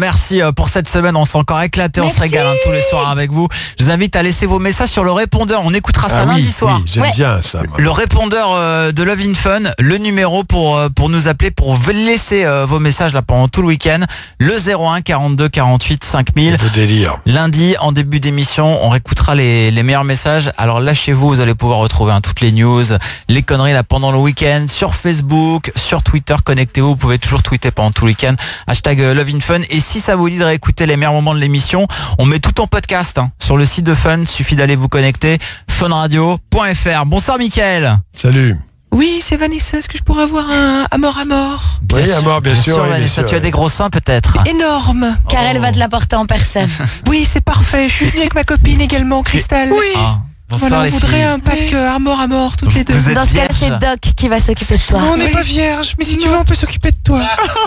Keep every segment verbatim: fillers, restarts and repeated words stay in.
Merci pour cette semaine. On s'est encore éclaté, Merci. on se régale hein, tous les soirs avec vous. Je vous invite à laisser vos messages sur le répondeur. On écoutera ça Ah lundi oui, soir. oui, j'aime Ouais. bien ça. moi. Le répondeur euh, de Love in Fun, le numéro pour euh, pour nous appeler, pour v- laisser euh, vos messages là pendant tout le week-end. Le zéro un quarante-deux quarante-huit cinq mille. Le délire. Lundi, en début d'émission, on réécoutera les, les meilleurs messages. Alors lâchez-vous, vous allez pouvoir retrouver hein, toutes les news, les conneries là pendant le week-end, sur Facebook, sur Twitter, connectez-vous. Vous pouvez toujours tweeter pendant tout le week-end. Hashtag euh, Love in Fun. Et si ça vous dit de réécouter les meilleurs moments de l'émission, on met tout en podcast hein, sur le site de Fun. Suffit d'aller vous connecter. funradio point f r. Bonsoir Mickaël. Salut. Oui, c'est Vanessa. Est-ce que je pourrais avoir un à mort à mort? Oui, à mort, bien sûr, oui, bien Vanessa, sûr, tu as oui. des gros seins peut-être. Énorme. Car elle va te l'apporter en personne. Oui, c'est parfait. Je suis venue avec ma copine également, Cristal. Oui. Ah, bonsoir Voilà, on les voudrait filles. un pack euh, armor à mort, toutes les deux. Vous êtes Dans ce cas-là, vierge. c'est Doc qui va s'occuper de toi. On n'est pas vierge, mais si tu veux, on peut s'occuper de toi.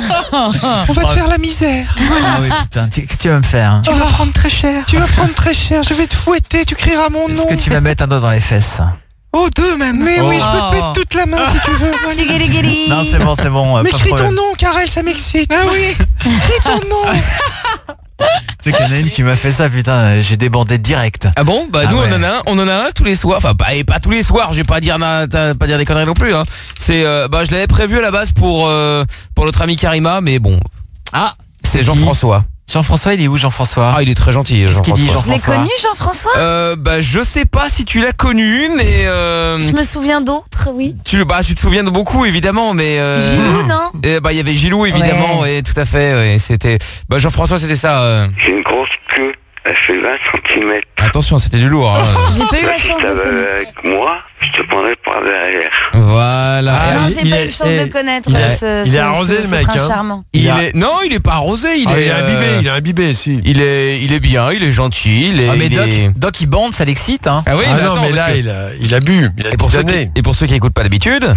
On va te faire la misère. Ah oui, putain, tu- qu'est-ce que tu vas me faire hein? Tu vas prendre très cher. Tu vas prendre très cher. Je vais te fouetter. Tu crieras mon nom. Est-ce que tu vas mettre un doigt dans les fesses? Oh, deux même. Mais oui, je peux te mettre toute la main si tu veux. Voilà. Tigiri-giri. Non, c'est bon, c'est bon. euh, Mais pas de crie ton problème. nom, Karel, ça m'excite. Ah oui. Crie ton nom. Tu sais qu'il y en a une qui m'a fait ça, putain, euh, j'ai débordé direct. Ah bon bah Ah nous ouais. on en a un, on en a un tous les soirs. Enfin pas, et pas tous les soirs, je vais pas dire na- ta- pas dire des conneries non plus hein. C'est euh, bah je l'avais prévu à la base pour euh, pour notre ami Karima, mais bon, Ah, c'est qui Jean-François. Jean-François, il est où Jean-François? Ah, il est très gentil Qu'est-ce qu'il dit, Jean-François. Je l'ai Jean-François connu, Jean-François. Euh, bah je sais pas si tu l'as connu, mais euh, Je me souviens d'autres, oui. tu bah tu te souviens de beaucoup évidemment, mais euh, Gilou, non? et, bah il y avait Gilou évidemment, et tout à fait, ouais, c'était bah Jean-François c'était ça. euh. J'ai une grosse queue, elle fait vingt centimètres. Attention, c'était du lourd. Hein. J'ai pas eu la Si chance de t'avais connaître. avec moi, je te prendrais par derrière. Voilà. Ah, Non, il- j'ai il pas est- eu la chance eh, de connaître il est- ce, il est ce- arrosé, ce- le ce mec, prince hein. charmant. Il Il a- est non, il est pas arrosé, il Ah, est il est imbibé, euh, il est imbibé, si. Il est, il est bien, il est gentil, il est. Ah mais il Doc, est- Doc il bande, ça l'excite hein. Ah oui, ah mais non, attends, mais parce là, que- il a, il a bu, il a et pour, dix ceux qui, années. et pour ceux qui écoutent pas d'habitude,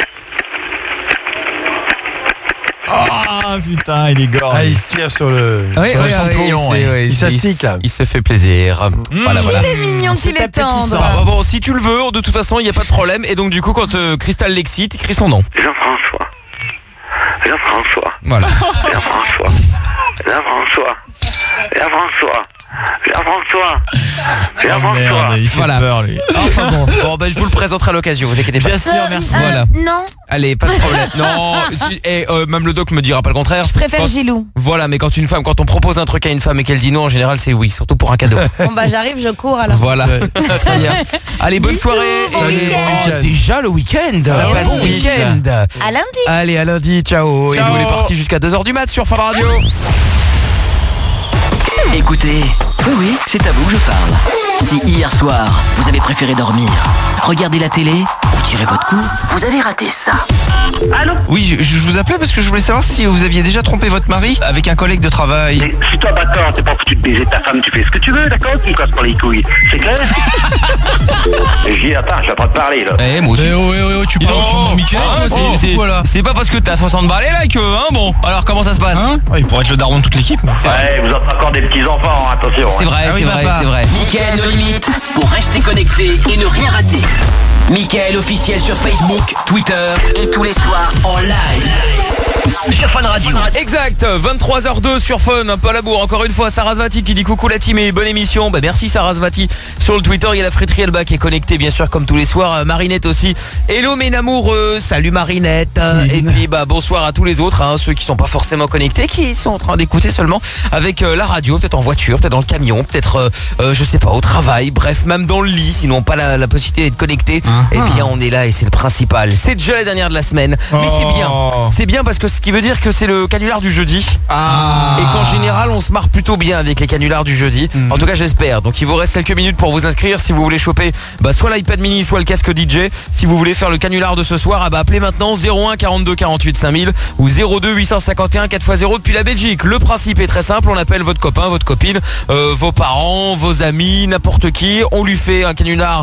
Ah putain, il est gore. Ah, il se tire sur le, oui, sur oui, le oui, tampon. oui, oui, Il s'astique, là. Il se fait plaisir. Voilà, voilà. Il est mignon, C'est qu'il est appétissant. tendre. Ah, bah, bon, si tu le veux, de toute façon, il n'y a pas de problème. Et donc, du coup, quand euh, Cristal l'excite, il crie son nom. Jean-François. Jean-François. Voilà. Jean-François. Jean-François. Jean-François. Jean-François. Oh, Jean-François. merde, il fait Voilà. peur lui. Enfin bon, bon ben, je vous le présenterai à l'occasion, vous inquiétez pas. Bien sûr, merci. Euh, Voilà. Non, Allez, pas de problème. Non, si- et euh, même le doc me dira pas le contraire. je préfère Quand- Gilou. Voilà, mais quand une femme, quand on propose un truc à une femme et qu'elle dit non, en général, c'est oui, surtout pour un cadeau. Bon bah j'arrive, je cours alors. Voilà. Très bien. Allez, bonne Bisous, soirée. bon Et- week-end. Oh, déjà le week-end. Ça Bon passe vite. week-end. À lundi. Allez, à lundi, ciao. Et Ciao. nous, on est parti jusqu'à deux heures du mat sur Fun Radio. Écoutez, oui, oui, c'est à vous que je parle. Si hier soir, vous avez préféré dormir, regarder la télé ou tirer votre coup, vous avez raté ça. Oui, je, je vous appelais parce que je voulais savoir si vous aviez déjà trompé votre mari avec un collègue de travail. Mais si toi, bâtard, t'es pas foutu de baiser ta femme, tu fais ce que tu veux, d'accord? Tu me casses pas les couilles. C'est clair? J'y attends, je vais pas te parler, là. Eh, moi aussi. Eh oh, eh oh, tu parles au Mickey, Ah, toi, c'est- c'est- voilà. c'est pas parce que t'as soixante balais là que, hein, bon. Alors, comment ça se passe? Hein Ouais, il pourrait être le daron de toute l'équipe. mais- Ouais, vous êtes encore des petits-enfants, hein, attention. C'est hein. vrai, Ah oui, c'est vrai, papa. c'est vrai. Mickaël No Limite, pour rester connecté et ne rien rater. Mickaël officiel sur Facebook, Twitter et tous les soirs en live sur Fun Radio. Exact, vingt-trois heures deux sur Fun, un peu à la bourre. Encore une fois, Sarasvati qui dit coucou la team et bonne émission. Bah merci Sarasvati. Sur le Twitter, il y a la friterie Elba qui est connectée, bien sûr, comme tous les soirs. Euh, Marinette aussi. Hello mes amoureux, salut Marinette. Et puis bah bonsoir à tous les autres, hein, ceux qui sont pas forcément connectés, qui sont en train d'écouter seulement avec euh, la radio, peut-être en voiture, peut-être dans le camion, peut-être, euh, euh, je sais pas, au travail, bref, même dans le lit, sinon pas la, la possibilité d'être connecté. Eh bien, on est là et c'est le principal. C'est déjà la dernière de la semaine, mais c'est bien. C'est bien parce que ce qui veut dire que c'est le canular du jeudi. Ah. Et qu'en général on se marre plutôt bien avec les canulars du jeudi. En tout cas j'espère. Donc il vous reste quelques minutes pour vous inscrire si vous voulez choper bah, soit l'iPad mini soit le casque D J. Si vous voulez faire le canular de ce soir, ah bah, appelez maintenant zéro un quarante-deux quarante-huit cinq mille ou zéro deux huit cent cinquante et un quatre fois zéro depuis la Belgique. Le principe est très simple, on appelle votre copain, votre copine, euh, vos parents, vos amis, n'importe qui. On lui fait un canular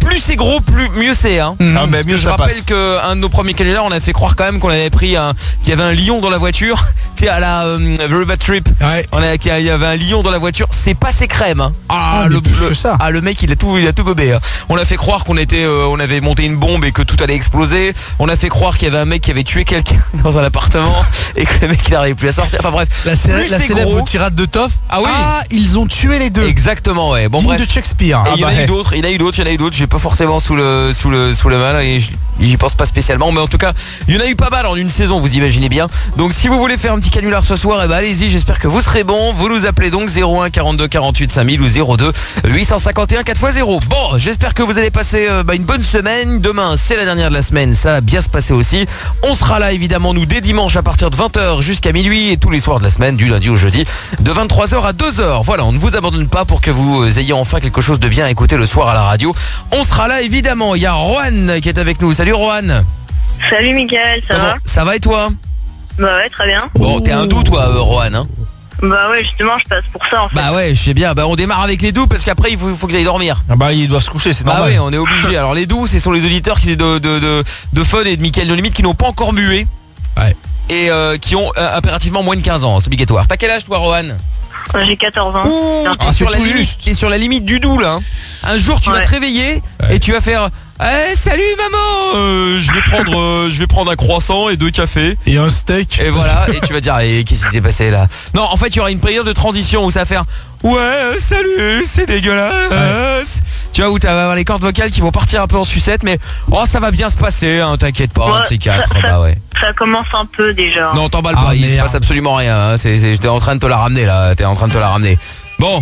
plus c'est gros, plus mieux c'est. Hein. Ah, mais mieux Je ça rappelle passe. qu'un de nos premiers canulars, on a fait croire quand même qu'on avait pris un, qu'il y avait un lion dans la voiture. Tu sais, à la euh, Very Bad Trip. Ouais. On a, qu'il y avait un lion dans la voiture. C'est pas ses crèmes. Hein. Ah, mais plus que ça. Ah, le mec, il a tout, il a tout gobé. Hein. On a fait croire qu'on était, euh, on avait monté une bombe et que tout allait exploser. On a fait croire qu'il y avait un mec qui avait tué quelqu'un dans un appartement et que le mec il n'arrivait plus à sortir. Enfin bref. La, célè- plus la c'est célèbre gros- tirade de Toff. Ah oui. Ah, ils ont tué les deux. Exactement, ouais. Bon Digne bref. de Shakespeare. Et il y en bah, a eu ouais. d'autres, il y en a eu d'autres, il y en a eu d'autres. J'ai pas forcément sous le sous le sous le mal et j'y pense pas spécialement, mais en tout cas, il y en a eu pas mal en une saison, vous imaginez bien. Donc si vous voulez faire un petit canular ce soir, eh ben allez-y, j'espère que vous serez bon. Vous nous appelez donc zéro un quarante-deux quarante-huit cinq mille ou zéro deux huit cent cinquante et un quatre fois zéro. Bon, j'espère que vous allez passer euh, bah, une bonne semaine. Demain, c'est la dernière de la semaine, ça va bien se passer aussi. On sera là évidemment nous dès dimanche à partir de vingt heures jusqu'à minuit et tous les soirs de la semaine, du lundi au jeudi, de vingt-trois heures à deux heures. Voilà, on ne vous abandonne pas pour que vous ayez enfin quelque chose de bien à écouter le soir à la radio. On sera là évidemment. Il y a Rohan qui est avec nous. Salut Rohan. Salut Mickaël, ça Comment va? Ça va et toi? Bah ouais, très bien. Bon, t'es un doux toi, euh, Rohan. Hein Bah ouais, justement, je passe pour ça en fait. bah ouais, je sais bien. Bah on démarre avec les doux parce qu'après il faut, faut que j'aille dormir. Ah bah il doit se coucher, c'est Bah normal. oui, on est obligé. Alors les doux, ce sont les auditeurs qui de de de, de Fun et de Mickaël No Limite qui n'ont pas encore mué. Ouais. Et euh, qui ont euh, impérativement moins de quinze ans, c'est obligatoire. T'as quel âge toi, Rohan? J'ai quatorze ans. Ouh, t'es Ah, sur c'est la tout limite, juste. t'es sur la limite du doux là. Hein. Un jour tu vas Ouais. te réveiller Ouais. et tu vas faire eh, salut maman, euh, je vais prendre euh, je vais prendre un croissant et deux cafés. Et un steak. Et voilà, et tu vas dire eh, qu'est-ce qui s'est passé là? Non, en fait, il y aura une période de transition où ça va faire ouais, euh, salut, c'est dégueulasse. Tu vois où tu vas avoir les cordes vocales qui vont partir un peu en sucette, mais oh ça va bien se passer, hein, t'inquiète pas, Ouais, c'est quatre, ça- ça- bah ouais. Ça commence un peu déjà. Non, t'emballes Ah, pas, il se merde. passe absolument rien. Hein. C'est, c'est, j'étais en train de te la ramener là. T'es en train de te la ramener. Bon,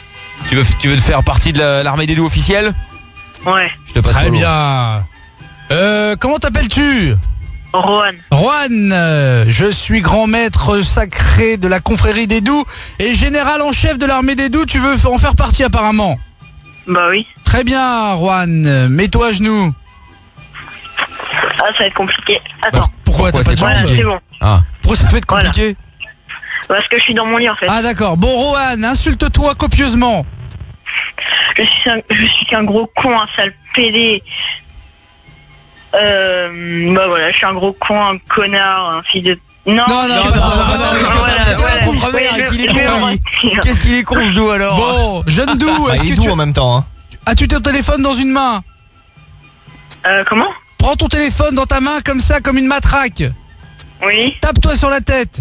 tu veux, tu veux te faire partie de la- l'armée des doux officielle? Ouais. Je te passe Très Polo. bien. Euh, comment t'appelles-tu? Rohan. Juan, euh, je suis grand maître sacré de la confrérie des Doux et général en chef de l'armée des Doux. Tu veux en faire partie apparemment? Bah oui. Très bien, Juan. Mets-toi à genoux. Ah, ça va être compliqué. Attends. Pourquoi, Pourquoi, t'as pas de c'est pas Voilà, jambes? c'est bon. Ah. Pourquoi ça peut être compliqué? Parce que je suis dans mon lit en fait. Ah d'accord. Bon, Rohan, insulte-toi copieusement. Je suis un, je suis qu'un gros con, un sale pédé. Euh, bah voilà, je suis un gros con, un connard, un fils de... Non, Non, non, Non, pas non, ça, non, pas non, ça. non, voilà, non, voilà. non, comprends bien, Oui, je- qu'il est je vais con, en lui. retenir. Qu'est-ce qu'il est con ce doux alors? Bon, jeune Doux, Bah, est-ce il est que doux tu en même temps. Hein. as-tu ton téléphone dans une main? Euh, comment? Prends ton téléphone dans ta main comme ça, comme une matraque. Oui, Tape-toi sur la tête.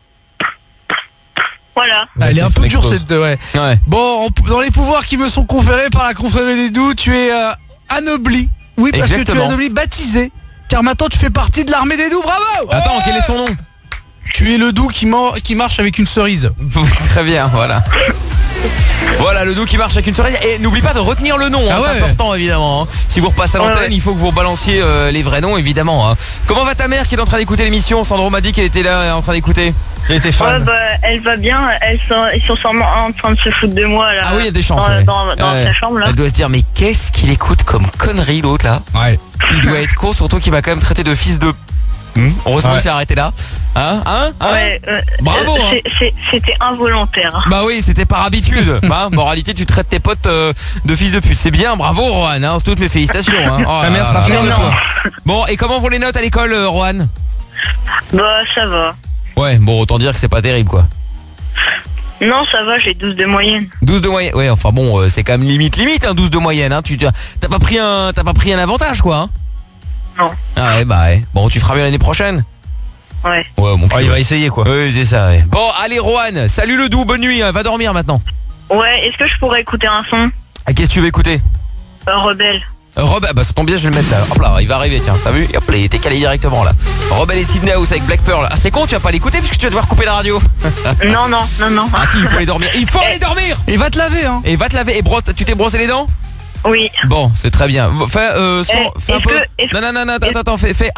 voilà. Ah, elle est un peu dure explose. cette... Ouais. Ouais. Bon, en- dans les pouvoirs qui me sont conférés par la confrérie des Doux, tu es euh, anobli. Oui, parce que tu es Exactement. anobli baptisé. Car maintenant tu fais partie de l'armée des Doux, bravo. Attends, quel est son nom? Tu es le Doux qui, man- qui marche avec une cerise. Très bien, voilà. Voilà le doux qui marche avec une cerise. Et n'oublie pas de retenir le nom, hein, Ah c'est ouais. important évidemment. Hein. Si vous repassez à l'antenne, Ouais, ouais. il faut que vous balanciez euh, les vrais noms évidemment. Hein. Comment va ta mère qui est en train d'écouter l'émission? Sandro m'a dit qu'elle était là en train d'écouter. Il était Ouais, fan. bah, elle va bien, elles sont, ils sont sûrement en train de se foutre de moi là. Ah oui, il y a des chances. Dans, ouais. dans, dans Ouais. sa chambre là. Elle doit se dire mais qu'est-ce qu'il écoute comme connerie l'autre là? Ouais. Il doit être con, surtout qu'il m'a quand même traité de fils de... Hmm. Heureusement Ouais. qu'il s'est arrêté là. Hein Hein, hein Ouais, euh, Bravo, euh, hein. c'est- c'est- C'était involontaire. Bah oui, c'était par habitude. Hein, moralité, tu traites tes potes euh, de fils de pute. C'est bien, bravo Rohan, hein, toutes mes félicitations. Hein. Oh Ta là mère là sera là fière là. de non. toi. Bon, et comment vont les notes à l'école, euh, Rohan? Bah ça va. Ouais, bon, autant dire que c'est pas terrible quoi. Non, ça va, j'ai douze de moyenne. douze de moyenne. Ouais, enfin bon, euh, c'est quand même limite limite hein, douze de moyenne hein. Tu tu- t'as pas pris un t'as pas pris un avantage quoi hein? Non. Ah ouais, bah ouais. Bon, tu feras mieux l'année prochaine. Ouais. Ouais, mon Ah, il va essayer quoi. Oui, c'est ça, ouais. Bon, allez Rohan, salut le doux, bonne nuit, hein, va dormir maintenant. Ouais, est-ce que je pourrais écouter un son? Ah, qu'est-ce que tu veux écouter? euh, Rebelle. Euh, Rebelle, bah ça tombe bien, je vais le mettre là. Hop là, il va arriver, tiens, t'as vu? Hop là, il était calé directement là. Rebelle et Sydney House avec Black Pearl. Ah, c'est con, tu vas pas l'écouter puisque tu vas devoir couper la radio. Non, non, non, non. Ah si, il faut aller dormir. Il faut aller dormir. Et va te laver, hein. Et va te laver et brosse, tu t'es brossé les dents? Oui. Bon, c'est très bien. Fais, euh, son, Eh, fais un est-ce peu. que- est-ce- Non, non, non, non, attends, attends, fais, fais.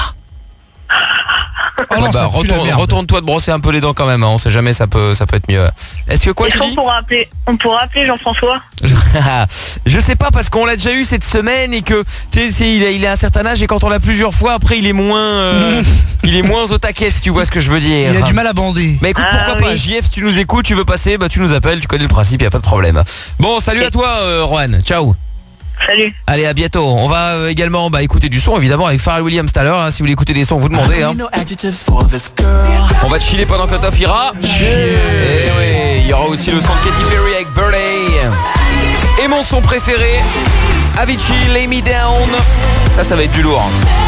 Oh non, Ouais, ça bah, pue la retourne, merde. retourne-toi de brosser un peu les dents quand même. Hein. On sait jamais, ça peut, ça peut être mieux. Est-ce que quoi Est-ce tu qu'on dis? pourra appeler, on pourra appeler Jean-François? Je sais pas parce qu'on l'a déjà eu cette semaine et que tu sais, c'est- il, a, il a un certain âge et quand on l'a plusieurs fois, après il est moins, euh, il est moins au taquet si tu vois ce que je veux dire. Il a du mal à bander. Mais écoute, Ah, pourquoi pas, oui. J F, si tu nous écoutes, tu veux passer, bah tu nous appelles, tu connais le principe, y a pas de problème. Bon, salut à toi, euh, Rohan. Ciao. Salut. Allez, à bientôt. On va euh, également bah, écouter du son, évidemment, avec Pharrell Williams tout à l'heure. Hein, si vous voulez écouter des sons, vous demandez. Hein. On va chiller pendant que Toff ira. Et oui, il y aura aussi le son de Katy Perry avec Birthday. Et mon son préféré, Avicii, Lay Me Down. Ça, ça va être du lourd.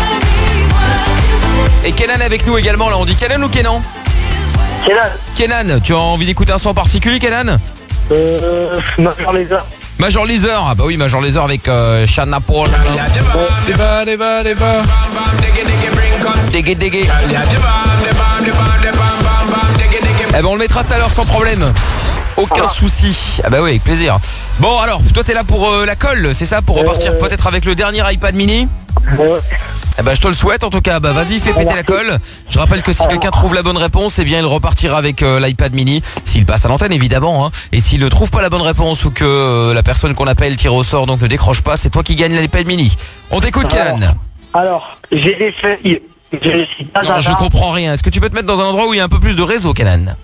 Et Kenan avec nous également. Là, on dit Kenan ou Kenan? Kenan. Kenan, tu as envie d'écouter un son en particulier, Kenan? Euh, Major Lazer. Major Lazer, ah bah oui, Major Lazer avec euh, Shanna Paul. Débat, débat, débat. Dégué, dégué. Eh ben on le mettra tout à l'heure sans problème. Aucun souci. Ah bah oui, avec plaisir. Bon alors, toi t'es là pour euh, la colle, c'est ça? Pour repartir euh... peut-être avec le dernier iPad mini? Ouais. Eh ben je te le souhaite en tout cas. Bah vas-y, fais péter la colle. Je rappelle que si quelqu'un trouve la bonne réponse, eh bien il repartira avec euh, l'iPad mini. S'il passe à l'antenne évidemment, hein. Et s'il ne trouve pas la bonne réponse ou que euh, la personne qu'on appelle tire au sort donc ne décroche pas, c'est toi qui gagne l'iPad mini. On t'écoute, Kenan. Alors, j'ai des feuilles. Je ne suis pas non, un je arbre. comprends rien. Est-ce que tu peux te mettre dans un endroit où il y a un peu plus de réseau, Kenan?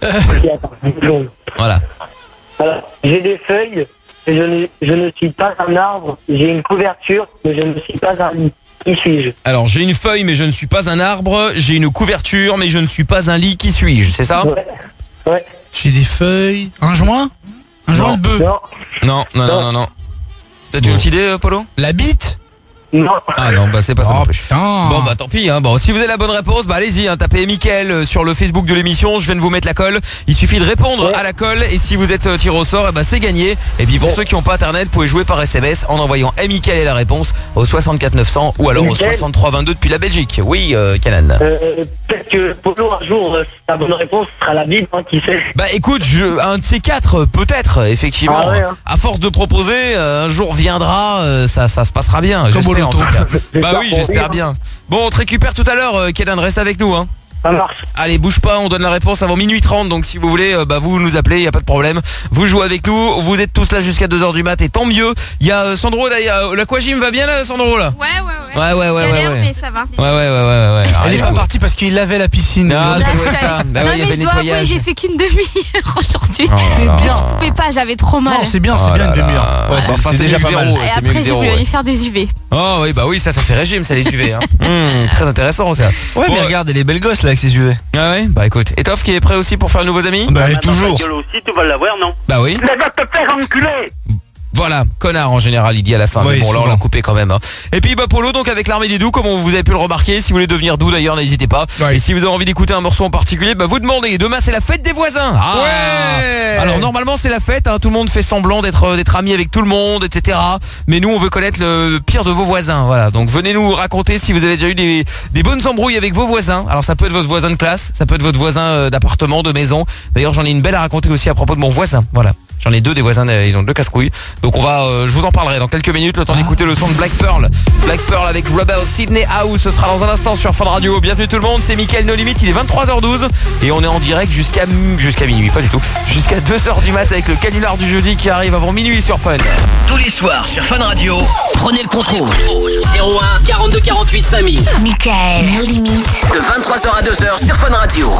Voilà. Alors, j'ai des feuilles. Et je, ne, je ne suis pas un arbre. J'ai une couverture, mais je ne suis pas un lit. Qui suis-je? Alors, j'ai une feuille, mais je ne suis pas un arbre. J'ai une couverture, mais je ne suis pas un lit. Qui suis-je? C'est ça? Ouais. Ouais. J'ai des feuilles. Un joint? Un joint de bœuf? Non. Non, non, non, non, non. T'as une autre idée, Polo? La bite? Non. Ah non, bah c'est pas ça. Oh non plus. putain. Bon bah tant pis hein. Bon, si vous avez la bonne réponse, bah allez-y hein, tapez Mickaël sur le Facebook de l'émission, je viens de vous mettre la colle. Il suffit de répondre ouais. à la colle et si vous êtes euh, tiré au sort, et bah c'est gagné. Et puis pour ouais. ceux qui n'ont pas internet, vous pouvez jouer par S M S en envoyant Mickaël et la réponse au soixante-quatre neuf cents ou alors Mickaël. au soixante-trois vingt-deux depuis la Belgique. Oui, euh, Kenan. Euh, peut-être que Polo un jour, euh, la bonne réponse sera la Bible, hein, qui sait. Bah écoute, je, un de ces quatre, peut-être, effectivement. Ah ouais, hein. À force de proposer, euh, un jour viendra, euh, ça, ça se passera bien. Comme au J'espère en loto. tout cas. Bah oui, pour j'espère rire. bien. Bon, on te récupère tout à l'heure, euh, Kenan, reste avec nous hein. Ça marche. Allez, bouge pas, on donne la réponse avant minuit trente. Donc si vous voulez, euh, bah vous nous appelez, y a pas de problème. Vous jouez avec nous, vous êtes tous là jusqu'à deux heures du mat et tant mieux. Il y a euh, Sandro d'ailleurs, l'aquagym va bien là, Sandro là? Ouais, ouais, ouais. Ouais, ouais, ouais, ouais, Galère, ouais. mais ça va. Ouais, ouais, ouais, ouais, ouais. Elle Allez, est pas vous- partie parce qu'il lavait la piscine. Non, aujourd'hui. ça doit être ça. Bah non, ouais, il y mais avait je le dois avouer, nettoyage. j'ai fait qu'une demi-heure aujourd'hui. Oh là C'est là. bien. Je pouvais pas, j'avais trop mal. Non, c'est bien, c'est Oh bien là une là. demi-heure. Ouais, c'est- enfin, c'est c'est déjà mieux que pas mal. zéro, Et c'est mieux que après, j'ai zéro, voulu ouais. aller faire des U V. Oh oui, bah oui, ça, ça fait régime, ça les U V. Hein. Hum, très intéressant ça. Ouais, Bon, mais regarde, elle est belle gosse là avec ses U V. Ah ouais, bah écoute. Et Toff qui est prêt aussi pour faire de nouveaux amis? Bah, toujours. Ta gueule aussi, tu vas l'avoir, non? Bah oui. Mais va te faire enculer! Voilà, connard en général, il dit à la fin. Oui, mais bon, là on souvent. l'a coupé quand même. Hein. Et puis bah Polo, donc avec l'armée des doux, comme vous avez pu le remarquer, si vous voulez devenir doux d'ailleurs, n'hésitez pas. Ouais. Et si vous avez envie d'écouter un morceau en particulier, bah vous demandez. Demain c'est la fête des voisins. Ah. Ouais. Alors normalement c'est la fête, hein, tout le monde fait semblant d'être d'être ami avec tout le monde, et cetera. Mais nous on veut connaître le pire de vos voisins. Voilà, donc venez nous raconter si vous avez déjà eu des, des bonnes embrouilles avec vos voisins. Alors ça peut être votre voisin de classe, ça peut être votre voisin euh, d'appartement, de maison. D'ailleurs j'en ai une belle à raconter aussi à propos de mon voisin. Voilà. J'en ai deux des voisins, ils ont deux casse-couilles. Donc on va, euh, je vous en parlerai dans quelques minutes, le temps d'écouter le son de Black Pearl. Black Pearl avec Rebel Sydney House, ce sera dans un instant sur Fun Radio. Bienvenue tout le monde, c'est Mickaël No Limit, il est vingt-trois heures douze et on est en direct jusqu'à jusqu'à minuit, pas du tout. Jusqu'à deux heures du mat avec le canular du jeudi qui arrive avant minuit sur Fun. Tous les soirs sur Fun Radio, prenez le contrôle. zéro un quarante-deux quarante-huit cinq mille. Mickaël, nos limites. De vingt-trois heures à deux heures sur Fun Radio.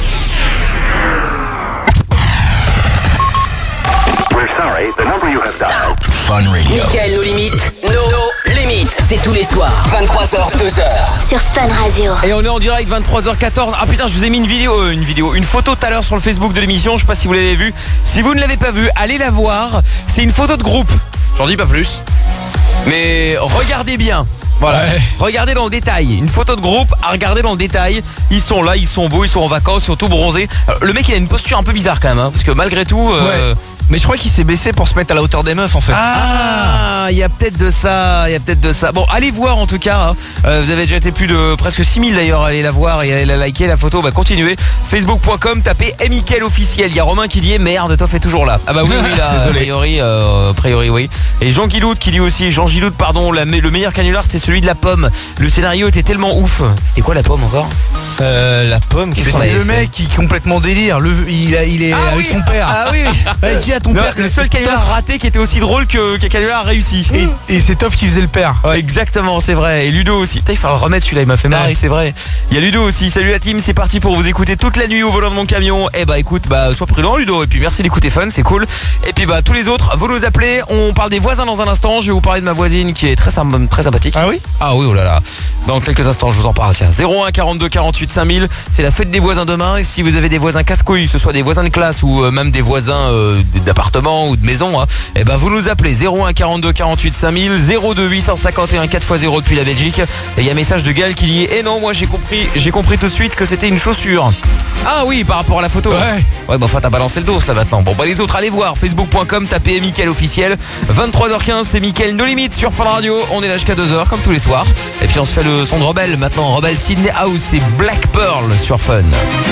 We're sorry, the number you have dialed. Fun Radio. Mickaël No Limite, no limite. C'est tous les soirs, vingt-trois heures, deux heures. Sur Fun Radio. Et on est en direct vingt-trois heures quatorze. Ah putain, je vous ai mis une vidéo, euh, une vidéo, une photo tout à l'heure sur le Facebook de l'émission. Je sais pas si vous l'avez vue. Si vous ne l'avez pas vue, allez la voir. C'est une photo de groupe. J'en dis pas plus. Mais regardez bien. Voilà. Ouais. Regardez dans le détail. Une photo de groupe à regarder dans le détail. Ils sont là, ils sont beaux, ils sont en vacances, ils sont tout bronzés. Alors, le mec il a une posture un peu bizarre quand même, hein, parce que malgré tout. euh, Mais je crois qu'il s'est baissé pour se mettre à la hauteur des meufs en fait. Ah, il y a peut-être de ça, il y a peut-être de ça. Bon, allez voir en tout cas. Hein. Euh, vous avez déjà été plus de presque six mille d'ailleurs. Allez la voir et allez la liker la photo. Bah continuez. Facebook point com, tapez Mickaël officiel. Il y a Romain qui dit merde, Toff est toujours là. Ah bah oui, oui là. a priori, euh, a priori oui. Et Jean Guiloud qui dit aussi, Jean Giloud pardon, la, le meilleur canular c'était celui de la pomme. Le scénario était tellement ouf. C'était quoi la pomme encore? Euh, la pomme, qu'est-ce qu'on C'est avait le fait mec qui est complètement délire. Le, il, a- il est Ah avec oui. son père. Ah oui. Ouais, dis à ton Non, père que le seul c'est canular Toff. raté qui était aussi drôle que qu'un canular réussi. Et, et c'est Toff qui faisait le père. Ouais, exactement, c'est vrai. Et Ludo aussi. Putain, il faut le remettre celui-là, il m'a fait marrer, Ouais. c'est vrai. Il y a Ludo aussi. Salut la team, c'est parti pour vous écouter toute la nuit au volant de mon camion. Eh bah écoute, bah sois prudent Ludo. Et puis merci d'écouter Fun, c'est cool. Et puis bah tous les autres, vous nous appelez. On parle des voisins dans un instant. Je vais vous parler de ma voisine qui est très, symp- très sympathique. Ah oui Ah oui, oh là là. Dans quelques instants, je vous en parle. Tiens, zéro un quarante-deux quarante-huit cinq mille. C'est la fête des voisins demain. Et si vous avez des voisins casse-couilles, que ce soit des voisins de classe ou euh, même des voisins euh, d'appartement ou de maison, hein, eh ben vous nous appelez zéro un quarante-deux quarante-huit cinq mille, zéro deux huit cent cinquante et un quatre fois zéro depuis la Belgique. Et il y a un message de Gaël qui dit eh non, moi j'ai compris, j'ai compris tout de suite que c'était une chaussure. Ah oui, par rapport à la photo. Ouais. Ouais, bah enfin t'as balancé le dos là maintenant. Bon bah les autres allez voir facebook point com, tapez Mickaël officiel. vingt-trois heures quinze, c'est Mickaël No Limite sur Fun Radio. On est là jusqu'à deux heures comme tous les soirs. Et puis on se fait le son de Rebelle maintenant. Rebelle Sydney House et Black Pearl sur Fun.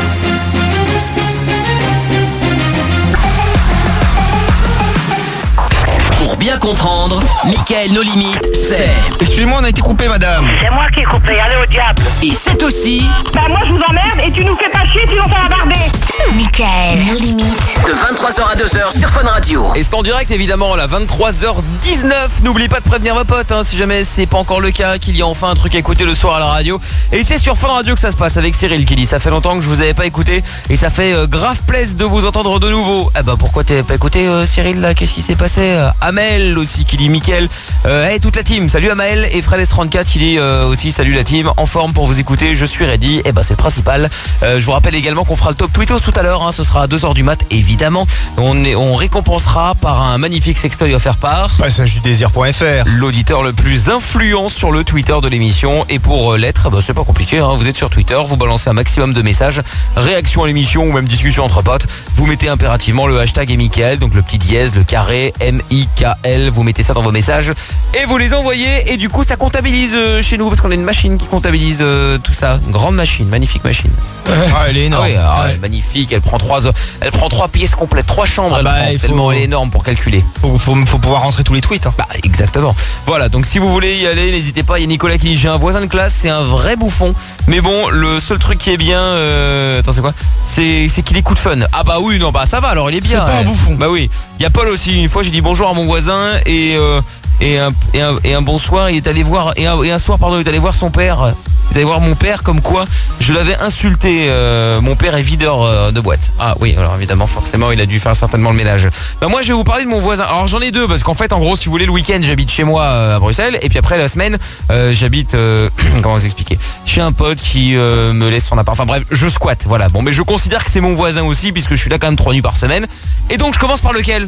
Pour bien comprendre, Mickaël No Limite, c'est... Excusez-moi, on a été coupé, madame. C'est moi qui ai coupé, allez au diable. Et c'est aussi Bah moi je vous emmerde et tu nous fais pas chier, sinon ça va barder. Mickaël, nos limites. de vingt-trois heures à deux heures sur Fun Radio. Et c'est en direct évidemment là, vingt-trois heures dix-neuf. N'oubliez pas de prévenir vos potes hein, si jamais c'est pas encore le cas, qu'il y a enfin un truc à écouter le soir à la radio. Et c'est sur Fun Radio que ça se passe avec Cyril qui dit ça fait longtemps que je vous avais pas écouté et ça fait euh, grave plaisir de vous entendre de nouveau. Eh bah pourquoi t'avais pas écouté euh, Cyril là? Qu'est-ce qui s'est passé? euh, Amel aussi qui dit Mickaël. Euh, hey toute la team, salut Amel. Et Fred S trente-quatre qui dit euh, aussi salut la team, en forme pour vous écouter, je suis ready. Et bah c'est le principal. Euh, je vous rappelle également qu'on fera le top tweetos tout à l'heure hein, ce sera à deux heures du mat évidemment. On, est, on récompensera par un magnifique sextoy offert par Passage du désir point F R. l'auditeur le plus influent sur le Twitter de l'émission. Et pour euh, l'être, bah, c'est pas compliqué hein. Vous êtes sur Twitter, vous balancez un maximum de messages, réaction à l'émission ou même discussion entre potes. Vous mettez impérativement le hashtag et Mickaël, donc le petit dièse, le carré M I K L. Vous mettez ça dans vos messages et vous les envoyez. Et du coup ça comptabilise euh, chez nous parce qu'on a une machine qui comptabilise euh, tout ça. Une grande machine, magnifique machine. Ah, elle est Ah énorme. oui, alors, elle est magnifique, elle prend trois elle prend trois pièces complètes, trois chambres, Ah elle bah, prend, il faut- tellement elle est énorme pour calculer. Faut, faut, faut pouvoir rentrer tous les tweets. Hein. Bah exactement. Voilà, donc si vous voulez y aller, n'hésitez pas. Il y a Nicolas qui dit j'ai un voisin de classe, c'est un vrai bouffon. Mais bon, le seul truc qui est bien, euh... attends c'est quoi? C'est c'est qu'il écoute Fun. Ah bah oui, non bah ça va alors il est bien. C'est pas un ouais. bouffon. Bah oui. Il y a Paul aussi. Une fois j'ai dit bonjour à mon voisin et euh, et un, et un et un bonsoir il est allé voir et un, et un soir pardon il est allé voir son père. Il est allé voir mon père comme quoi je l'avais insulté. Euh, mon père est videur euh, de boîte. Ah oui, alors évidemment forcément il a dû faire certainement le ménage. Bah moi je vais vous parler de mon voisin. Alors j'en ai deux parce qu'en fait en gros si vous voulez le week-end j'habite chez moi euh, à Bruxelles et puis après la semaine euh, j'habite euh, comment vous expliquer chez un pote qui euh, me laisse son appart. Enfin bref je squatte voilà. Bon mais je considère que c'est mon voisin aussi puisque je suis là quand même trois nuits par semaine. Et donc je commence par lequel?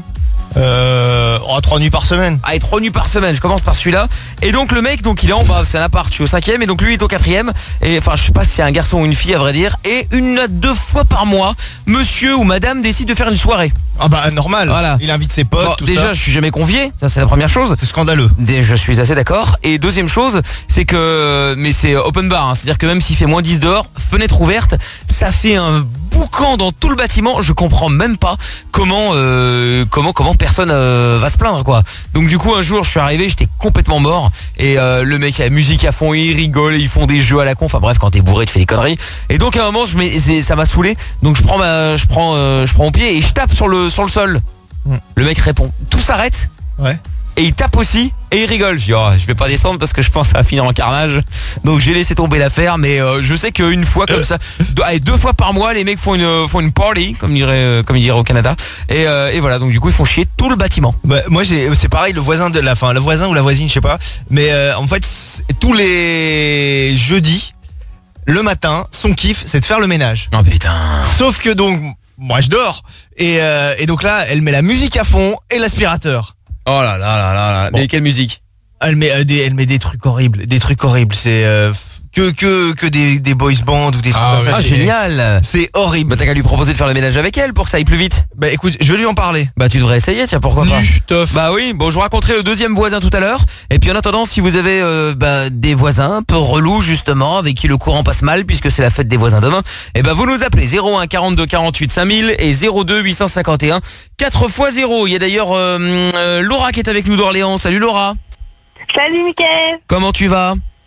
Euh, oh, trois nuits par semaine. Ah et trois nuits par semaine, je commence par celui-là. Et donc le mec, donc il est en bas, c'est un appart, je suis au cinquième et donc lui il est au quatrième. Et enfin je sais pas si c'est un garçon ou une fille à vrai dire. Et une à deux fois par mois, monsieur ou madame décide de faire une soirée. Ah bah normal. Voilà. Il invite ses potes. Bon, tout déjà ça. je suis jamais convié, ça c'est la première chose. C'est scandaleux. Dé- Je suis assez d'accord. Et deuxième chose, c'est que mais c'est open bar, hein. C'est-à-dire que même s'il fait moins dix dehors, fenêtre ouverte, ça fait un boucan dans tout le bâtiment. Je comprends même pas comment euh, comment comment personne euh, va se plaindre quoi. Donc du coup un jour je suis arrivé, j'étais complètement mort et euh, le mec a la musique à fond, il rigole, et ils font des jeux à la con. Enfin bref, quand t'es bourré, tu fais des conneries. Et donc à un moment je mets, c'est- ça m'a saoulé. Donc je prends ma je prends euh, je prends mon pied et je tape sur le sur le sol. Le mec répond. Tout s'arrête. Ouais. Et il tape aussi et il rigole. Je dis oh, je vais pas descendre parce que je pense que ça va finir en carnage. Donc j'ai laissé tomber l'affaire. Mais euh, je sais qu'une fois comme ça, deux, allez, deux fois par mois, les mecs font une font une party comme dirait euh, comme ils diraient au Canada. Et, euh, et voilà. Donc du coup ils font chier tout le bâtiment. Bah, moi j'ai c'est pareil, le voisin de la fin, le voisin ou la voisine, je sais pas. Mais euh, en fait c'est- tous les jeudis, le matin, son kiff c'est de faire le ménage. Oh putain. Sauf que donc moi je dors et, euh, et donc là elle met la musique à fond et l'aspirateur. Oh là là là là là. Bon. Mais quelle musique? Elle met euh, des elle met des trucs horribles, des trucs horribles. C'est euh, que que que des, des boys bands ou des trucs Ah comme oui. ça. Ah c'est- génial. C'est horrible. Bah t'as qu'à lui proposer de faire le ménage avec elle pour que ça aille plus vite. Bah écoute, je vais lui en parler. Bah tu devrais essayer, tiens pourquoi pas. Nu, Toff. Bah oui, bon je vous raconterai le deuxième voisin tout à l'heure. Et puis en attendant, si vous avez euh, bah, des voisins un peu relous justement, avec qui le courant passe mal puisque c'est la fête des voisins demain, et bah vous nous appelez zéro un quarante-deux quarante-huit cinq mille et zéro deux huit cent cinquante et un quatre fois zéro. Il y a d'ailleurs euh, euh, Laura qui est avec nous d'Orléans. Salut Laura. Salut Mickaël. Comment tu vas?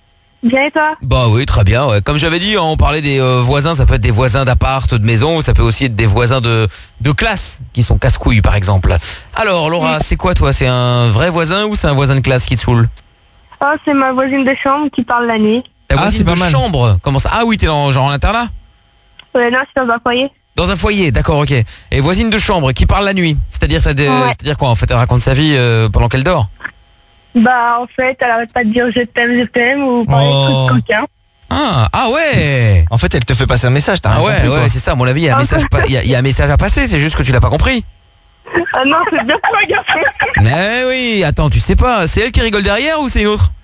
Bien et toi? Bah oui, très bien. Ouais. Comme j'avais dit, on parlait des euh, voisins, ça peut être des voisins d'appart, de maison, ou ça peut aussi être des voisins de, de classe, qui sont casse-couilles par exemple. Alors Laura, c'est quoi toi? C'est un vrai voisin ou c'est un voisin de classe qui te saoule? Oh, c'est ma voisine de chambre qui parle la nuit. Ta Ah, voisine c'est pas de mal. chambre? Comment ça? Ah oui, t'es dans, genre en internat? Ouais, non, c'est dans un foyer. Dans un foyer, d'accord, ok. Et voisine de chambre qui parle la nuit, c'est-à-dire t'as des- Ouais. c'est-à-dire quoi en fait? Elle raconte sa vie euh, pendant qu'elle dort? Bah, en fait, elle arrête pas de dire je t'aime, je t'aime ou parler Oh. de trucs coquins. Ah, ah ouais. En fait, elle te fait passer un message, t'as Ah rien ouais, compris, ouais, quoi. c'est ça. À mon avis, il y a un Ah, message, ouais. pas- il y, a- il y a un message à passer. C'est juste que tu l'as pas compris. Ah non, c'est bien pour un garçon. Eh oui, attends, tu sais pas. C'est elle qui rigole derrière ou c'est une autre?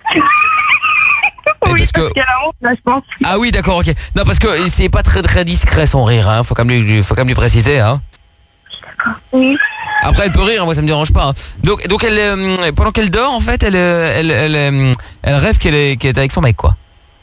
Oui, parce que- parce qu'elle a honte, là, je pense. Ah oui, d'accord, ok. Non, parce que c'est pas très très discret son rire. Hein. Faut quand même lui, faut quand même lui préciser. Hein. Oui. Après, elle peut rire. Moi, ça me dérange pas. Hein. Donc, donc, elle, euh, pendant qu'elle dort, en fait, elle, euh, elle, elle, euh, elle rêve qu'elle est, qu'elle est avec son mec, quoi.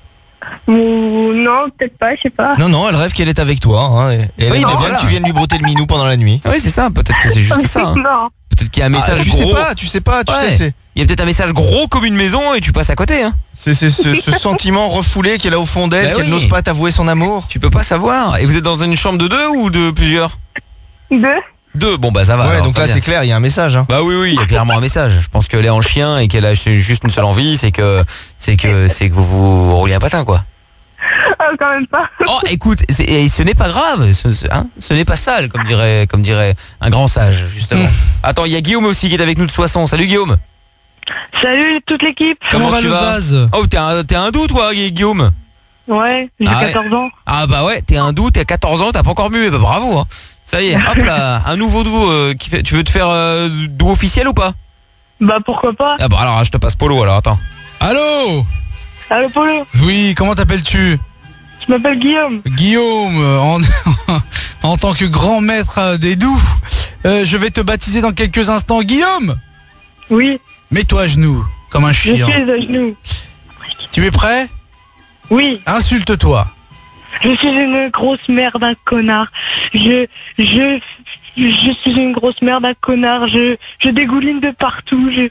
Ou non, peut-être pas, je sais pas. Non, non, elle rêve qu'elle est avec toi. Hein, et et elle Oui, aimerait non, bien voilà. que tu viennes lui broter le minou pendant la nuit. Ah oui, c'est ça. Peut-être que c'est juste ça. Hein. Non. Peut-être qu'il y a un message Ah, tu gros. sais pas, tu sais pas, tu Ouais. sais, c'est... Il y a peut-être un message gros comme une maison et tu passes à côté. Hein. C'est c'est ce, ce sentiment refoulé qu'elle a au fond d'elle, Bah qu'elle oui. n'ose pas t'avouer son amour. Tu peux pas savoir. Et vous êtes dans une chambre de deux ou de plusieurs? Deux. Deux, bon bah ça va. Ouais, alors, donc très là bien. c'est clair, il y a un message. Hein. Bah oui oui, il y a clairement un message. Je pense qu'elle est en chien et qu'elle a juste une seule envie, c'est que c'est que c'est que vous vous rouliez un patin quoi. Ah, quand même pas. Oh écoute, c'est- et ce n'est pas grave, ce, ce- hein, ce n'est pas sale comme dirait comme dirait un grand sage justement. Attends, il y a Guillaume aussi qui est avec nous de Soissons. Salut Guillaume. Salut toute l'équipe. Comment, va tu le vas vase? Oh t'es un t'es un doux toi Gu- Guillaume. Ouais, j'ai Ah ouais. quatorze ans. Ah bah ouais, t'es un doux, t'as quatorze ans, t'as pas encore mué, bah bravo. Hein. Ça y est, hop là, un nouveau doux euh, qui fait. Tu veux te faire euh, doux officiel ou pas? Bah pourquoi pas. Ah bah alors je te passe Polo alors attends. Allô? Allô Polo, Oui, comment t'appelles-tu? je m'appelle Guillaume. Guillaume, euh, en, en tant que grand maître euh, des doux, euh, je vais te baptiser dans quelques instants. Guillaume, Oui, mets-toi à genoux, comme un je chien. suis à genoux. Tu es prêt? Oui, Insulte-toi. je suis une grosse merde, un connard. Je, je, je suis une grosse merde, un connard. Je, je dégouline de partout. Je,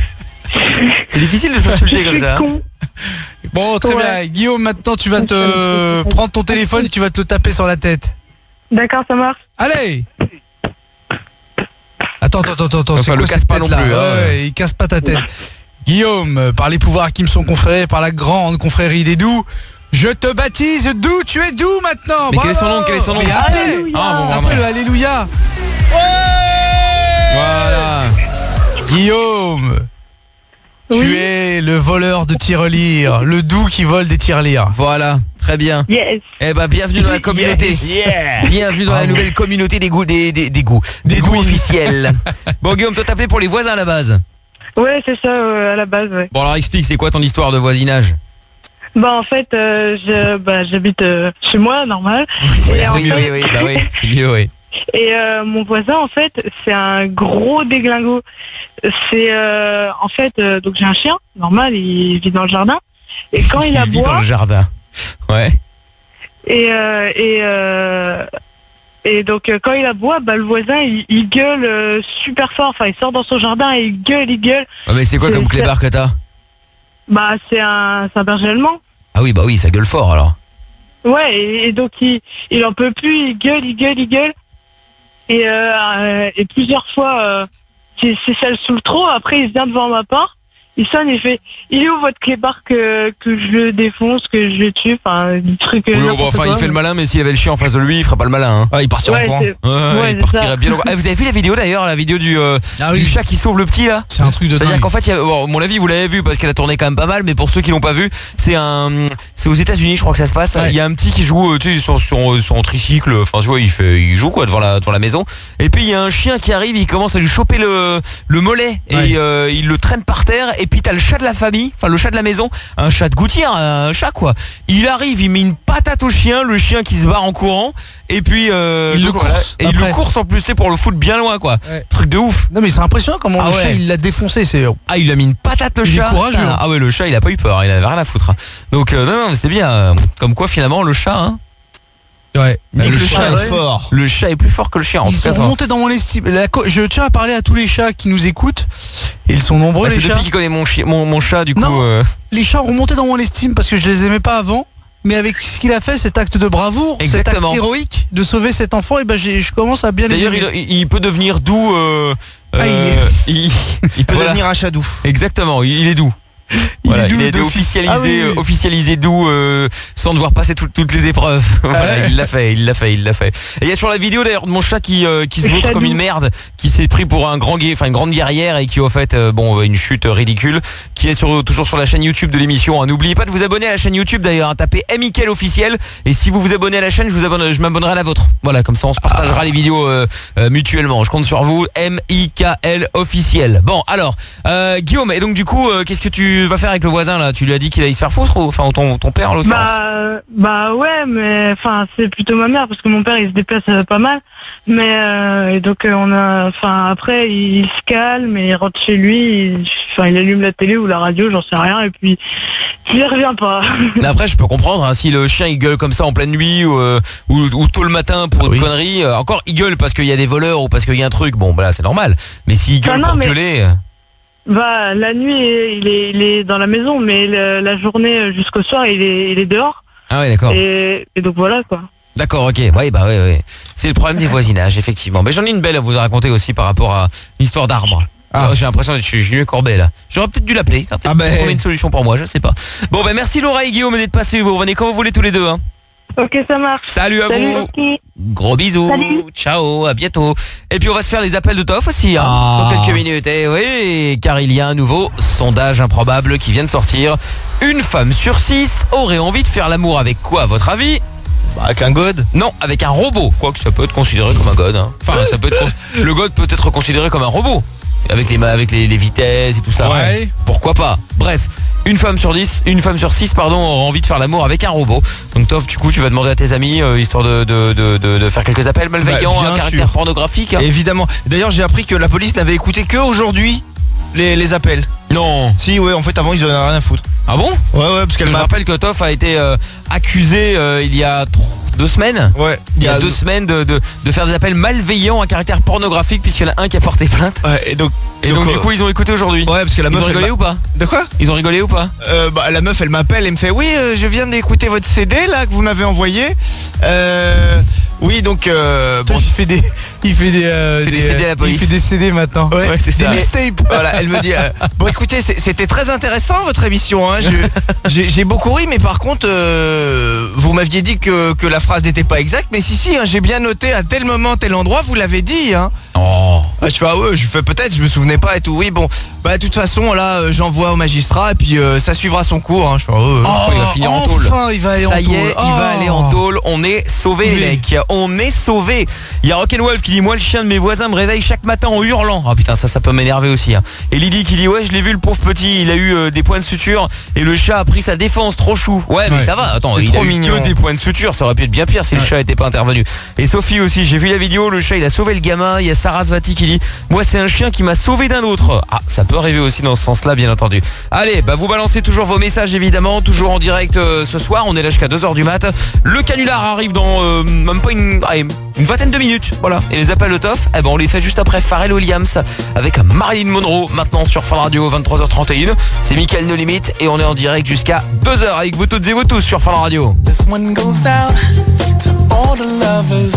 C'est difficile de je s'insulter comme suis ça. Hein. con. Bon, très Ouais. bien. Guillaume, maintenant tu vas te prendre ton téléphone et tu vas te le taper sur la tête. D'accord, ça marche. Allez! Attends, attends, attends, attends. Enfin, c'est le quoi casse cette pas non tête-là? plus, hein, Ouais, ouais. ouais, il casse pas ta tête. Guillaume, euh, par les pouvoirs qui me sont conférés par la grande confrérie des doux, je te baptise doux, tu es doux maintenant. Mais quel est son bravo. nom, quel est son nom? Mais après, Alléluia. Ah, bon, après pardon. le Alléluia. Voilà. Guillaume, tu Oui. es le voleur de tirelire, le doux qui vole des tirelires. Voilà, très bien. Yes. Eh ben bienvenue dans la communauté. Bienvenue dans la Bravo. nouvelle communauté des goûts des, des, des goûts. Des, Des goûts goûts. officiels. Bon Guillaume, toi t'appelais pour les voisins à la base. Ouais, c'est ça, euh, à la base, ouais. Bon alors explique, c'est quoi ton histoire de voisinage? Bah en fait, euh, je, bah, j'habite euh, chez moi, normal. Oui, Et en c'est mieux, fait- oui, oui, bah oui, c'est mieux, oui. Et euh, mon voisin, en fait, c'est un gros déglingo. C'est euh, en fait, euh, donc j'ai un chien, normal, il vit dans le jardin. Et quand il, vit dans aboie, le jardin. Ouais. et euh, et euh, et donc euh, quand il aboie, bah le voisin, il, il gueule euh, super fort. Enfin, il sort dans son jardin et il gueule, il gueule. Ouais, mais c'est quoi C'est- comme clébard que t'as? Bah c'est un, c'est un berger allemand. Ah oui, bah oui, ça gueule fort alors. Ouais, et, et donc il, il en peut plus, il gueule, il gueule, il gueule. Et, euh, euh, et plusieurs fois, euh, c'est c'est ça le saoule trop. Après, il vient devant ma porte, il sonne, il fait, il est où votre clébard que, que je le défonce, que je le tue, enfin, du truc. euh, Oui, bon, n'importe enfin, quoi. il fait le malin, mais s'il y avait le chien en face de lui, il ferait pas le malin. Hein. Ah, il partira Ouais, en courant. c'est- Ouais, Ouais, il c'est partirait ça. bien loin. Eh, vous avez vu la vidéo d'ailleurs, la vidéo du, euh, Ah du oui, chat qui sauve le petit là? c'est un truc de C'est-à-dire dingue. qu'en fait, il y a, bon, à mon avis, vous l'avez vu parce qu'elle a tourné quand même pas mal, mais pour ceux qui l'ont pas vu, c'est un, c'est aux États-Unis, je crois que ça se passe. Il Ouais. y a un petit qui joue, euh, tu sais, sur son, son tricycle. Enfin, tu vois, il fait, il joue quoi devant la, devant la maison. Et puis il y a un chien qui arrive, il commence à lui choper le, le mollet et Ouais. euh, il le traîne par terre. Et puis t'as le chat de la famille, enfin le chat de la maison, un chat de gouttière, un chat quoi. Il arrive, il met une patate au chien, le chien qui se barre en courant. Et puis euh, Il le donc, voilà. course et il le après. course en plus, c'est pour le foutre bien loin quoi. Ouais. Truc de ouf. Non mais c'est impressionnant comment Ah le ouais. chat il l'a défoncé. C'est Ah, il a mis une patate le Il est chat. courageux, Putain. hein. Ah ouais, le chat, il a pas eu peur, il avait rien à foutre. Donc euh, non, non, mais c'est bien. Comme quoi finalement le chat, hein. ouais. Nique Le le chat chat. est fort. Le chat est plus fort que le chien. En Ils tout cas, sont ça- montés dans mon estime. La co- je tiens à parler à tous les chats qui nous écoutent. Ils sont nombreux Bah, les c'est chats. depuis qu'il connaît mon, chien, mon, mon chat, du coup. Non. euh, les chats ont remonté dans mon estime parce que je les aimais pas avant. Mais avec ce qu'il a fait, cet acte de bravoure, Exactement. cet acte héroïque de sauver cet enfant, et ben j'ai- je commence à bien les D'ailleurs, aimer. il, il peut devenir doux. Euh, Ah, il euh, il, Il peut voilà. devenir un chat doux. Exactement, il, il est doux. Il Voilà, est doux il a été d'office. officialisé, Ah oui, oui. euh, officialisé doux euh, sans devoir passer tout- toutes les épreuves. Voilà, ouais. il l'a fait, il l'a fait, il l'a fait. Et il y a toujours la vidéo d'ailleurs de mon chat qui euh, qui se Le vautre chat comme doux. une merde, qui s'est pris pour un grand guerrier, enfin une grande guerrière et qui au fait euh, bon une chute ridicule, qui est sur, toujours sur la chaîne YouTube de l'émission. hein. N'oubliez pas de vous abonner à la chaîne YouTube d'ailleurs. hein. Tapez Mickaël officiel et si vous vous abonnez à la chaîne, je vous abonne, je m'abonnerai à la vôtre. Voilà, comme ça on se partagera les vidéos euh, euh, mutuellement. Je compte sur vous. M I K L officiel. Bon alors euh, Guillaume, et donc du coup euh, qu'est-ce que tu vas faire avec le voisin là? Tu lui as dit qu'il allait se faire foutre ou enfin ton, ton père en l'occurrence? Bah, euh, bah ouais, mais enfin c'est plutôt ma mère parce que mon père il se déplace euh, pas mal, mais euh, et donc euh, on a, enfin après il, il se calme et il rentre chez lui, il, enfin il allume la télé ou la radio, j'en sais rien, et puis il revient pas. Là, après je peux comprendre hein, si le chien il gueule comme ça en pleine nuit ou, euh, ou, ou tôt le matin pour une connerie, euh, encore il gueule parce qu'il y a des voleurs ou parce qu'il y a un truc, bon bah là c'est normal, mais s'il gueule Ah non, pour mais- gueuler euh, Bah la nuit il est, il est dans la maison, mais le- la journée jusqu'au soir il est, il est dehors. ah ouais d'accord. Et, et donc voilà quoi. D'accord, ok, ouais, bah ouais, ouais. C'est le problème des voisinages, effectivement. Mais j'en ai une belle à vous raconter aussi par rapport à l'histoire d'arbre. Ah. J'ai l'impression d'être chez Julien Corbet là. J'aurais peut-être dû l'appeler. Il a peut-être Ah ben. trouvé une solution pour moi, je sais pas. Bon, ben merci Laura et Guillaume d'être passés. Vous revenez quand vous voulez tous les deux. Hein. Ok, ça marche. Salut à Salut. vous. Ok. Gros bisous. Salut. Ciao, à bientôt. Et puis on va se faire les appels de Toff aussi hein, Ah. dans quelques minutes. Et oui, car il y a un nouveau sondage improbable qui vient de sortir. Une femme sur six aurait envie de faire l'amour avec quoi à votre avis? Bah, avec un god. Non, avec un robot. Quoique ça peut être considéré comme un god. hein. Enfin, ça peut être con- le god peut être considéré comme un robot. Avec les ma- avec les, les vitesses et tout ça. Ouais. Pourquoi pas. Bref, une femme sur dix, une femme sur six, pardon, aura envie de faire l'amour avec un robot. Donc Toff, du coup, tu vas demander à tes amis euh, histoire de, de, de, de, de faire quelques appels malveillants Bah, bien à caractère sûr. pornographique. hein. Évidemment. D'ailleurs, j'ai appris que la police n'avait écouté que aujourd'hui les, les appels. Non. Si, ouais, en fait, avant, ils en avaient rien à foutre. Ah bon? Ouais, ouais, parce qu'elle Je m'a. rappelle que Toff a été euh, accusé euh, il y a tro- deux semaines. Ouais, Il y a deux semaines de, de, de faire des appels malveillants à caractère pornographique puisqu'il y en a un qui a porté plainte. Ouais, et donc. Et donc, euh, du coup ils ont écouté aujourd'hui. Ouais, parce que la Ils meuf. ont elle rigolé m'a- ou pas? De quoi? Ils ont rigolé ou pas? Euh, bah, la meuf elle m'appelle et me fait oui euh, je viens d'écouter votre C D là que vous m'avez envoyé. Euh, oui donc euh, bon, Il fait des, il fait des, euh, Il fait des C D à la police. Il fait des C D maintenant. ouais, Ouais, c'est Des ça. mixtapes. voilà, elle me dit euh, bon écoutez c'est- c'était très intéressant votre émission hein. Je- J'ai j'ai beaucoup ri mais par contre euh, vous m'aviez dit que, que la phrase n'était pas exacte mais si si hein, j'ai bien noté à tel moment tel endroit vous l'avez dit hein. Oh. Ah, je fais ah ouais je fais peut-être je me souvenais pas et tout oui bon bah de toute façon là euh, j'envoie au magistrat et puis euh, ça suivra son cours hein. Je fais, ah, ouais, ouais. Oh, il va finir en tôle. Enfin, il va aller en Ça tôle. y est, il va Oh. aller en tôle. On est sauvés, Oui. les mecs. On est sauvés. Il y a Rock'n'Wolf qui dit moi le chien de mes voisins me réveille chaque matin en hurlant. Ah putain ça ça peut m'énerver aussi. hein. Et Lydie qui dit ouais je l'ai vu le pauvre petit, il a eu euh, des points de suture et le chat a pris sa défense, trop chou. Ouais mais Ouais. ça va. Attends C'est il a trop eu mignon. que des points de suture. Ça aurait pu être bien pire si le chat était pas intervenu. Et Sophie aussi, j'ai vu la vidéo, le chat il a sauvé le gamin. Il y a Sarasvati qui dit moi c'est un chien qui m'a sauvé d'un autre. Ah ça peut arriver aussi dans ce sens-là bien entendu. Allez bah vous balancez toujours vos messages évidemment, toujours en direct euh, ce soir. On est là jusqu'à deux heures du mat. Le canular arrive dans euh, même pas une, allez, une vingtaine de minutes. Voilà. Et les appels de Toff, eh ben on les fait juste après Pharrell Williams avec Marilyn Monroe maintenant sur Fun Radio vingt-trois heures trente et une. C'est Mickaël No Limit et on est en direct jusqu'à deux heures avec vous toutes et vous tous sur Fun Radio. This one goes out to all the lovers.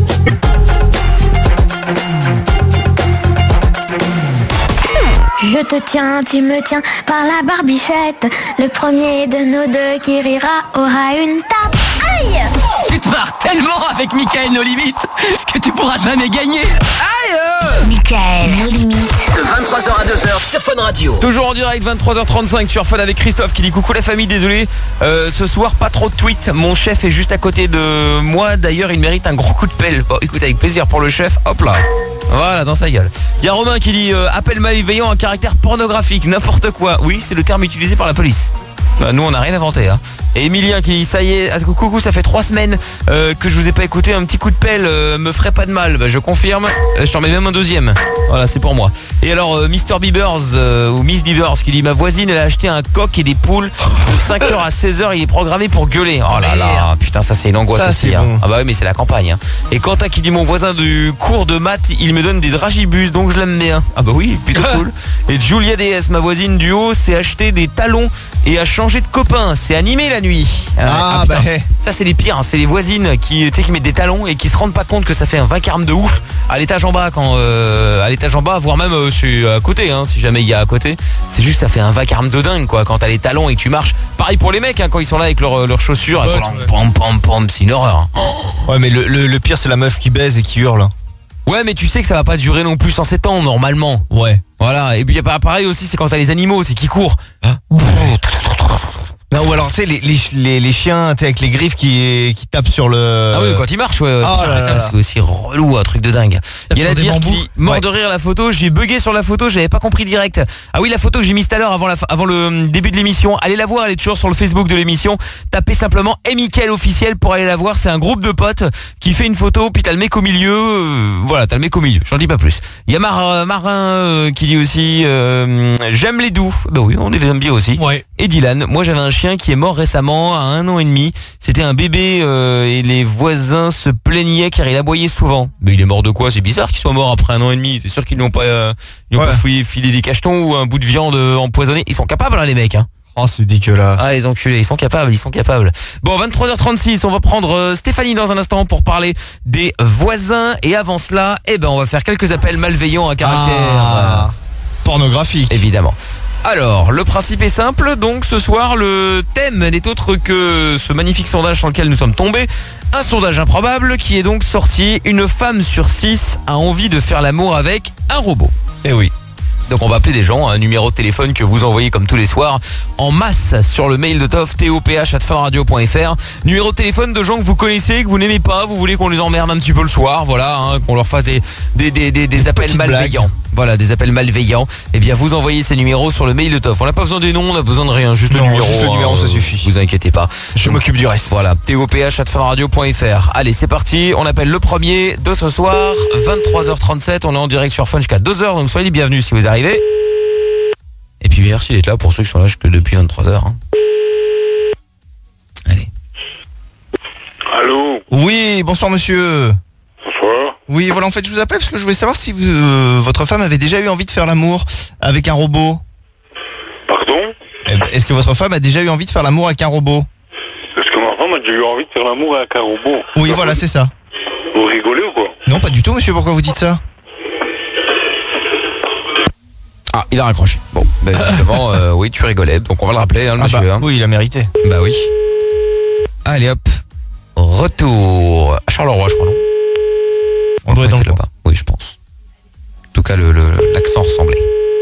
Je te tiens, tu me tiens par la barbichette. Le premier de nos deux qui rira aura une tape. Aïe! Tu te marres tellement avec Mickaël No Limit que tu pourras jamais gagner. Aïe! Mickaël, nos limites. De vingt-trois heures à deux heures sur Fun Radio. Toujours en direct, vingt-trois heures trente-cinq sur Fun avec Christophe qui dit coucou la famille, désolé euh, ce soir pas trop de tweets, mon chef est juste à côté de moi, d'ailleurs il mérite un gros coup de pelle. Bon écoute avec plaisir pour le chef, hop là. Voilà dans sa gueule. Il y a Romain qui dit euh, appel malveillant à caractère pornographique, n'importe quoi. Oui c'est le terme utilisé par la police. Bah, nous on n'a rien inventé hein. Et Emilien qui dit ça y est, ah, coucou, ça fait trois semaines euh, que je vous ai pas écouté, un petit coup de pelle euh, me ferait pas de mal. Bah, je confirme, euh, je t'en mets même un deuxième. Voilà, c'est pour moi. Et alors euh, mister Biebers euh, ou Miss Biebers qui dit ma voisine elle a acheté un coq et des poules de cinq heures à seize heures, il est programmé pour gueuler. Oh là là, putain ça c'est une angoisse Ça, aussi c'est hein. bon. Ah bah oui mais c'est la campagne hein. Et Quentin qui dit mon voisin du cours de maths, il me donne des dragibus donc je l'aime bien. Ah bah oui, plutôt cool. Et Julia D S, ma voisine du haut, s'est acheté des talons et a changé de copain. C'est animé la nuit. Ah, putain. bah, hey. Ça c'est les pires, hein. C'est les voisines qui, tu sais, qui mettent des talons et qui se rendent pas compte que ça fait un vacarme de ouf à l'étage en bas quand euh, à l'étage en bas, voire même euh, chez à côté hein, si jamais il y a à côté. C'est juste ça fait un vacarme de dingue quoi quand t'as les talons et que tu marches. Pareil pour les mecs hein, quand ils sont là avec leurs leurs chaussures. Ouais, et ouais. pom, pom, pom, c'est une horreur. Hein. Ouais, mais le, le, le pire, c'est la meuf qui baise et qui hurle. Ouais mais tu sais que ça va pas durer non plus cent sept ans normalement. Ouais. Voilà, et puis y a pareil aussi c'est quand t'as les animaux, c'est qui courent. Non, ou alors, tu sais, les, les, les, les chiens, tu sais, avec les griffes qui, qui tapent sur le... Ah oui, quand ils marchent, ouais. ouais. Oh Putain, là ça, là. c'est aussi relou, un truc de dingue. Il y a la sur des dire bambous. qui mort Ouais. de rire la photo. J'ai bugué sur la photo, j'avais pas compris direct. Ah oui, la photo que j'ai mise tout à l'heure avant, la, avant le début de l'émission. Allez la voir, elle est toujours sur le Facebook de l'émission. Tapez simplement et Mickaël officiel pour aller la voir. C'est un groupe de potes qui fait une photo, puis t'as le mec au milieu. euh, voilà, t'as le mec au milieu. J'en dis pas plus. Il y a Mar euh, Marin euh, qui dit aussi euh, j'aime les doux. Bah oui, on les aime bien aussi. Ouais. Et Dylan, moi j'avais un chien qui est mort récemment à un an et demi. C'était un bébé euh, et les voisins se plaignaient car il aboyait souvent. Mais il est mort de quoi? C'est bizarre qu'il soit mort après un an et demi. T'es sûr qu'ils n'ont pas, euh, ils n'ont Ouais. pas fouillé, filé des cachetons ou un bout de viande euh, empoisonnée? Ils sont capables hein, les mecs hein. Oh, c'est dégueulasse. Ah les enculés, ils sont capables, ils sont capables. Bon, vingt-trois heures trente-six, on va prendre euh, Stéphanie dans un instant pour parler des voisins. Et avant cela, eh ben on va faire quelques appels malveillants à caractère Ah. Pornographique. euh, évidemment. Alors, le principe est simple, donc ce soir le thème n'est autre que ce magnifique sondage sur lequel nous sommes tombés. Un sondage improbable qui est donc sorti. Une femme sur six a envie de faire l'amour avec un robot. Eh oui. Donc on va appeler des gens, un numéro de téléphone que vous envoyez comme tous les soirs en masse sur le mail de Toff, toph arobase funradio point fr. Numéro de téléphone de gens que vous connaissez, que vous n'aimez pas, vous voulez qu'on les emmerde un petit peu le soir, voilà, hein, qu'on leur fasse des, des, des, des, des appels petites malveillants. blagues. Voilà, des appels malveillants. Eh bien vous envoyez ces numéros sur le mail de Toff. On n'a pas besoin des noms, on n'a besoin de rien, juste le Non, numéro. juste le numéro, ça suffit. Vous inquiétez pas. Je m'occupe du reste. Voilà, toph arobase funradio point fr. Allez, c'est parti, on appelle le premier de ce soir, vingt-trois heures trente-sept, on est en direct sur Fun jusqu'à deux heures, donc soyez les bienvenus si vous arrivez. Et puis merci d'être là pour ceux qui sont là jusque depuis vingt-trois heures. Hein. Allez. Allô? Oui, bonsoir monsieur. Bonsoir. Oui, voilà, en fait, je vous appelle parce que je voulais savoir si vous, euh, votre femme avait déjà eu envie de faire l'amour avec un robot. Pardon? Eh ben, Est-ce que votre femme a déjà eu envie de faire l'amour avec un robot? Est-ce que ma femme a déjà eu envie de faire l'amour avec un robot? Oui, voilà, c'est ça. Vous rigolez ou quoi? Non, pas du tout, monsieur, pourquoi vous dites ça? Ah, il a raccroché. Bon, bah, évidemment, euh, oui, tu rigolais, donc on va le rappeler, hein, le Ah monsieur. bah, hein. oui, il a mérité. Bah oui. Allez hop. Retour à Charleroi, je crois, non? On doit être dans le là-bas. Oui, je pense. En tout cas, le, le- l'accent ressemblait.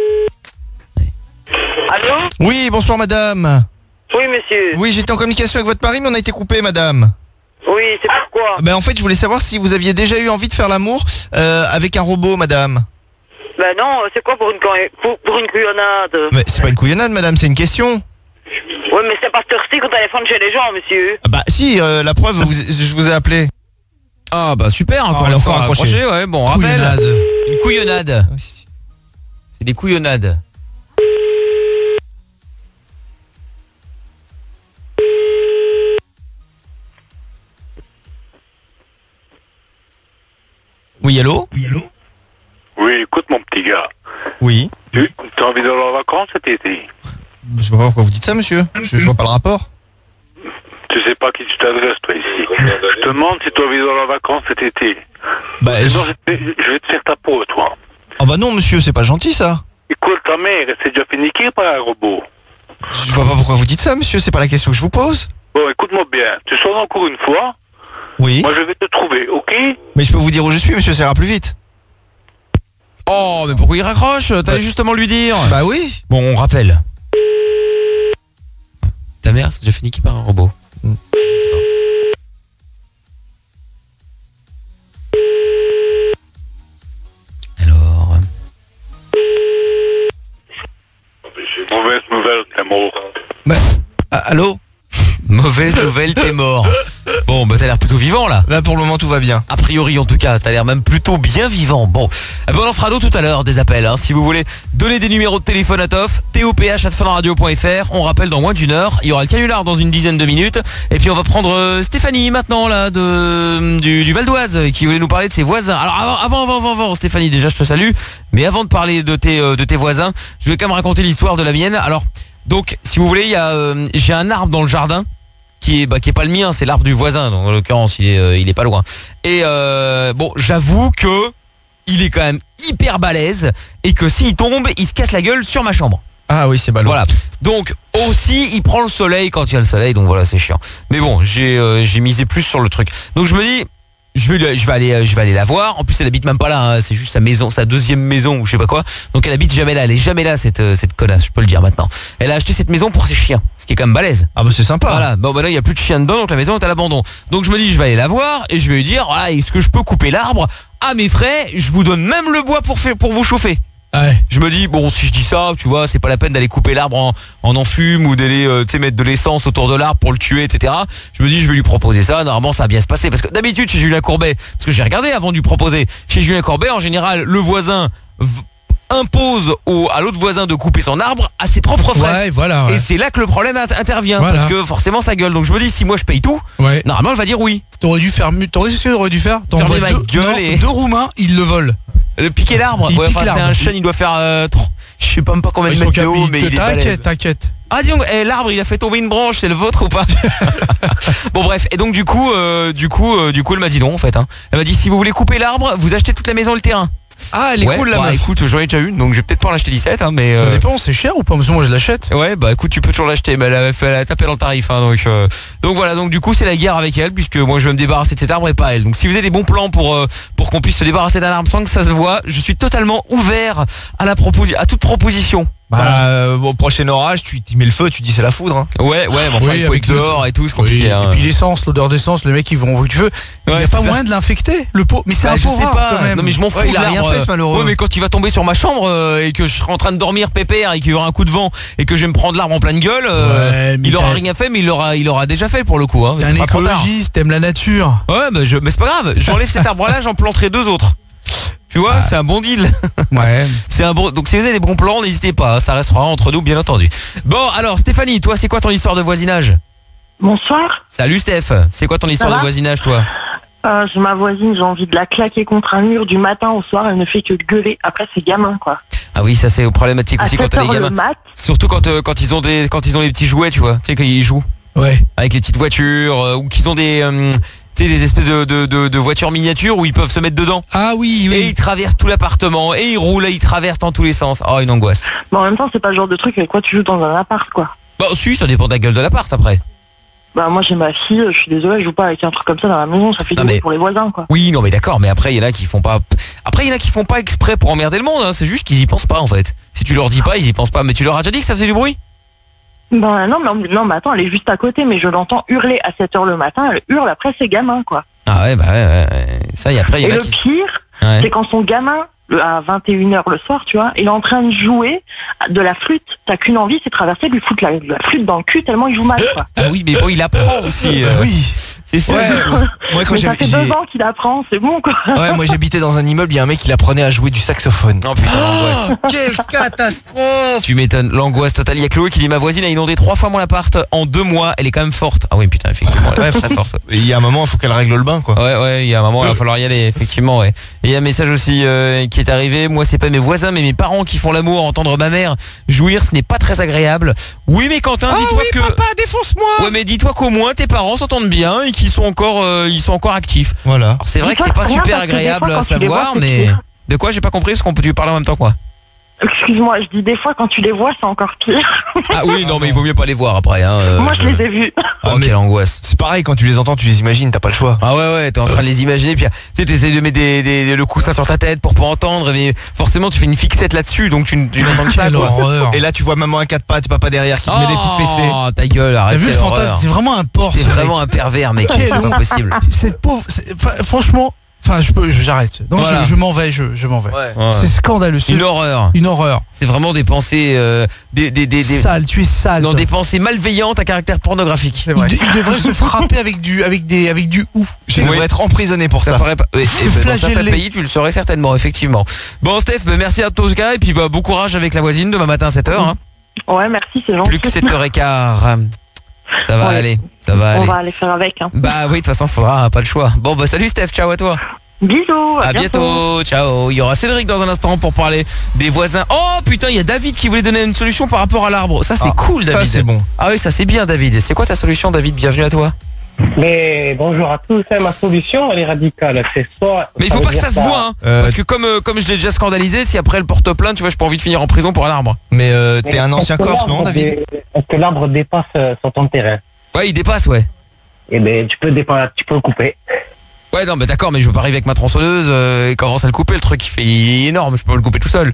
Allô? Oui, bonsoir madame. Oui, monsieur. Oui, j'étais en communication avec votre mari, mais on a été coupé, madame. Oui, c'est pourquoi? Ben en fait, je voulais savoir si vous aviez déjà eu envie de faire l'amour euh, avec un robot, madame. Ben non, c'est quoi pour une, con- pour, pour une couillonnade? Mais c'est pas une couillonnade, madame, c'est une question. Ouais, mais c'est pas sorti qu'on téléphone chez les gens, monsieur. Ah Bah si, euh, la preuve, vous- je vous ai appelé. Ah bah super, encore elle a une encore fois accroché. accroché, ouais, bon, rappel. Couillonnade. Une couillonnade. C'est des couillonnades. Oui, allô? Oui, écoute mon petit gars. Oui. Tu as envie d'aller en vacances cet été? Je vois pas pourquoi vous dites ça, monsieur. Je, je vois pas le rapport. Tu sais pas à qui tu t'adresses toi ici. Je te demande si tu as envie d'aller en vacances cet été. Bah, Sinon je, te- je vais te faire ta peau toi. Oh bah non, monsieur, c'est pas gentil ça. Écoute ta mère, elle s'est déjà fait niquer par un robot. Je vois pas pourquoi vous dites ça, monsieur, c'est pas la question que je vous pose. Bon, écoute-moi bien. Tu sors encore une fois. Oui. Moi je vais te trouver, ok? Mais je peux vous dire où je suis, monsieur, ça ira plus vite. Oh, mais pourquoi il raccroche? T'allais justement lui dire. Bah oui. Bon, on rappelle. Ta mère s'est déjà fait niquer par un robot. Je ne sais pas. Alors... Mauvaise nouvelle, t'es mort. Bah, ah, Allô? Mauvaise nouvelle, t'es mort. Bon, bah t'as l'air plutôt vivant là. Là pour le moment tout va bien. A priori en tout cas, t'as l'air même plutôt bien vivant. Bon, eh ben, on en fera d'autres tout à l'heure, des appels. Hein. Si vous voulez donner des numéros de téléphone à Toff, toph arobase fun radio point f r. On rappelle dans moins d'une heure. Il y aura le canular dans une dizaine de minutes. Et puis on va prendre euh, Stéphanie maintenant là de du, du Val d'Oise qui voulait nous parler de ses voisins. Alors avant, avant, avant, avant, avant, Stéphanie, déjà je te salue. Mais avant de parler de tes euh, de tes voisins, je vais quand même raconter l'histoire de la mienne. Alors donc, si vous voulez, il y a euh, j'ai un arbre dans le jardin. Qui est, bah, qui est pas le mien, c'est l'arbre du voisin, donc en l'occurrence il est, euh, il est pas loin. Et euh, bon, j'avoue que il est quand même hyper balèze et que s'il tombe, il se casse la gueule sur ma chambre. Ah oui, c'est ballot. Voilà. Donc aussi, il prend le soleil quand il y a le soleil, donc voilà, c'est chiant. Mais bon, j'ai euh, j'ai misé plus sur le truc. Donc je me dis, je vais je vais aller je vais aller la voir. En plus, elle habite même pas là, hein. C'est juste sa maison, sa deuxième maison ou je sais pas quoi. Donc elle habite jamais là, elle est jamais là cette cette connasse, je peux le dire maintenant. Elle a acheté cette maison pour ses chiens, ce qui est quand même balèze. Ah bah c'est sympa. Voilà. Bon bah là il y a plus de chiens dedans, donc la maison est à l'abandon. Donc je me dis je vais aller la voir et je vais lui dire voilà, est-ce que je peux couper l'arbre à mes frais? Je vous donne même le bois pour faire pour vous chauffer. Ouais. Je me dis bon, si je dis ça, tu vois, c'est pas la peine d'aller couper l'arbre en, en enfume ou d'aller euh, tu sais mettre de l'essence autour de l'arbre pour le tuer, et cetera. Je me dis je vais lui proposer ça, normalement ça va bien se passer parce que d'habitude chez Julien Courbet, parce que j'ai regardé avant de lui proposer, chez Julien Courbet en général le voisin v- impose au, à l'autre voisin de couper son arbre à ses propres frais. Ouais, voilà. Ouais. Et c'est là que le problème int- intervient Voilà. parce que forcément ça gueule. Donc je me dis si moi je paye tout, Ouais. normalement elle va dire oui. T'aurais dû faire mieux. T'aurais ce que t'aurais dû faire. T'envoies Fermer ma deux, gueule non, et- deux Roumains, ils le volent. Le piquer l'arbre, Il ouais, pique enfin, c'est l'arbre. un chêne, il doit faire euh, trop- je sais pas même pas combien de Ils sont mètres de haut, capables- mais il est balèze. T'inquiète, t'inquiète. Ah dis donc, eh, l'arbre il a fait tomber une branche, c'est le vôtre ou pas? Bon bref, et donc du coup, euh, du coup, euh, du coup elle m'a dit non en fait. Hein. Elle m'a dit si vous voulez couper l'arbre, vous achetez toute la maison et le terrain. Ah elle est Ouais, cool la bah, meuf. écoute, j'en ai déjà une, donc je vais peut-être pas en acheter dix-sept, hein, mais. Ça euh, dépend, c'est cher ou pas? Parce que moi je l'achète. Ouais bah écoute tu peux toujours l'acheter, mais elle a, fait, elle a tapé dans le tarif hein, donc euh, donc voilà, donc du coup c'est la guerre avec elle puisque moi je veux me débarrasser de cet arbre et pas elle. Donc si vous avez des bons plans pour euh, pour qu'on puisse se débarrasser d'un arbre sans que ça se voit, je suis totalement ouvert à la proposi- à toute proposition. Bah euh, bon, prochain orage, tu y mets le feu, tu dis c'est la foudre. Hein. Ouais ouais, mais enfin Oui, il faut avec être dehors et tout, c'est compliqué. Oui, hein. Et puis l'essence, l'odeur d'essence, le mec ils vont au bout du feu. Il Ouais, n'y a c'est pas ça. moyen de l'infecter, le pot. Mais c'est Bah, un je pauvre sais arbre, pas, quand même. non mais je m'en fous. Ouais, il a de rien l'arbre, fait, ce malheureux. Ouais mais quand il va tomber sur ma chambre euh, et que je serai en train de dormir pépère et qu'il y aura un coup de vent et que je vais me prendre l'arbre en pleine gueule, euh, Ouais, mais il aura t'as- rien fait mais il aura il aura déjà fait pour le coup. Hein. T'es C'est un pas trop tard. écologiste, t'aimes la nature. Ouais bah je, mais c'est pas grave, j'enlève cet arbre là, j'en planterai deux autres. Tu vois, Ah. c'est un bon deal. Ouais. C'est un bon. Donc si vous avez des bons plans, n'hésitez pas, hein, ça restera entre nous bien entendu. Bon alors Stéphanie, toi c'est quoi ton histoire de voisinage? Bonsoir. Salut Steph, c'est quoi ton histoire Ça de va voisinage toi? Euh, j'ai ma voisine, j'ai envie de la claquer contre un mur du matin au soir, elle ne fait que gueuler. Après, c'est gamin, quoi. Ah oui, ça c'est problématique À aussi quand sept t'as les heures le gamins. mat, Surtout quand euh, quand ils ont des quand ils ont les petits jouets, tu vois, tu sais quand ils jouent Ouais. avec les petites voitures euh, ou qu'ils ont des euh, tu sais des espèces de, de, de, de voitures miniatures où ils peuvent se mettre dedans. Ah oui, Et oui. ils traversent tout l'appartement et ils roulent et ils traversent dans tous les sens. Oh une angoisse. mais en même temps, c'est pas le genre de truc avec quoi tu joues dans un appart, quoi. Bah si, ça dépend de la gueule de l'appart après. Bah, moi, j'ai ma fille, je suis désolée, je joue pas avec un truc comme ça dans la maison, ça fait Non, du bruit mais- pour les voisins, quoi. Oui, non mais d'accord, mais après il y en a qui font pas. Après il y en a qui font pas exprès pour emmerder le monde. Hein. C'est juste qu'ils y pensent pas en fait. Si tu leur dis pas, ils y pensent pas. Mais tu leur as déjà dit que ça faisait du bruit? Ben, non, mais, non, mais attends, elle est juste à côté, mais je l'entends hurler à sept heures le matin, elle hurle après ses gamins, quoi. Ah ouais, bah ouais, ouais, ouais. Ça, y a après il y Et en a le qui. pire, Ouais. c'est quand son gamin, le- à vingt et une heures le soir, tu vois, il est en train de jouer de la flûte. T'as qu'une envie, c'est de traverser, lui foutre la, la flûte dans le cul tellement il joue mal, quoi. Ah oui, mais bon, il apprend aussi. euh, Oui. C'est ça. Ouais. Moi quand Mais ça j'ai fait deux ans qu'il apprend, c'est bon, quoi. ouais, moi j'habitais dans un immeuble, il y a un mec qui apprenait à jouer du saxophone. Non putain, l'angoisse. Quelle catastrophe. Tu m'étonnes, l'angoisse totale. Il y a Chloé qui dit ma voisine a inondé trois fois mon appart en deux mois. Elle est quand même forte. Ah oui, putain, effectivement, elle est très forte. Et il y a un moment, il faut qu'elle règle le bain, quoi. Ouais, ouais, il y a un moment, il va falloir y aller, effectivement, ouais. Et il y a un message aussi euh, qui est arrivé. Moi, c'est pas mes voisins, mais mes parents qui font l'amour. Entendre ma mère jouir, ce n'est pas très agréable. Oui, mais Quentin, Ah dis-toi oui, que. papa, défonce-moi. Ouais, mais dis-toi qu'au moins tes parents s'entendent bien et qu'ils sont encore, euh, ils sont encore actifs. Voilà. Alors, c'est vrai que Dis-toi c'est pas rien, super parce que des agréable fois, à quand tu les vois, savoir, c'est mais pire. de quoi j'ai pas compris parce qu'on peut tu parler en même temps quoi. Excuse-moi, je dis des fois quand tu les vois, c'est encore pire. Ah oui, non, mais il vaut mieux pas les voir après. Hein, euh, Moi, je les ai vus. Oh, mais- quelle angoisse. C'est pareil, quand tu les entends, tu les imagines, t'as pas le choix. Ah ouais ouais, t'es en train de les imaginer puis tu sais t'essayes de mettre des, des- le coussin sur ta tête pour pas entendre mais forcément tu fais une fixette là-dessus donc tu, tu n'entends que ça Quelle quoi. horreur. Et là, tu vois maman à quatre pattes, papa derrière qui te met des petites fessées. Oh ta gueule, T'as arrête. vu le quelle fantasme? horreur. C'est vraiment un porc. C'est ce vraiment mec. un pervers mec, Quel c'est pas possible. Cette pauvre. c'est- enfin, franchement. Enfin, je peux, j'arrête. Non, Voilà. je, je m'en vais, je, je m'en vais. Ouais. C'est scandaleux. c'est- Une horreur. Une horreur. C'est vraiment des pensées euh, des, des, des, des- Sale, tu es sale. non, toi. des pensées malveillantes à caractère pornographique. Il, de- il devrait se frapper avec du, avec des, avec du ou. Je Oui. devrais être emprisonné pour Ça ça. paraît pas. Oui, et ben, dans certains Flagellé. pays, tu le saurais certainement, effectivement. Bon, Steph, bah, merci à toi en tout cas, et puis bah, bon courage avec la voisine demain matin à sept heures. Hein. Ouais, merci, c'est gentil. Plus que sept heures quinze. Ça va Ouais. aller, ça va On aller. va aller faire avec. Hein. Bah oui, de toute façon, faudra, hein, pas le choix. Bon, bah salut Steph, ciao à toi. Bisous, à, À bientôt, ciao. Il y aura Cédric dans un instant pour parler des voisins. Oh putain, il y a David qui voulait donner une solution par rapport à l'arbre. Ça c'est Ah, cool, ça, David. c'est bon. Ah oui, ça c'est bien, David. C'est quoi ta solution, David? Bienvenue à toi. Mais bonjour à tous, hein, ma solution elle est radicale, c'est soit... Mais il faut veut pas que dire ça se voit, hein. Euh, Parce que comme euh, comme je l'ai déjà scandalisé, si après elle porte plainte, tu vois, j'ai pas envie de finir en prison pour un arbre. Mais euh, t'es Mais un est-ce ancien que Corse, non, l'arbre David? dé- Est-ce que l'arbre dépasse euh, sur ton terrain? Ouais, il dépasse, ouais. Eh ben tu peux dépasser, tu peux le couper. Ouais, non, mais d'accord, mais je veux pas arriver avec ma tronçonneuse euh, et commence à le couper, le truc, il fait il est énorme, je peux pas le couper tout seul.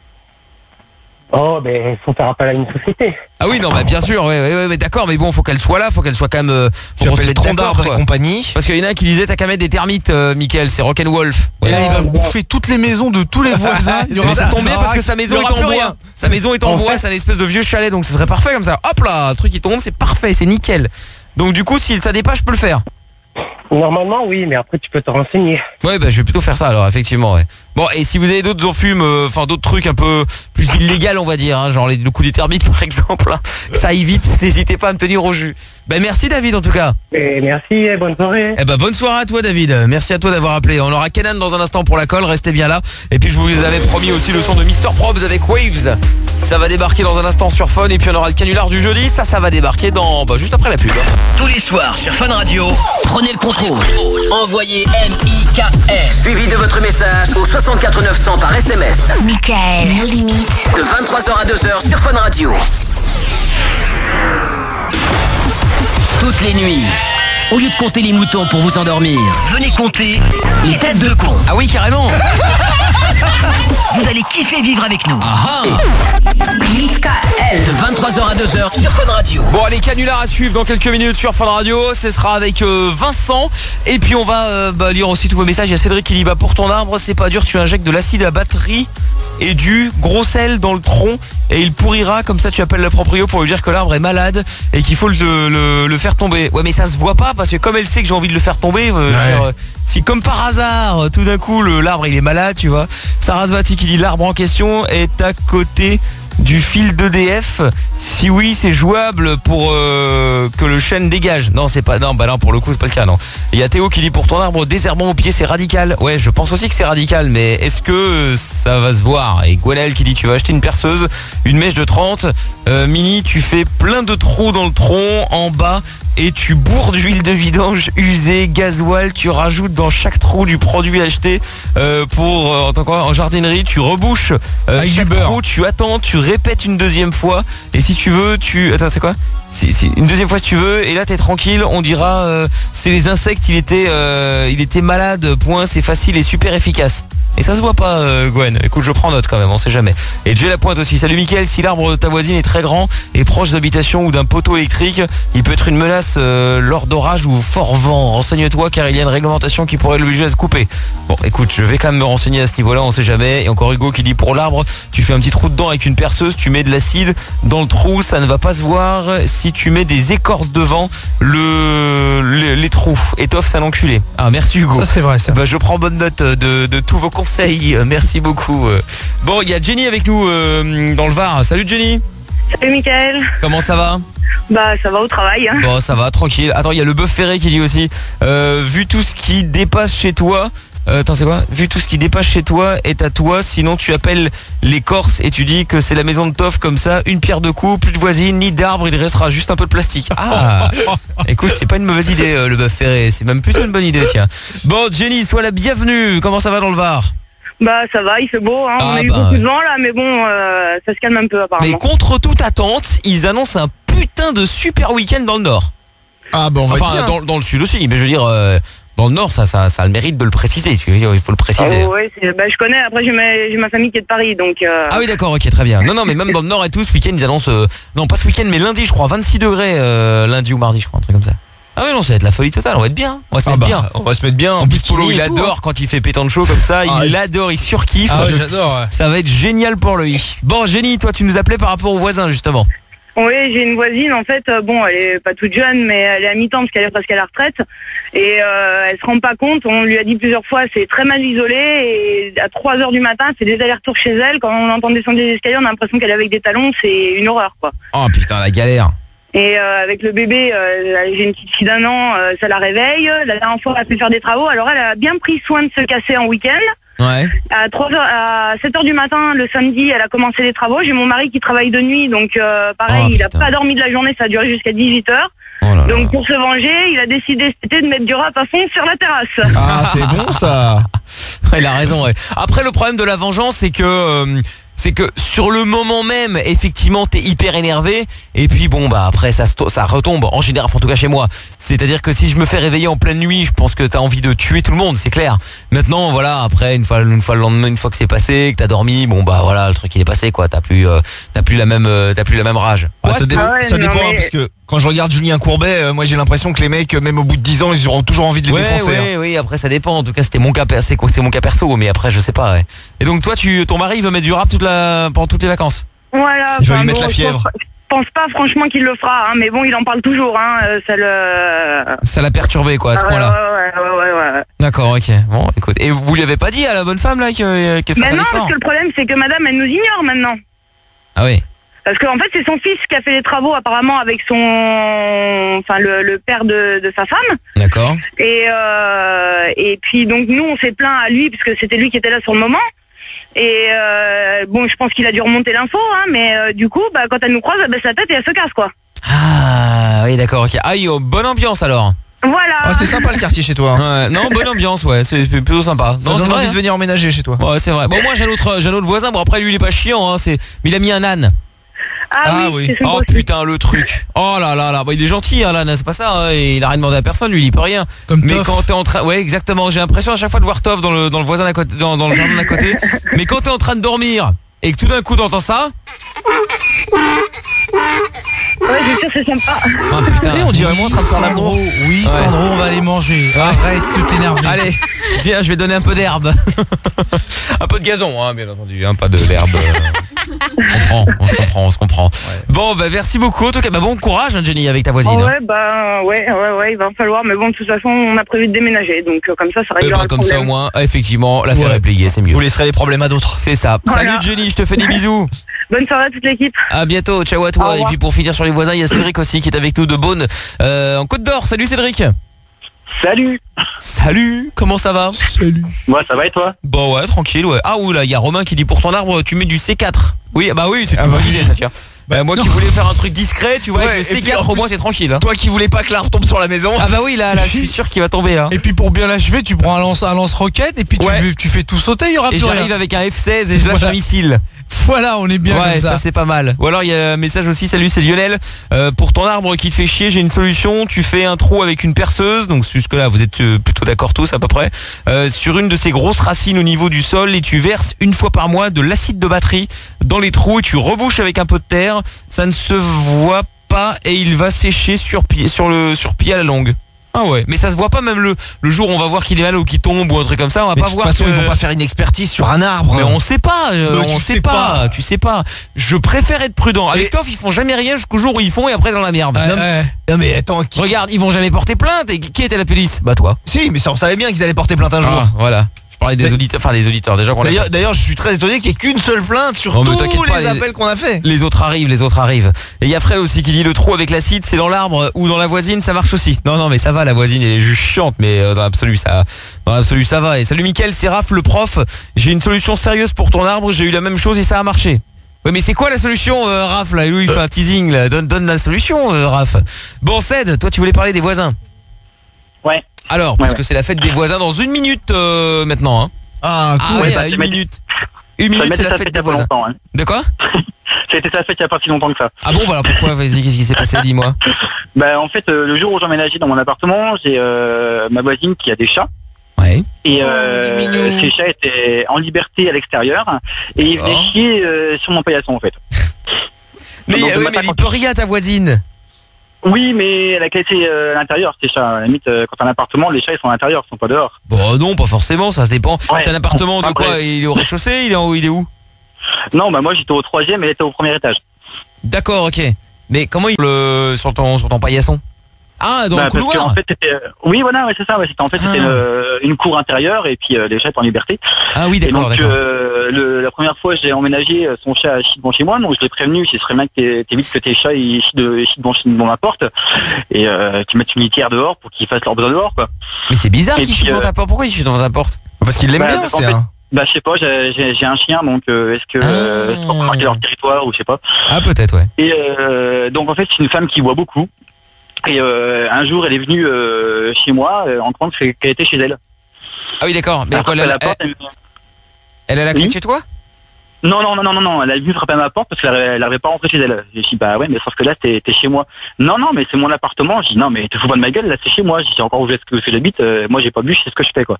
Oh ben il faut faire appel à une société. Ah oui, non, bah bien sûr, ouais, ouais, ouais, mais d'accord, mais bon, faut qu'elle soit là, faut qu'elle soit quand même. euh, Faut Tu qu'on se appelles mette tronc d'accord, d'arbre et quoi. compagnie. Parce qu'il y en a un qui disait t'as qu'à mettre des termites, euh, Mickaël, c'est Rock'n'Wolf. Et là, il va Ouais. bouffer toutes les maisons de tous les voisins. Il y aura Mais ça tombait parce que sa il y maison est aura en plus bois. rien. Sa maison est en En bois, fait- c'est un espèce de vieux chalet, donc ce serait parfait comme ça. Hop là, le truc qui tombe, c'est parfait, c'est nickel. Donc du coup, si ça dépasse, je peux le faire. Normalement oui, mais après tu peux te renseigner. Ouais, bah je vais plutôt faire ça alors, effectivement, ouais. Bon, et si vous avez d'autres enfumes, euh, enfin d'autres trucs un peu plus illégaux, on va dire, hein, genre les, le coup des termites par exemple, hein, ça aille vite, n'hésitez pas à me tenir au jus. Bah merci David en tout cas. Et merci et bonne soirée. Eh ben bonne soirée à toi David, merci à toi d'avoir appelé. On aura Kenan dans un instant pour la colle, restez bien là. Et puis je vous avais promis aussi le son de mister Probs avec Waves. Ça va débarquer dans un instant sur Fun, et puis on aura le canular du jeudi, ça ça va débarquer dans bah, juste après la pub. Tous les soirs sur Fun Radio, prenez le contrôle. Envoyez M I K S suivi de votre message au soixante-quatre neuf cents par S M S. Michael, nos limites. De vingt-trois heures à deux heures sur Fun Radio. Toutes les nuits, au lieu de compter les moutons pour vous endormir, venez compter les têtes de con. Ah oui carrément. Vous allez kiffer vivre avec nous. Ah De vingt-trois heures à deux heures sur Fun Radio. Bon allez, canular à suivre dans quelques minutes sur Fun Radio. Ce sera avec euh, Vincent. Et puis on va euh, bah, lire aussi tous vos messages. Il y a Cédric qui dit bah pour ton arbre c'est pas dur, tu injectes de l'acide à batterie et du gros sel dans le tronc et il pourrira, comme ça tu appelles le proprio pour lui dire que l'arbre est malade et qu'il faut le, le, le faire tomber. Ouais mais ça se voit pas parce que comme elle sait que j'ai envie de le faire tomber, euh, je veux dire, euh, si comme par hasard tout d'un coup le- l'arbre il est malade, tu vois. Sarasvati qui dit l'arbre en question est à côté du fil d'E D F. Si oui, c'est jouable pour euh, que le chêne dégage. Non, c'est pas. Non, bah non, pour le coup, c'est pas le cas, non. Et il y a Théo qui dit pour ton arbre désherbant au pied, c'est radical. Ouais, je pense aussi que c'est radical, mais est-ce que ça va se voir? Et Gwenaël qui dit tu vas acheter une perceuse, une mèche de trente. Euh, Mini, tu fais plein de trous dans le tronc en bas et tu bourres d'huile de vidange usée, gasoil, tu rajoutes dans chaque trou du produit acheté euh, pour euh, en tant quoi en jardinerie, tu rebouches euh, Avec du chaque beurre. trou, tu attends, tu répètes une deuxième fois et si tu veux, tu attends, c'est quoi? Si, si, une deuxième fois si tu veux et là t'es tranquille, on dira euh, c'est les insectes, il était euh, il était malade, point, c'est facile et super efficace. Et ça se voit pas, euh, Gwen. Écoute, je prends note quand même, on sait jamais. Et Jay Lapointe aussi. Salut Mickaël, si l'arbre de ta voisine est très grand et proche d'habitation ou d'un poteau électrique, il peut être une menace euh, lors d'orage ou fort vent. Renseigne-toi car il y a une réglementation qui pourrait l'obliger à se couper. Bon, écoute, je vais quand même me renseigner à ce niveau-là, on sait jamais. Et encore Hugo qui dit pour l'arbre, tu fais un petit trou dedans avec une perceuse, tu mets de l'acide dans le trou, ça ne va pas se voir. Si tu mets des écorces devant le, le- les trous, étoffe, c'est un enculé. Ah, merci Hugo. Ça, c'est vrai, ça. Bah, je prends bonne note de, de tous vos conseils. Euh, Merci beaucoup. Euh, Bon, il y a Jenny avec nous euh, dans le Var. Salut Jenny. Salut Mickaël. Comment ça va? Bah ça va au travail. Hein. Bon, ça va, tranquille. Attends, il y a le bœuf ferré qui dit aussi euh, vu tout ce qui dépasse chez toi. Euh, attends, c'est quoi? Vu tout ce qui dépasse chez toi est à toi, sinon tu appelles les Corses et tu dis que c'est la maison de Toff comme ça, une pierre de coups, plus de voisine, ni d'arbre, il restera juste un peu de plastique. Ah, écoute, c'est pas une mauvaise idée euh, le bœuf ferré, c'est même plutôt une bonne idée, tiens. Bon, Jenny, sois la bienvenue. Comment ça va dans le Var? Bah ça va, il fait beau. Hein. Ah, On a eu bah, beaucoup ouais. de vent là, mais bon, euh, ça se calme un peu Mais apparemment. contre toute attente, ils annoncent un putain de super week-end dans le Nord. Ah bah on va Enfin, être bien. dans, dans le Sud aussi, mais je veux dire, euh, dans le Nord, ça, ça, ça a le mérite de le préciser. Tu veux dire, il faut le préciser. Ah ouais, c'est- bah, je connais. Après j'ai ma, j'ai ma famille qui est de Paris, donc. Euh... Ah oui, d'accord, ok, très bien. Non, non, mais même dans le Nord et tout, ce week-end, ils annoncent, euh, non, pas ce week-end, mais lundi, je crois, vingt-six degrés, euh, lundi ou mardi, je crois, un truc comme ça. Ah oui non, ça va être la folie totale, on va être bien. On va se Ah mettre bah, bien. on va se mettre bien. En plus Polo, bikini il et tout, adore hein. quand il fait pétant de chaud comme ça, Ah, il oui. adore, il surkiffe. Ah ouais, j'adore. Ouais. Ça va être génial pour lui. Bon, Jenny, toi tu nous appelais par rapport aux voisins justement. Oui, j'ai une voisine, en fait, euh, bon, elle est pas toute jeune, mais elle est à mi-temps parce qu'elle est presque à la retraite. Et euh, elle se rend pas compte, on lui a dit plusieurs fois, c'est très mal isolé. Et à trois heures du matin, c'est des allers-retours chez elle. Quand on entend descendre des escaliers, on a l'impression qu'elle est avec des talons, c'est une horreur, quoi. Oh putain, la galère. Et euh, avec le bébé, euh, j'ai une petite fille d'un an, euh, ça la réveille. La dernière fois, elle a fait faire des travaux. Alors elle a bien pris soin de se casser en week-end. Ouais. À, trois heures, à sept heures du matin, le samedi, elle a commencé les travaux. J'ai mon mari qui travaille de nuit, donc euh, pareil, Oh, il a putain. pas dormi de la journée, ça a duré jusqu'à dix-huit heures. Oh là là. Donc pour se venger, il a décidé cet été de mettre du rap à fond sur la terrasse. Ah, c'est bon ça. Il a raison, ouais. Après, le problème de la vengeance, c'est que euh, c'est que sur le moment même, effectivement, t'es hyper énervé. Et puis bon, bah après, ça, se to- ça retombe. En général, enfin, en tout cas chez moi. C'est-à-dire que si je me fais réveiller en pleine nuit, je pense que t'as envie de tuer tout le monde, c'est clair. Maintenant, voilà, après, une fois, une fois le lendemain, une fois que c'est passé, que t'as dormi, bon bah voilà, le truc il est passé, quoi. T'as plus, euh, t'as plus la même, euh, t'as plus la même rage. Ah, ça, dé- Ah ouais, ça non, dépend, mais- hein, parce que quand je regarde Julien Courbet, euh, moi j'ai l'impression que les mecs, euh, même au bout de dix ans, ils auront toujours envie de les Ouais, défoncer. hein. ouais, oui. Après, ça dépend. En tout cas, c'était mon cas, per- c'est quoi, c'est mon cas perso, mais après, je sais pas. Ouais. Et donc, toi, tu, ton mari veut mettre du rap toute la, pendant toutes les vacances. Voilà. Il va enfin, lui mettre la je fièvre. pense- Je pense pas franchement qu'il le fera, hein, mais bon, il en parle toujours. Hein, euh, ça le. Ça l'a perturbé, quoi, à ce Ah, ouais, point-là. ouais, ouais, ouais, ouais, ouais. D'accord, ok. Bon, écoute. Et vous lui avez pas dit à la bonne femme là que- qu'elle fasse Mais un non, effort? parce que le problème, c'est que madame, elle nous ignore maintenant. Ah oui. Parce qu'en fait, c'est son fils qui a fait les travaux apparemment avec son, enfin le, le père de, de sa femme. D'accord. Et euh, et puis donc nous, on s'est plaint à lui parce que c'était lui qui était là sur le moment. Et euh, bon, je pense qu'il a dû remonter l'info, hein, mais euh, du coup, bah, quand elle nous croise, elle baisse la tête et elle se casse, quoi. Ah oui, d'accord, ok. Ah, oui, oh, bonne ambiance alors. Voilà. Ah, c'est sympa le quartier chez toi. hein. Ouais, non, bonne ambiance, ouais, c'est c'est plutôt sympa. Ça Non, c'est donne vrai. envie hein. de venir emménager chez toi. Ouais, c'est vrai. Bon, moi j'ai un autre, j'ai un autre voisin. Bon, après lui, il est pas chiant, hein. C'est, mais il a mis un âne. Ah, Ah oui. oui. c'est son Oh beau- putain, le truc. Oh là là là. Bah, il est gentil, hein, l'âne. C'est pas ça. Hein. Il a rien demandé à personne. Lui, il peut rien. Comme Mais Toff. quand t'es en train, ouais, exactement. J'ai l'impression à chaque fois de voir Toff dans le dans le voisin d'à côté, dans, dans le jardin d'à côté. Mais quand t'es en train de dormir et que tout d'un coup t'entends ça, Ouais, je suis sûr, c'est sympa. ah putain. Eh, on dirait moi en train de faire Sandro, l'amour. oui, Ouais. Sandro, on va aller manger. Arrête de t'énerver. Allez, viens, je vais donner un peu d'herbe. Un peu de gazon, hein, bien entendu, hein, pas de l'herbe. euh, On se comprend, on se comprend, on se comprend. Bon, bah merci beaucoup. En tout cas, bah bon courage, hein, Jenny, avec ta voisine. Oh, hein. ouais, bah ouais, ouais, ouais, il va falloir. Mais bon, de toute façon, on a prévu de déménager, donc euh, comme ça, ça Eh réglera ben, le comme ça au problème. moins, ah, effectivement, l'affaire Ouais. est pliée, c'est mieux. Vous laisserez les problèmes à d'autres. C'est ça. Voilà. Salut Jenny, je te fais des bisous. Bonne soirée à toute l'équipe. À bientôt, ciao à Au toi. Et revoir. puis pour finir sur les voisins, il y a Cédric aussi qui est avec nous de Beaune, euh, en Côte d'Or. Salut Cédric. Salut. Salut, comment ça va? Salut. Moi, ça va et toi? Bon ouais, tranquille, ouais. Ah oula, il y a Romain qui dit pour ton arbre, tu mets du C quatre. Oui, bah oui, c'est une bonne idée ça, tiens. Bah, moi qui voulais faire un truc discret, tu vois, Ouais, avec le et C puis, quatre en au moins plus- c'est tranquille. Hein. Toi qui voulais pas que l'arbre tombe sur la maison. Ah bah oui, là, là, je suis sûr qu'il va tomber. Hein. Et puis pour bien l'achever, tu prends un lance, un lance-roquette et puis tu, Ouais. fais- tu fais tout sauter, il y aura Et plus j'arrive rien. avec un F seize et je lâche Voilà. un missile. Voilà, on est bien Ouais, comme ça, ça. c'est pas mal. Ou alors il y a un message aussi, salut c'est Lionel, Euh, pour ton arbre qui te fait chier, j'ai une solution, tu fais un trou avec une perceuse, donc jusque là vous êtes euh, plutôt d'accord tous à peu près, euh, sur une de ces grosses racines au niveau du sol et tu verses une fois par mois de l'acide de batterie dans les trous et tu rebouches avec un peu de terre, ça ne se voit pas et il va sécher sur pied, sur le sur pied à la longue. Ah ouais, mais ça se voit pas même le, le jour où on va voir qu'il est mal ou qu'il tombe ou un truc comme ça, on va Mais pas de toute voir façon, que- ils vont pas faire une expertise sur un arbre. mais on sait pas, euh, Mais on tu sait sais pas, pas. tu sais pas. Je préfère être prudent. Avec Et- Toff, ils font jamais rien jusqu'au jour où ils font et après dans la merde. Ouais, Non, ouais. Non mais attends, qui... Regarde, ils vont jamais porter plainte. Et qui qui était la police? Bah toi. si, mais ça, on savait bien qu'ils allaient porter plainte un jour. Ah, voilà. Je parlais des Mais- auditeurs, enfin des auditeurs déjà. qu'on l'a D'ailleurs, fait. d'ailleurs, je suis très étonné qu'il n'y ait qu'une seule plainte sur Oh, mais tous t'inquiète les pas, les- appels qu'on a fait. Les autres arrivent, les autres arrivent. Et il y a Fred aussi qui dit le trou avec l'acide, c'est dans l'arbre ou dans la voisine, ça marche aussi. Non, non, mais ça va, la voisine elle est juste chiante, mais euh, dans l'absolu ça, dans l'absolu ça va. Et salut Mickaël, c'est Raph le prof. J'ai une solution sérieuse pour ton arbre. J'ai eu la même chose et ça a marché. Ouais, mais c'est quoi la solution, euh, Raph là? Lui il fait un teasing là. Donne, donne la solution, euh, Raph. Bon, Ced, toi tu voulais parler des voisins. Ouais. Alors, parce Ouais, que c'est la fête des voisins dans une minute euh, maintenant. Hein. Ah, Ah cool. ouais, bah, à c'est une ma- minute. Une Ça minute, m'a c'est été la sa fête fête il y des a pas voisins. longtemps. Hein. De quoi? Ça a été sa fête il y a pas si longtemps que ça. Ah bon, voilà pourquoi? Vas-y, qu'est-ce qui s'est passé? Dis-moi. Bah en fait, euh, le jour où j'emménageais dans mon appartement, j'ai euh, ma voisine qui a des chats. Ouais. Et Oh, euh, il est mignon. ces chats étaient en liberté à l'extérieur et ils venaient D'accord. chier euh, sur mon paillasson en fait. Mais, Donc, euh, le oui, matin, mais il quand peut rien ta voisine. Oui, mais la qualité euh, à l'intérieur, c'est ça. À la limite, euh, quand t'as un appartement, les chats ils sont à l'intérieur, ils sont pas dehors. Bon non, pas forcément, ça se dépend. Ouais. C'est un appartement de Après- quoi? Il est au rez-de-chaussée, il est en haut, il est où? Non, bah moi j'étais au troisième et elle était au premier étage. D'accord, ok. Mais comment il le sur ton sur ton paillasson? Ah, dans Bah, le parce que, couloir. en fait, c'était, euh, oui, voilà, ouais, c'est ça. Ouais, c'était en fait c'était Ah. une, une cour intérieure et puis euh, les chats étaient en liberté. Ah oui, Et d'accord, donc d'accord. euh, le, la première fois j'ai emménagé, euh, son chat a chié devant chez moi, donc je l'ai prévenu, ce serait bien que t'é- t'évites que tes chats ils chient de- chient devant, devant ma porte et euh, tu mettes une litière dehors pour qu'ils fassent leurs besoins dehors, quoi. Mais c'est bizarre Et qu'il puis, chie devant euh, ta porte. Pourquoi il chie devant ta porte? Parce qu'il l'aime Bah, bien, parce qu'en c'est fait- un... Bah je sais pas, j'ai- j'ai j'ai un chien, donc euh, est-ce que euh, c'est pour marquer leur territoire ou je sais pas. Ah peut-être, ouais. Et euh, donc en fait c'est une femme qui boit beaucoup. Et euh, un jour elle est venue euh, chez moi euh, en compte qu'elle était chez elle. Ah oui, d'accord. Mais Elle a quoi, frappé à elle, la porte, elle, elle- elle a la clé Oui. de chez toi? Non, non, non, non, non, non, elle a venu frapper à ma porte parce qu'elle n'arrivait pas à rentrer chez elle. J'ai dit, bah ouais, mais sauf que là, t'es t'es chez moi. Non, non, mais c'est mon appartement. J'ai dit, non, mais te fous pas de ma gueule, là, c'est chez moi. J'ai dit, encore où est-ce que j'habite, euh, moi, j'ai pas bu, je sais ce que je fais, quoi.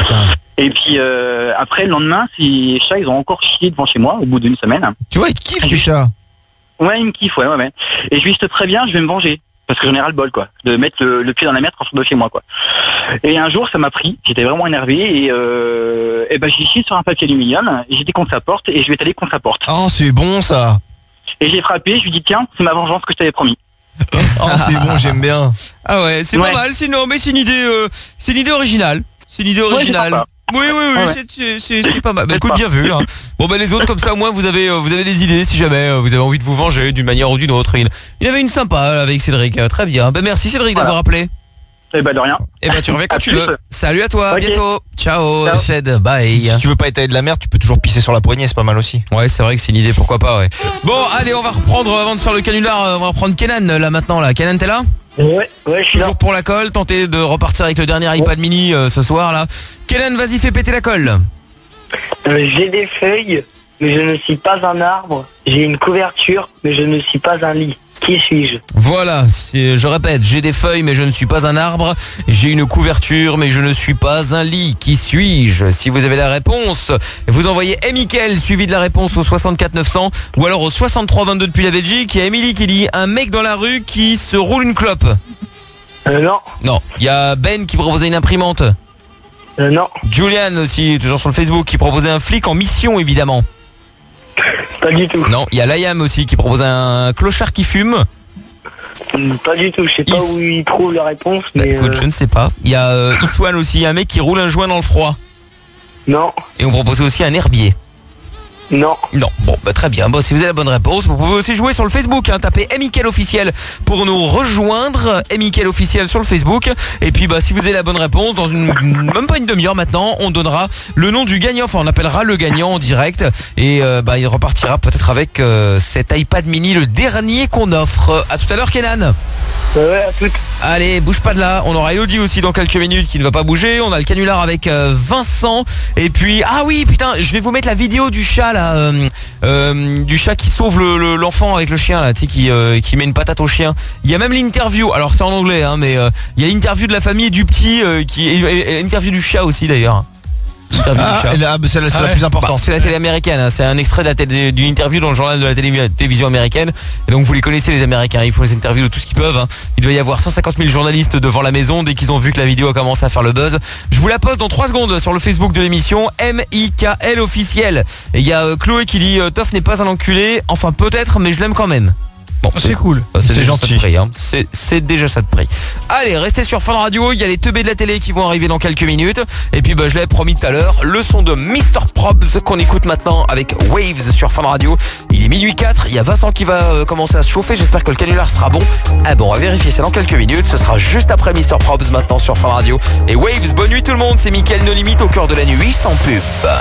Et puis, euh, après, le lendemain, ces chats, ils ont encore chié devant chez moi, au bout d'une semaine. Tu vois, il te kiffe, les chats. Ouais, ils me kiffent, ouais, ouais, ouais. Et je lui dis, je te préviens, je vais me venger. Parce que j'en ai ras le bol, quoi. De mettre le, le pied dans la merde quand je sors de chez moi, quoi. Et un jour, ça m'a pris. J'étais vraiment énervé et, euh, et ben, j'ai chié sur un papier aluminium. J'étais contre sa porte et je vais aller contre sa porte. Oh, c'est bon, ça. Et j'ai frappé, je lui dis, tiens, c'est ma vengeance que je t'avais promis. Oh, c'est bon, j'aime bien. Ah ouais, c'est Ouais. pas mal. C'est non, mais c'est une idée, euh, c'est une idée originale. C'est une idée Ouais, c'est originale. sympa. Oui, oui, oui, Ouais, ouais. c'est- c'est c'est- c'est pas mal. Bah, C'est écoute, pas- bien vu. Hein. Bon, bah les autres, comme ça, au moins, vous avez, euh, vous avez des idées si jamais euh, vous avez envie de vous venger d'une manière ou d'une autre. Il, il y avait une sympa euh, avec Cédric. Euh, très bien. Bah merci Cédric Voilà. d'avoir appelé. Eh ben, de rien. Et bah tu reviens quand À tu plus. veux. Salut à toi, à Ok. bientôt. Ciao, Ciao. Ced. Bye. Si tu veux pas étaler de la merde, tu peux toujours pisser sur la poignée, c'est pas mal aussi. Ouais, c'est vrai que c'est une idée, pourquoi pas, ouais. Bon, allez, on va reprendre, avant de faire le canular, euh, on va reprendre Kenan, là, maintenant, là. Kenan, t'es là? Ouais, ouais, je suis là. Toujours pour la colle, tenter de repartir avec le dernier iPad mini euh, ce soir, là. Kenan, vas-y, fais péter la colle. Euh, j'ai des feuilles, mais je ne suis pas un arbre. J'ai une couverture, mais je ne suis pas un lit. Qui suis-je? Voilà, c'est- je répète, j'ai des feuilles, mais je ne suis pas un arbre. J'ai une couverture, mais je ne suis pas un lit. Qui suis-je? Si vous avez la réponse, vous envoyez Emikel, suivi de la réponse au soixante-quatre neuf cents, ou alors au soixante-trois vingt-deux depuis la Belgique. Il y a Émilie qui dit un mec dans la rue qui se roule une clope. Euh, non. Non. Il y a Ben qui proposait une imprimante. Euh, non. Julian aussi, toujours sur le Facebook, qui proposait un flic en mission, évidemment. Pas du tout. Non, il y a Layam aussi qui proposait un clochard qui fume. Mm, Pas du tout. Je sais pas Is- où ils trouvent la réponse, Bah, mais écoute, euh, je ne sais pas. Il y a euh, Iswan aussi, un mec qui roule un joint dans le froid. non. Et on proposait aussi un herbier. Non. Non, bon, bah très bien. Bon, si vous avez la bonne réponse, vous pouvez aussi jouer sur le Facebook. Hein, tapez Emikel officiel pour nous rejoindre. Emikel officiel sur le Facebook. Et puis, bah, si vous avez la bonne réponse, dans une même pas une demi-heure maintenant, on donnera le nom du gagnant. Enfin, on appellera le gagnant en direct. Et euh, bah, il repartira peut-être avec euh, cet iPad mini, le dernier qu'on offre. À tout à l'heure, Kenan. Ouais, ouais, à toutes. Allez, bouge pas de là. On aura Elodie aussi dans quelques minutes qui ne va pas bouger. On a le canular avec euh, Vincent. Et puis, ah oui, putain, je vais vous mettre la vidéo du chat là, euh, euh, du chat qui sauve le- le- l'enfant avec le chien là, tu sais, qui, euh, qui met une patate au chien. Il y a même l'interview. Alors c'est en anglais, hein, mais euh, il y a l'interview de la famille du petit, euh, qui et, et- et l'interview du chat aussi d'ailleurs. L'interview du Ah, chat. et là, bah, c'est la, c'est Ah la ouais. plus importante. Bah, c'est la télé américaine, hein. C'est un extrait de la télé- d'une interview dans le journal de la télé- télévision américaine. Et donc vous les connaissez les Américains, ils font les interviews de tout ce qu'ils peuvent. Hein. Il doit y avoir cent cinquante mille journalistes devant la maison dès qu'ils ont vu que la vidéo a commencé à faire le buzz. Je vous la poste dans trois secondes sur le Facebook de l'émission M I K L officiel. Et il y a euh, Chloé qui dit euh, Toff n'est pas un enculé, enfin peut-être, mais je l'aime quand même. Bon, C'est cool. bah, c'est C'est déjà gentil. ça de prix, hein. C'est c'est déjà ça de prix. Allez, restez sur Fun Radio. Il y a les teubés de la télé qui vont arriver dans quelques minutes. Et puis, bah, je l'avais promis tout à l'heure, le son de mister Probs qu'on écoute maintenant avec Waves sur Fun Radio. Il est minuit quatre. Il y a Vincent qui va euh, commencer à se chauffer. J'espère que le canular sera bon. Ah bon, on va vérifier ça dans quelques minutes. Ce sera juste après mister Probs maintenant sur Fun Radio. Et Waves, bonne nuit tout le monde. C'est Mickaël No Limite au cœur de la nuit sans pub.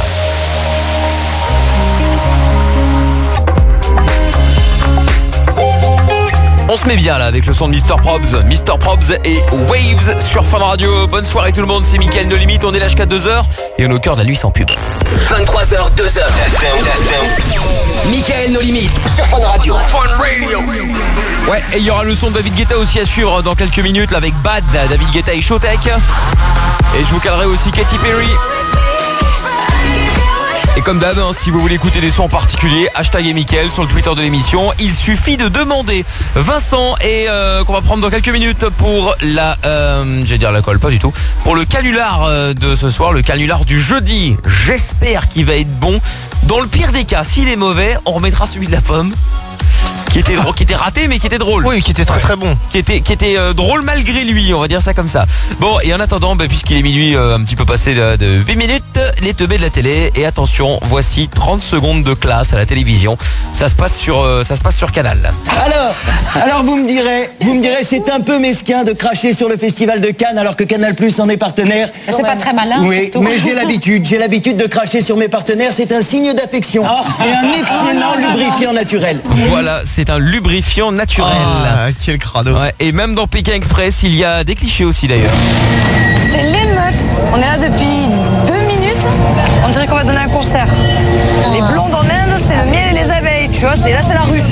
On se met bien là avec le son de mister Probs, mister Probs et Waves sur Fun Radio. Bonne soirée tout le monde, c'est Mickaël No Limite, on est là jusqu'à deux heures et on est au cœur de la nuit sans pub. vingt-trois heures, deux heures. Mickaël No Limite sur Fun Radio. Ouais, et il y aura le son de David Guetta aussi à suivre dans quelques minutes là, avec Bad, David Guetta et Showtek. Et je vous calerai aussi Katy Perry. Et comme d'hab, hein, si vous voulez écouter des sons en particulier, hashtag et Mickaël sur le Twitter de l'émission. Il suffit de demander Vincent et euh, qu'on va prendre dans quelques minutes pour la, euh, j'allais dire la colle, pas du tout, pour le canular euh, de ce soir, le canular du jeudi. J'espère qu'il va être bon. Dans le pire des cas, s'il est mauvais, on remettra celui de la pomme. Qui était, qui était raté mais qui était drôle. Oui, qui était très très bon. Qui était, qui était euh, drôle malgré lui, on va dire ça comme ça. Bon, et en attendant, bah, puisqu'il est minuit, euh, un petit peu passé de, de huit minutes, les teubés de la télé. Et attention, voici trente secondes de classe à la télévision. Ça se passe sur, euh, ça se passe sur Canal. Alors, alors vous me direz, vous me direz, c'est un peu mesquin de cracher sur le festival de Cannes alors que Canal Plus en est partenaire. C'est pas très malin. Oui, mais j'ai l'habitude, j'ai l'habitude de cracher sur mes partenaires. C'est un signe d'affection et un excellent lubrifiant naturel. Voilà, c'est un lubrifiant naturel. Ah, quel crado. Ouais, et même dans Pékin Express, il y a des clichés aussi d'ailleurs. C'est l'émeute. On est là depuis deux minutes. On dirait qu'on va donner un concert. Les blondes en Inde, c'est le miel et les abeilles. Tu vois, c'est là, c'est la ruche.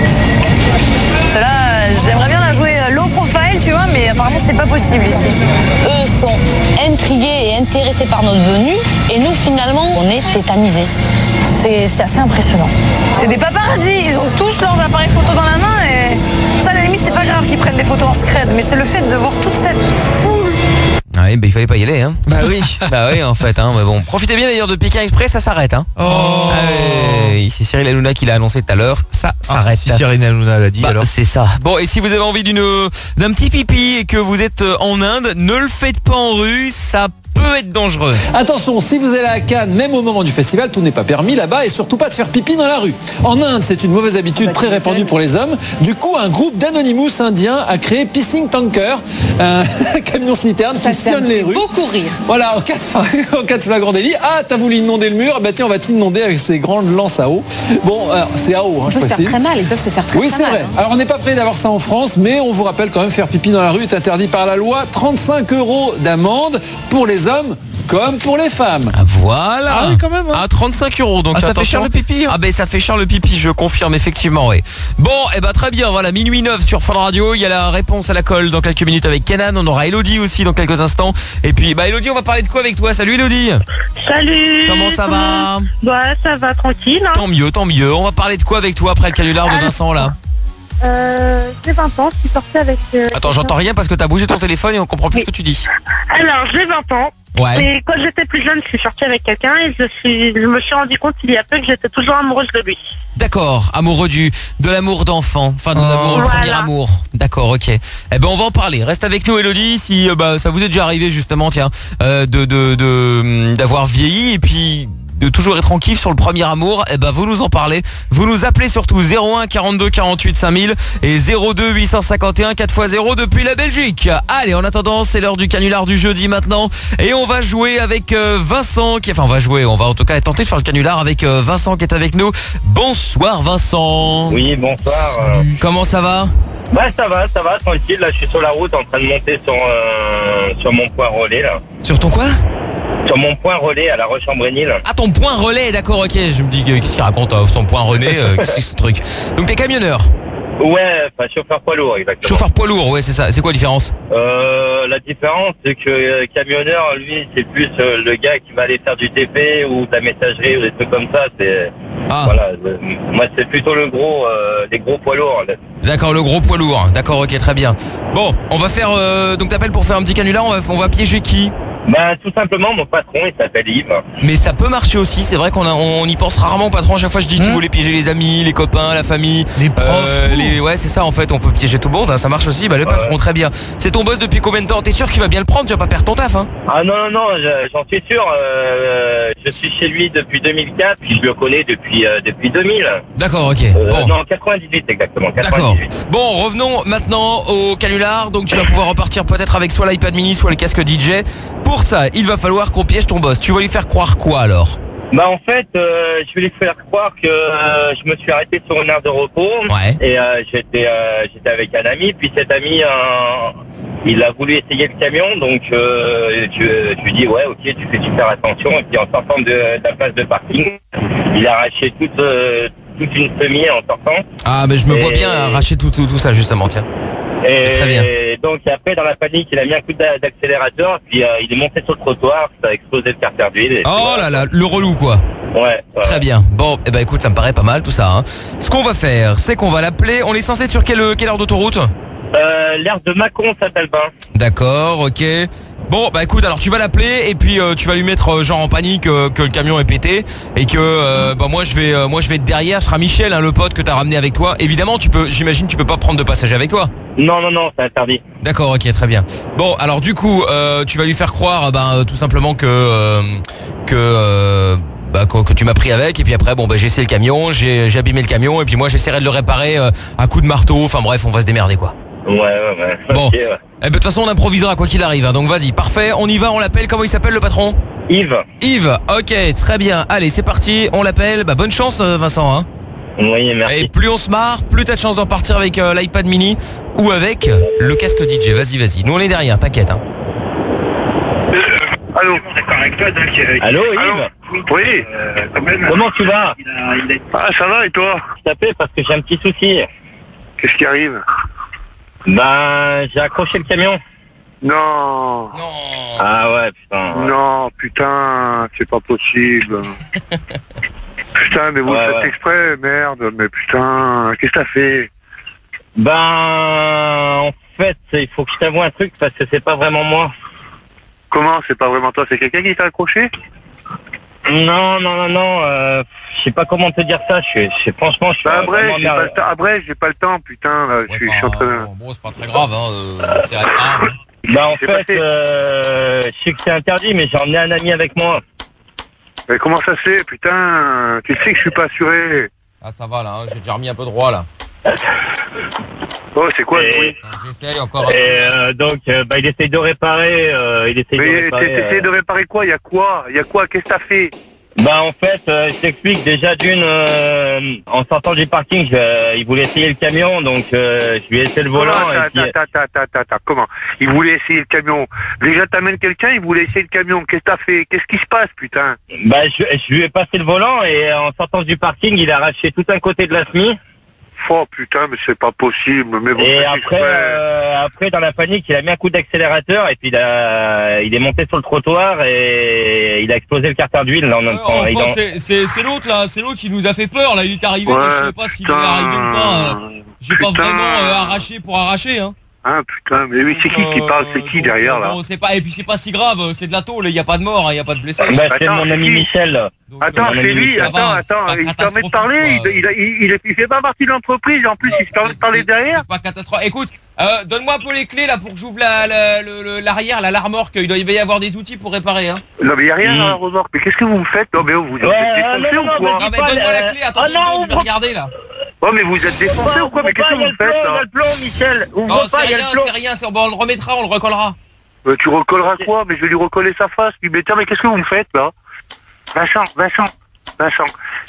C'est là, j'aimerais bien la jouer low profile, tu vois, mais apparemment c'est pas possible ici. Eux sont intrigués et intéressés par notre venue, et nous finalement, on est tétanisés. C'est c'est assez impressionnant. C'est des paparazzis, ils ont tous leurs appareils photo dans la main et ça à la limite c'est pas grave qu'ils prennent des photos en scred, mais c'est le fait de voir toute cette foule. Ah oui, bah il fallait pas y aller, hein. Bah oui. Bah oui, en fait, hein. Mais bon, profitez bien d'ailleurs de Pékin Express, ça s'arrête, hein. Oh. Ah oui, c'est Cyril Hanouna qui l'a annoncé tout à l'heure, ça s'arrête. Ah, si Cyril Hanouna l'a dit, bah, alors. C'est ça. Bon, et si vous avez envie d'une d'un petit pipi et que vous êtes en Inde, ne le faites pas en rue, ça peut être dangereux. Attention, si vous allez à Cannes, même au moment du festival, tout n'est pas permis là-bas et surtout pas de faire pipi dans la rue. En Inde, c'est une mauvaise habitude très répandue pour les hommes. Du coup, un groupe d'Anonymous indiens a créé Pissing Tanker, un camion citerne qui sillonne les rues. Beaucoup rire. Voilà, en cas de, en cas de flagrant délit, ah, t'as voulu inonder le mur, bah tiens, on va t'inonder avec ces grandes lances à eau. Bon, alors, c'est à eau, hein, Ils je peuvent se précise. faire très mal, ils peuvent se faire très, Oui, très c'est mal. vrai. Alors, on n'est pas prêt d'avoir ça en France, mais on vous rappelle quand même, faire pipi dans la rue est interdit par la loi. trente-cinq euros d'amende pour les hommes comme pour les femmes. Ah, voilà. Ah oui, quand même, hein. À trente-cinq euros. Donc Ah, ça fait attention. cher le pipi, hein. Ah ben ça fait cher le pipi, je confirme effectivement, oui. Bon, et ben très bien, voilà, minuit neuf sur Fun Radio. Il y a la réponse à la colle dans quelques minutes avec Kenan. On aura Elodie aussi dans quelques instants. Et puis, bah Elodie, on va parler de quoi avec toi? Salut Elodie. Salut. Comment ça va? Bah ça va tranquille. Hein. Tant mieux, tant mieux. On va parler de quoi avec toi après le canular de Vincent là? Euh, j'ai vingt ans, je suis sortie avec... euh, Attends, j'entends rien parce que t'as bougé ton téléphone et on comprend plus ce que tu dis. Alors, j'ai vingt ans. Ouais. Et quand j'étais plus jeune, je suis sortie avec quelqu'un et je, suis, je me suis rendu compte il y a peu que j'étais toujours amoureuse de lui. D'accord, amoureux du de l'amour d'enfant, enfin de Oh. l'amour, le Voilà. premier amour. D'accord, ok. Eh ben on va en parler. Reste avec nous, Elodie. Si euh, bah ça vous est déjà arrivé justement, tiens, euh, de de de d'avoir vieilli et puis de toujours être en kiff sur le premier amour, eh ben vous nous en parlez. Vous nous appelez surtout zéro un quarante-deux quarante-huit cinq mille et zéro deux huit cent cinquante et un quatre fois zéro depuis la Belgique. Allez, en attendant, c'est l'heure du canular du jeudi maintenant et on va jouer avec euh, Vincent qui enfin on va jouer, on va en tout cas tenter de faire le canular avec euh, Vincent qui est avec nous. Bonsoir Vincent. Oui, bonsoir. Comment ça va? Bah ça va, ça va, tranquille. Là, je suis sur la route en train de monter sur, euh, sur mon point relais là. Sur ton quoi? Sur mon point relais à La Roche-en-Brénil. Ah, ton point relais, d'accord, ok. Je me dis, euh, qu'est-ce qu'il raconte, euh, son point René, euh, qu'est-ce que c'est ce truc? Donc t'es camionneur? Ouais, enfin chauffeur poids lourd, exactement. Chauffeur poids lourd, ouais, c'est ça. C'est quoi la différence? Euh, la différence, c'est que euh, camionneur, lui, c'est plus euh, le gars qui va aller faire du T P ou de la messagerie ou des trucs comme ça. C'est Ah. voilà. euh, moi, c'est plutôt le gros, euh, les gros poids lourds. Là. D'accord, le gros poids lourd. D'accord, ok, très bien. Bon, on va faire, euh, donc t'appelles pour faire un petit canular, on va, on va piéger qui? Bah tout simplement, mon patron, il s'appelle Yves. Mais ça peut marcher aussi, c'est vrai qu'on a- on y pense rarement au patron. À chaque fois je dis si vous voulez piéger les amis, les copains, la famille, les profs, les... ouais c'est ça en fait, on peut piéger tout le monde, hein, ça marche aussi. Bah le patron, très bien. C'est ton boss depuis combien de temps? T'es sûr qu'il va bien le prendre? Tu vas pas perdre ton taf, hein? Ah non, non, non, je- j'en suis sûr. euh, je suis chez lui depuis deux mille quatre, puis je le connais depuis, euh, depuis deux mille. D'accord, ok. Euh, Bon. Non, quatre-vingt-dix-huit exactement. D'accord. quatre-vingt-dix-huit. Bon, revenons maintenant au canular. Donc tu vas pouvoir repartir peut-être avec soit l'iPad mini, soit le casque D J. Pour ça, il va falloir qu'on piège ton boss. Tu vas lui faire croire quoi alors? Bah en fait, euh, je vais lui faire croire que euh, je me suis arrêté sur une aire de repos. Ouais. Et euh, j'étais euh, j'étais avec un ami, puis cet ami, euh, il a voulu essayer le camion, donc euh, je, je lui dis ouais, ok, tu fais super attention. Et puis en sortant de, de la place de parking, il a arraché toute, euh, toute une semis en sortant. Ah, mais je me vois Et- bien arracher tout, tout, tout ça justement, tiens. Et très bien. donc après, dans la panique, il a mis un coup d'a- d'accélérateur, puis euh, il est monté sur le trottoir, ça a explosé le carter d'huile. et puis Oh voilà. là là, le relou quoi. Ouais, ouais. Très bien. Bon, eh ben écoute, ça me paraît pas mal tout ça. Hein. Ce qu'on va faire, c'est qu'on va l'appeler. On est censé être sur quelle, quelle heure d'autoroute? Euh, l'air de Macon, ça s'appelle pas. D'accord, ok. Bon, bah écoute, alors tu vas l'appeler et puis euh, tu vas lui mettre euh, genre en panique euh, que le camion est pété et que euh, bah moi je vais euh, moi je vais être derrière. Ce sera Michel, hein, le pote que t'as ramené avec toi. Évidemment, tu peux, j'imagine, tu peux pas prendre de passagers avec toi. Non, non, non, c'est interdit. D'accord, ok, très bien. Bon, alors du coup, euh, tu vas lui faire croire, ben, euh, tout simplement que euh, que euh, bah, que, que tu m'as pris avec et puis après, bon, bah, j'ai essayé le camion, j'ai j'ai abîmé le camion et puis moi j'essaierai de le réparer euh, à coup de marteau. Enfin bref, on va se démerder quoi. Ouais, ouais, ouais. Bon, Ok, ouais. eh ben, de toute façon, on improvisera quoi qu'il arrive. Hein, donc vas-y, parfait, on y va, on l'appelle. Comment il s'appelle le patron? Yves. Yves, ok, très bien. Allez, c'est parti, on l'appelle. Bah bonne chance, euh, Vincent. Hein. Oui, merci. Et plus on se marre, plus t'as de chance d'en partir avec euh, l'iPad mini ou avec euh, le casque D J. Vas-y, vas-y. Nous on est derrière, t'inquiète. Hein. Allô. Allô, Yves. Oui. Comment tu vas? Ah, ça va et toi? Je t'appelle parce que j'ai un petit souci. Qu'est-ce qui arrive? Ben, j'ai accroché le camion. Non. Ah ouais, putain. ouais. Non, putain, c'est pas possible. Putain, mais vous Ouais, faites ouais. exprès, merde, mais putain, qu'est-ce que t'as fait? Ben, en fait, il faut que je t'avoue un truc parce que c'est pas vraiment moi. Comment, c'est pas vraiment toi, c'est quelqu'un qui t'a accroché? Non, non, non, non, euh, je sais pas comment te dire ça, je suis, je suis- franchement, je suis Bah, vraiment après, j'ai pas merde. le temps, après, j'ai pas le temps, putain, là, je suis je suis en train... Bon, c'est pas très grave, hein. c'est Bah, en C'est fait, passé. euh, je sais que c'est interdit, mais j'ai emmené un ami avec moi. Mais comment ça se fait, putain? Tu sais que je suis pas assuré. Ah ça va là, hein, j'ai déjà remis un peu droit là. Oh, c'est quoi le Et, bruit? J'essaye encore. et, euh, donc, euh, bah, il essaye de réparer, euh, il essaye de Mais réparer. t'essayes euh, de réparer quoi? Y'a quoi? Y'a quoi? Qu'est-ce que t'as fait? Bah en fait, euh, je t'explique déjà d'une, euh, en sortant du parking, je- euh, il voulait essayer le camion, donc euh, je lui ai essayé le volant. Comment, et attends, puis, attends, attends, attends, attends, comment? Il voulait essayer le camion. Déjà, t'amènes quelqu'un, il voulait essayer le camion. Qu'est-ce que t'as fait? Qu'est-ce qui se passe, putain? bah je, je lui ai passé le volant et en sortant du parking, il a arraché tout un côté de la semi. Oh putain, mais c'est pas possible. Mais vous Et faites après, exprès. euh, après dans la panique, il a mis un coup d'accélérateur et puis il, a, il est monté sur le trottoir et il a explosé le carter d'huile là en même temps. Il en- c'est c'est- c'est l'autre là, c'est l'autre qui nous a fait peur là, il est arrivé, Ouais, mais je sais pas s'il est putain. arrivé ou pas. euh, J'ai pas Putain. vraiment euh, arraché pour arracher hein. Ah putain, mais oui, c'est qui qui parle? C'est qui derrière, là? Bon, c'est pas, et puis c'est pas si grave, c'est de la tôle, il y a pas de mort, il y a pas de blessés. Bah, c'est Attends, mon c'est ami qui? Michel. Attends, mon c'est ami lui, Michel, ça attends, va, attends, c'est pas il permet de catastrophique, parler, quoi. il, il, il, il, il fait pas partie de l'entreprise, en plus il se permet de parler derrière. C'est pas catastrophique. Écoute, euh, donne-moi un peu les clés là pour que j'ouvre la, la- le- le- l'arrière, la, la remorque, il doit il va y avoir des outils pour réparer hein. Non mais il y a rien Mm. dans la remorque, mais qu'est-ce que vous me faites? Non mais vous vous êtes Ouais, euh, défoncé non, ou non, quoi? mais Non dis mais pas, donne-moi la euh, clé, attends oh deux non, secondes, je vais ouvre- regarder là. Oh mais vous êtes défoncé ou quoi? Mais qu'est-ce que il y a vous le me faites plomb, il y a là? le plomb, Michel. Non Ouvre pas, c'est il y a rien, le plomb. c'est rien, c'est bon, on le remettra, on le recollera. Euh, tu recolleras quoi? Mais je vais lui recoller sa face. Lui, mais tiens, mais qu'est-ce que vous me faites là? Vincent, Vincent, Vincent.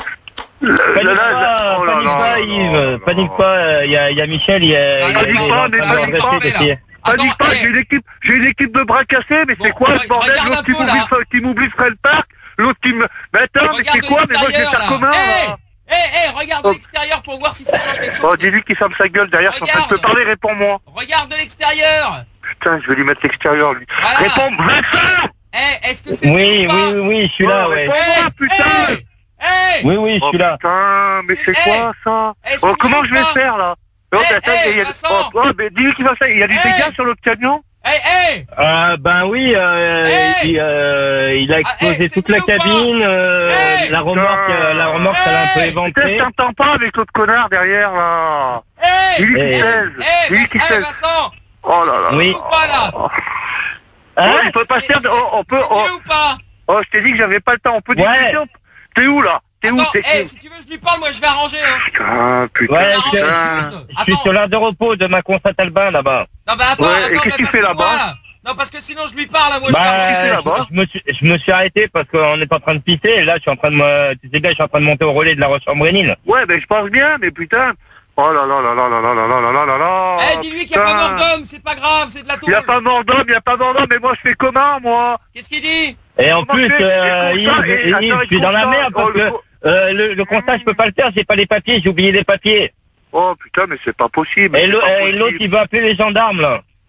Là, Panique là, là, pas, oh là panique là pas là Yves, là panique là. pas, il y a, il y a Michel, il y a... il y a- Panique il y a- pas, mais il y a- panique il y a- pas, il y a- là. Panique Attends, pas, hey. j'ai une équipe, j'ai une équipe de bras cassés, mais Bon, c'est quoi re- ce bordel? regarde L'autre un qui peu, m'oublie, là. qui m'oublie Fred Park, l'autre qui me... Mais attends, mais Regarde c'est quoi? Mais moi je vais l'extérieur, faire là. comment Hey, là? hey, hey, regarde de l'extérieur pour voir si ça change quelque chose. Oh, dis-lui qu'il ferme sa gueule, derrière, je suis en train de te Regarde. parler, réponds-moi. Regarde de l'extérieur. Putain, je vais lui mettre l'extérieur, lui. Voilà. Réponds, Vincent! Eh, est-ce que c'est Oui, bon ou oui, pas oui, je suis là, Oh, ouais. réponds-moi, putain! Hey, hey. Oui, oui, je Oh suis là. putain, mais c'est Eh, quoi ça? eh, Oh, c'est comment mieux je vais ou pas faire là? Oh, Eh, mais attends, eh, il y a... Vincent. oh, oh, mais dis-lui qu'il va faire. Il y a des Eh. dégâts sur l'autre camion? Hey, hey. Euh, ben oui, euh, Hey. il, euh, il a explosé Ah, hey, toute c'est la mieux ou pas? cabine, euh, Hey. la remorque, euh, la remorque, elle a un peu Hey. Putain, éventré. je t'entends pas avec l'autre connard derrière là. Hey. Dis-lui qu'il Eh. cesse. Hey, Dis-lui qu'il Vincent, hey, cesse. Vincent. Oh là là. Oui. Ou pas là? Hein? Oh, il peut pas se faire. C'est- Oh, on peut. c'est Oh, mieux ou pas? oh, je t'ai dit que j'avais pas le temps. On peut Ouais. discuter. on- T'es où là? T'es où? Attends, T'es hey, si tu veux je lui parle, moi je vais arranger hein. Putain, putain, Ouais, Je vais je, arranger putain. les choses. je suis Attends. sur l'aire de repos de ma constat Albin là-bas. Non bah attends, Ouais, attends, et qu'est-ce mais que tu parce fais que là-bas? moi- Non parce que sinon je lui parle à moi je Bah, parle. fais là-bas je, je me suis, je me suis arrêté parce qu'on est en train de pisser et là je suis en train de me, tu sais bien, je suis en train de monter au relais de la Roche-en-Brénil. Ouais, ben je pense bien, mais putain. Oh là là là là là là là là là là là là. Eh dis-lui qu'il n'y a pas mort d'homme, c'est pas grave, c'est de la Il y a tôle. pas mort d'homme, il y a pas mort d'homme, mais moi je fais comment moi? Qu'est-ce qu'il dit? Et en Comment plus, c'est euh, Les Yves, constats, et- Yves, attends, je suis les dans la constats, merde parce oh, le que co- euh, le, le constat je peux pas le faire, j'ai pas les papiers, j'ai oublié les papiers. Oh putain, mais c'est pas possible. Et c'est l'au- pas et l'autre possible. il veut appeler les gendarmes là.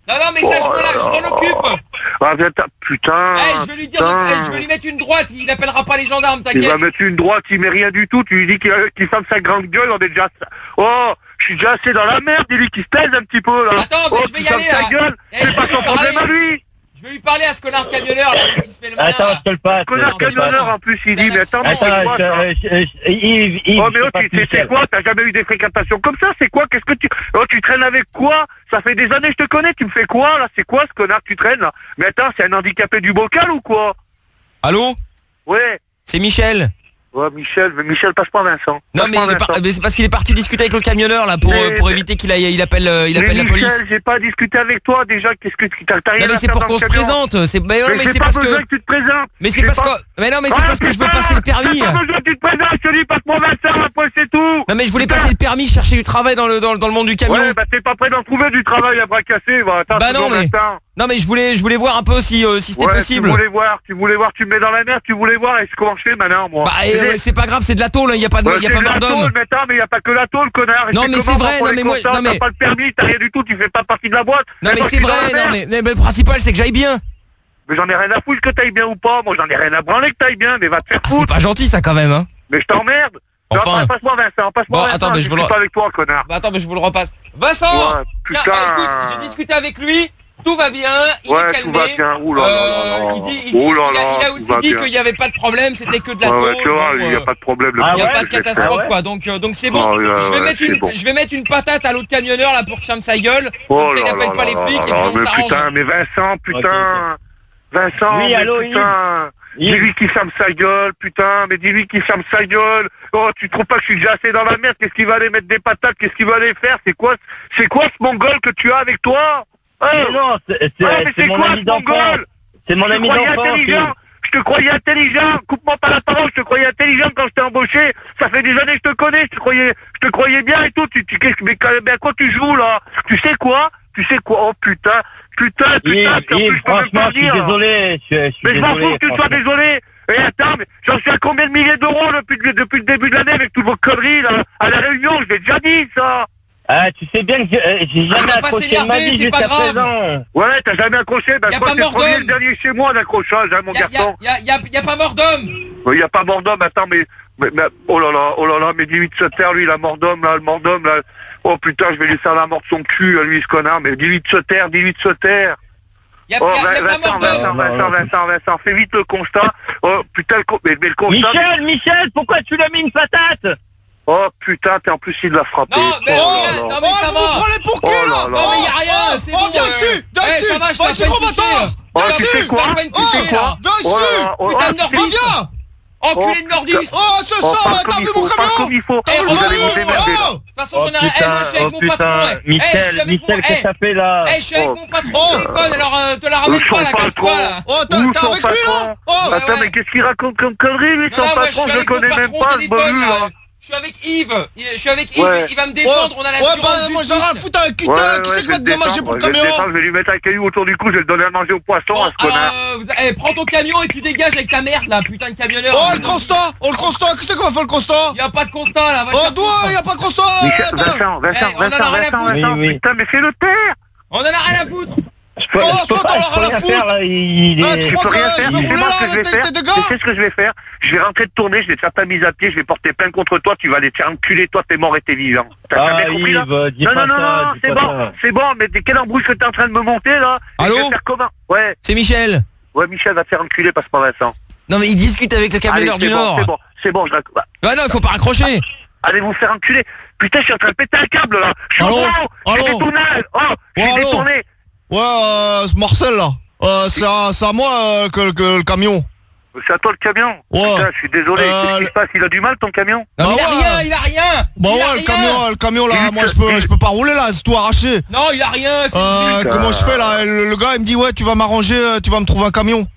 Non, non, mais ça, je m'en- je m'en occupe. Ah, putain, putain. Eh, je vais lui dire, de- eh, je vais lui mettre une droite, il n'appellera pas les gendarmes, Il t'inquiète. va mettre une droite, il met rien du tout, tu lui dis qu'il qu'il ferme sa grande gueule, on est déjà... Oh, je suis déjà assez dans la merde, dis-lui qu'il se taise un petit peu, là. Attends, mais oh, je vais y qu'il ferme aller, sa là. gueule, Eh, c'est je pas vais son lui problème parler. à lui. Je vais lui parler à ce connard camionneur, là, qui se fait le malin. Attends, je te le passe. Connard je te le passe. camionneur, en plus, il dit, mais attends, mais Attends, c'est quoi, je- ça je- je- Yves, Yves, Oh mais je oh, passe tu sais c'est Michel. quoi? T'as jamais eu des fréquentations comme ça? C'est quoi? Qu'est-ce que tu... Oh tu traînes avec quoi? Ça fait des années que je te connais, tu me fais quoi là? C'est quoi ce connard que tu traînes là? Mais attends, c'est un handicapé du bocal ou quoi? Allô? Ouais. C'est Michel. Ouais Michel, mais Michel passe pas Vincent. Non, mais, il est par- mais c'est parce qu'il est parti discuter avec le camionneur, là, pour, Mais- euh, pour éviter qu'il aille, il appelle, euh, il Mais appelle la police. Michel, j'ai pas discuté avec toi déjà, qu'est-ce que tu t'as t'as rien Non, mais à c'est faire pour dans qu'on le se camion. présente. C'est, mais non, Mais mais j'ai c'est pas parce besoin que. que tu te présentes. Mais c'est J'ai parce pas- que. Mais non, mais c'est Ah, parce que je veux putain, passer le permis. J'ai pas besoin que tu te présentes, je te dis passe-moi Vincent, après c'est tout. Non, mais je voulais passer le permis, chercher du travail dans le, dans, le- dans le monde du camion. Ouais, bah t'es pas prêt d'en trouver du travail à bras cassés, bah attends, Bah non, seconde, mais. attends. Non, mais je voulais, je voulais voir un peu si, euh, si c'était Ouais, possible. tu voulais voir, tu voulais voir, tu me mets dans la merde, tu voulais voir, et comment je fais maintenant, moi? Bah, et, Tu sais, ouais, c'est pas grave, c'est de la tôle, il y a pas de, ouais, il y a c'est pas de la mort d'homme. tôle, mais attends, mais y a pas que la tôle, connard. Et Non, mais comment, c'est vrai, pour non, les mais moi- constats, non, mais- T'as pas le permis, t'as rien du tout, tu fais pas partie de la boîte. Non, mais moi, c'est je suis dans vrai, la non, merde. mais, mais, mais le principal, c'est que j'aille bien. Mais j'en ai rien à foutre que t'ailles bien ou pas, moi j'en ai rien à branler que t'ailles bien, mais va te faire Ah, c'est foutre. pas gentil, ça, quand même, hein. Mais je t'emmerde. Enfin. Non, passe-moi Vincent, passe-moi Bon, Vincent, attends, mais je je vous suis le- pas avec toi, connard. Bah, attends, mais je vous le repasse. Vincent! Ouais, Tiens, putain. bah, écoute, j'ai discuté avec lui, tout va bien, il Ouais, est tout calmé. va bien, ouh là là là Euh, là. il dit, il, Ouh là il a, là, il a tout aussi va dit bien. qu'il n'y avait pas de problème, c'était que de la Ouais, ouais, tôle. tu vois, bon, il y a euh, pas de problème. le Il n'y a problème, pas de je vais catastrophe faire. quoi, donc euh, donc c'est bon. Oh, ouais, je vais ouais, mettre c'est une bon. je vais mettre une patate à l'autre camionneur là pour qu'il ferme sa gueule. Oh Comme ça, il là n'appelle là pas les là flics et là puis là, on mais s'arrange. putain, mais Vincent, putain. Vincent, Oui, mais allô, putain. Yves. Dis-lui qu'il ferme sa gueule, putain, mais dis-lui qu'il ferme sa gueule. Oh, tu trouves pas que je suis déjà assez dans la merde? Qu'est-ce qu'il va aller mettre des patates? Qu'est-ce qu'il va aller faire? C'est quoi, c'est quoi ce mongol que tu as avec toi? Oh. Mais non, c'est c'est- Ouais, mais c'est c'est mon quoi ami ce d'enfance. mongol? C'est mon Je te ami croyais d'enfance. intelligent. Yves. Je te croyais intelligent. Coupe-moi pas la parole. Je te croyais intelligent quand je t'ai embauché. Ça fait des années que je te connais. Je te croyais, je te croyais bien et tout. Tu, tu, qu'est-ce- mais, quand- mais à quoi tu joues là? Tu sais quoi? Tu sais quoi? Oh putain, putain, putain. Yves, en plus, Yves, je peux même franchement, pas je suis dire. désolé. Je, je suis Mais je m'en fous désolé, que tu sois franchement. désolé. Et attends, mais j'en suis à combien de milliers d'euros depuis, le- depuis le début de l'année avec toutes vos conneries là? À la réunion, je l'ai déjà dit ça. Ah, tu sais bien que j'ai euh, j'ai On jamais va pas accroché de ma s'énerver, vie c'est pas jusqu'à grave. présent. Ouais, t'as jamais accroché. Ben, Y a toi, pas t'es le mort premier et d'homme. le dernier chez moi d'accrochage, hein, mon Y a, y, a, garçon. y, a, y, a, y a pas mort d'homme. Il n'y a pas mort d'homme, attends, mais, mais, mais- oh là là, oh là là, mais dis-lui de se taire, lui, la mort d'homme, là, le mort d'homme, là. Oh putain, je vais lui faire la mort de son cul, à lui, ce connard, mais dis-lui de se taire, dis-lui de se taire. Y a, Oh, y a, y a pas Vincent, mort Vincent, d'homme. Vincent, Vincent, Vincent, fais vite le constat. Oh putain, le, co- mais, mais le constat... Michel, Michel, pourquoi tu lui as mis une patate? Oh putain, t'es en plus, il l'a frappé. Non, mais, oh, rien, là là. non, mais ça va. pour Oh là là. Non, mais y a rien, c'est Oh, bon. viens euh, dessus, viens eh, dessus. ça va, je Va t'ai ici, pas gros touché, bâtard. là. Oh, Viens tu dessus, fais quoi? t'as pas une Tu fais touchée, quoi? là. Viens Oh là ici. là, oh, Putain oh, de nordiste. Viens. Enculé de nordiste. Oh, ce Oh, sang, parle t'as comme vu il faut, mon parle camion? comme il faut. T'as vu Vous le allez vous camion? démerder, là. Oh. De toute façon, Oh j'en ai rien. Eh, moi, je suis putain, avec oh mon patron. putain, eh. Eh, je suis Michel, avec Michel, mon- qu'est-ce que eh, ça fait là? Eh, je suis avec Oh. mon patron Oh. au téléphone, alors euh, te la Où ramène son pas, la patron? casse-toi, là. Oh, t'as Où t'es son avec lui là? patron? Oh, Ouais, Attends, ouais. mais qu'est-ce qu'il raconte comme connerie, lui, Non, son non, moi, je patron? suis Je le avec mon connais même patron pas, au ce téléphone, bolu, là. là. Je suis avec Yves. Je suis avec Yves, Ouais. il va me défendre, on a Ouais, l'assurance bah, moi j'en ai rien à justice. foutre avec qui Ouais, t'as, qui ouais, c'est je qui va vais te te dédommager défendre, pour le je vais te camion? défendre, je vais lui mettre un caillou autour du cou, je vais le donner à manger au poisson, Bon, à ce connard. euh, vous- eh, prends ton camion et tu dégages avec ta merde là, putain de camionneur. Oh, le constat. Oh, le constat. Qu'est-ce qu'on va faire le constat? Y a pas de constat là, va te Oh, faire toi, foutre. y a pas de constat. Michel, Attends. Vincent, Vincent, Eh, on en a Vincent, rien à Vincent, foutre. Vincent, Oui, oui. putain, mais fais-le taire. On en a rien à foutre. Je peux, Oh, je peux toi, pas, t'en je auras peux rien rien à foutre. faire là, il Ah, est... tu Tu crois peux rien que faire, je tu vais sais rouler pas là ce que je vais avec faire. tes- tes dégâts? Tu sais ce que je vais faire? Je vais rentrer de tourner, je vais te faire ta mise à pied, je vais porter plainte contre toi, tu vas aller te faire enculer, toi t'es mort et t'es vivant. T'as t'as Ah, bien compris là? Yves, dis Non, pas non, non, ça, non, dis c'est pas bon, ça. c'est bon, mais t'es quelle embrouille que t'es en train de me monter là? Et Allô? je vais faire comment? Ouais, C'est Michel. ouais, Michel va te faire enculer, passe pas Vincent. Non mais il discute avec le Allez, camionneur c'est du bon, Nord. c'est bon, c'est bon, je rac- bah, Ah non, il faut pas raccrocher. allez vous faire enculer. Putain, je suis en train de péter un câble là. Je suis Allô? au bout, je suis Allô? détourné. Oh, je suis Ouais, allô? détourné. Ouais, euh, c'est Marcel là. Euh, c'est à, c'est à moi euh, que, que le camion. C'est à toi le camion. Ouais. Putain, je suis désolé. Euh, Qu'est-ce qui se passe? Il a du mal ton camion? Non, mais il a Bah ouais. rien, il a rien. Bah il a ouais, le rien. camion, le camion là, Dis-lui moi que- je peux, dis- je peux pas rouler là, c'est tout arraché. Non, il a rien. c'est- Euh, Putain. comment je fais là? Le, le gars il me dit ouais, tu vas m'arranger, euh, tu vas me trouver un camion.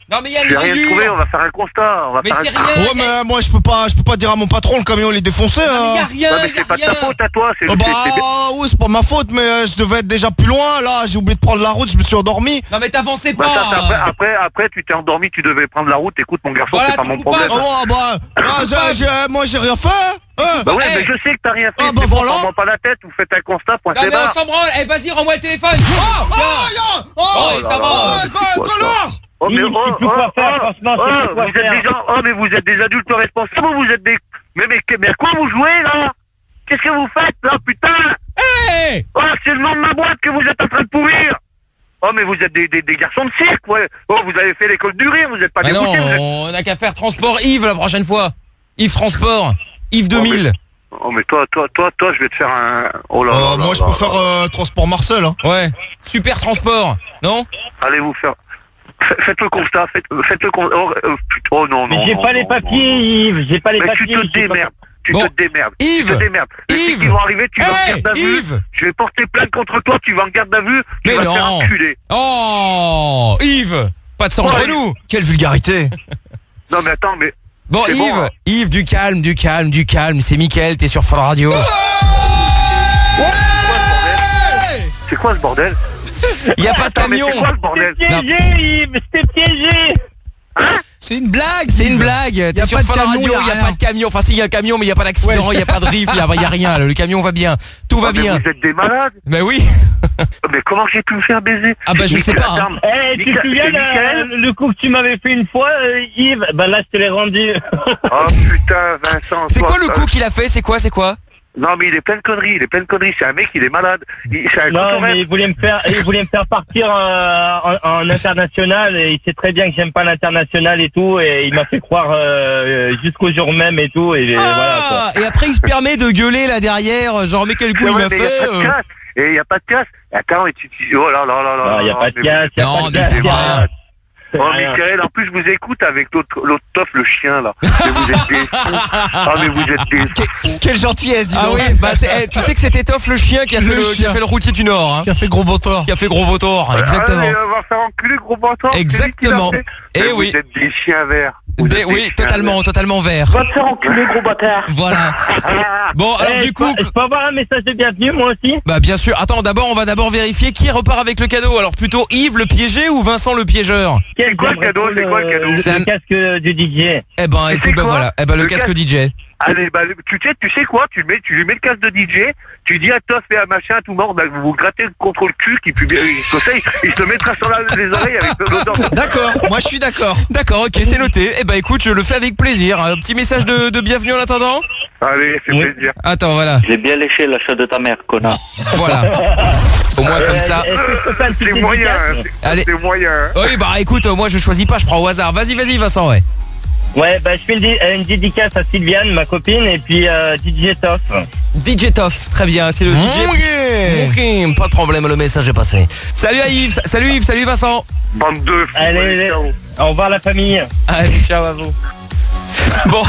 Non mais il y a Je vais rien une trouver, on va faire un constat. On va Mais faire c'est un... rien. Ouais, mais euh, moi, je peux pas, je peux pas dire à mon patron, le camion, il est défoncé. Non, mais hein. y a rien, Ouais, mais y c'est a pas de rien. ta faute à toi. C'est Oh bah, c'est- c'est bien. oui, c'est pas ma faute, mais euh, je devais être déjà plus loin. Là, j'ai oublié de prendre la route, je me suis endormi. Non mais t'avançais Bah, pas. ça, c'est après, après, après, tu t'es endormi, tu devais prendre la route. Écoute, mon garçon, Voilà, c'est pas t'es mon coupable. problème. Oh, bah, ah, j'ai- j'ai- moi, j'ai rien fait. Hein. Bah oui, hey. mais je sais que t'as rien fait. Ah, bah, c'est bon, voilà. prends-moi pas la tête, vous faites un constat, point Non mais barre. on s'en branle. Eh vas-y, rends-moi le téléphone. Oh, oh, Tiens. oh, oh, Oh, là ça là va. là. oh, quoi, connard. Oh, mais, Il- oh, c'est plus oh, quoi faire, oh, franchement, oh, c'est plus quoi vous êtes faire. des gens, oh, mais vous êtes des adultes responsables, ou vous êtes des, mais, mais, mais à quoi vous jouez, là? Qu'est-ce que vous faites, là, putain? Hey. Oh, c'est le nom de ma boîte que vous êtes en train de pourrir. Oh, mais vous êtes des, des, des garçons de cirque, ouais. Oh, vous avez fait l'école du rire, vous êtes pas Bah non, dégoûtés, vous êtes... on a qu'à faire transport Yves la prochaine fois. Yves Transport. Yves deux mille. Oh, mais toi, toi, toi, toi, je vais te faire un... Oh là là Euh, là moi, je là peux là. faire euh, transport Marcel. Hein. Ouais. Super transport. Non? Allez vous faire... F- Faites le constat, faites, faites le constat. Oh, euh, putain, oh non, non, Mais j'ai non, pas non, les non, papiers, non. Yves, j'ai pas les Mais papiers. tu te j'ai pas- démerdes. Tu Bon, te démerdes. Yves, tu te démerdes. Les Yves. filles qui vont arriver, tu vas en Hey, garde à vue. Yves. Je vais porter plainte contre toi, tu vas en garde à vue. Tu Mais vas te faire non. enculer. Oh Yves. Pas de sang Ouais, entre Yves. nous. Quelle vulgarité. Non mais attends, mais... Bon C'est Yves, bon, hein. Yves, du calme, du calme, du calme. C'est Mickaël, t'es sur Fun Radio. C'est quoi ce bordel? Il y a pas de Attends, mais camion. c'est quoi ce bordel? Piégé, Yves, c'était piégé. C'est une blague. C'est une Yves. blague. Y a T'es sur pas de Fun camion, Radio, y a il y a rien. pas de camion. Enfin si, il y a un camion, mais il y a pas d'accident, il Ouais. y a pas de riff, il y a, y a rien. Le camion va bien. Tout va Oh, mais bien. Vous êtes des malades. Mais oui. Mais comment j'ai pu me faire baiser? Ah bah je sais pas. hein. Eh, tu te Michael- souviens c'est le, Michael le coup que tu m'avais fait une fois, euh, Yves? Bah là, je te l'ai rendu. Oh putain, Vincent. C'est toi, quoi le ça- coup qu'il a fait? C'est quoi? C'est quoi? Non mais il est plein de conneries, il est plein de conneries. C'est un mec, il est malade. Il- C'est un Non, coton mais il voulait me faire, il voulait me faire partir euh, en, en international. Et il sait très bien que j'aime pas l'international et tout. Et il m'a fait croire euh, jusqu'au jour même et tout. Et voilà quoi. Ah, et après il se permet de gueuler là derrière, genre mais quel coup il Ouais, m'a mais fait y a pas de euh. casse. Et il n'y a pas de casse. Attends, et tu, tu... Oh là là là là. Non, y a là, pas de mais casse, y a Non, pas de mais casse. c'est y a vrai. rien. Oh Rien. Michael, en plus je vous écoute avec l'autre l'autre tof, le chien là. Mais vous êtes des fous. Ah mais vous êtes des fous. Quelle gentillesse, dis Ah donc. oui, bah c'est, eh, tu sais que c'était Toff le chien qui a, Le fait le, qui a chien. fait le routier du Nord, hein. Qui a fait gros moteur. Qui a fait gros vautour, Ah, exactement. mais on va faire enculer gros bâtard. Exactement. Et Eh vous oui. êtes des chiens verts. Vous Des- êtes des oui, chiens totalement, verts. totalement vert. Va te faire enculer gros bâtard. Voilà. Bon, alors Eh, du je coup, peux- je peux avoir un message de bienvenue, moi aussi? bah bien sûr. Attends, d'abord, on va d'abord vérifier qui repart avec le cadeau. Alors plutôt Yves le piégé ou Vincent le piégeur? C'est quoi le cadeau? C'est quoi le cadeau? C'est un- Le casque du D J. Eh ben, Tu écoute, sais bah quoi voilà. Eh ben, le, Le casque casque- D J. Allez, bah, le- tu sais, tu sais quoi? Tu mets, tu lui mets le casque de D J, tu dis à Toff et à machin, tout mort, bah, vous vous grattez contre le cul, qui pue bien, comme ça, il, il se le mettra sur la- les oreilles avec l'odeur. D'accord, moi je suis d'accord. D'accord, ok, c'est noté. Eh ben, écoute, je le fais avec plaisir. Un petit message de, de bienvenue en attendant. Allez, c'est plaisir. Attends, voilà. J'ai bien léché l'achat de ta mère, connard. Voilà. Au moins comme ça. C'est moyen, hein, c'est- Allez. c'est moyen. hein. Oui, bah écoute, moi je choisis pas, je prends au hasard. Vas-y, vas-y, Vincent, ouais. Ouais, bah je fais une, dé- une dédicace à Sylviane, ma copine, et puis euh, D J Toff. D J Toff, très bien, c'est le D J. Ok, pas de problème, le message est passé. Salut à Yves, salut Yves, salut Vincent. Bande de fous. Allez, allez, au revoir la famille. Allez, ciao à vous. Bon.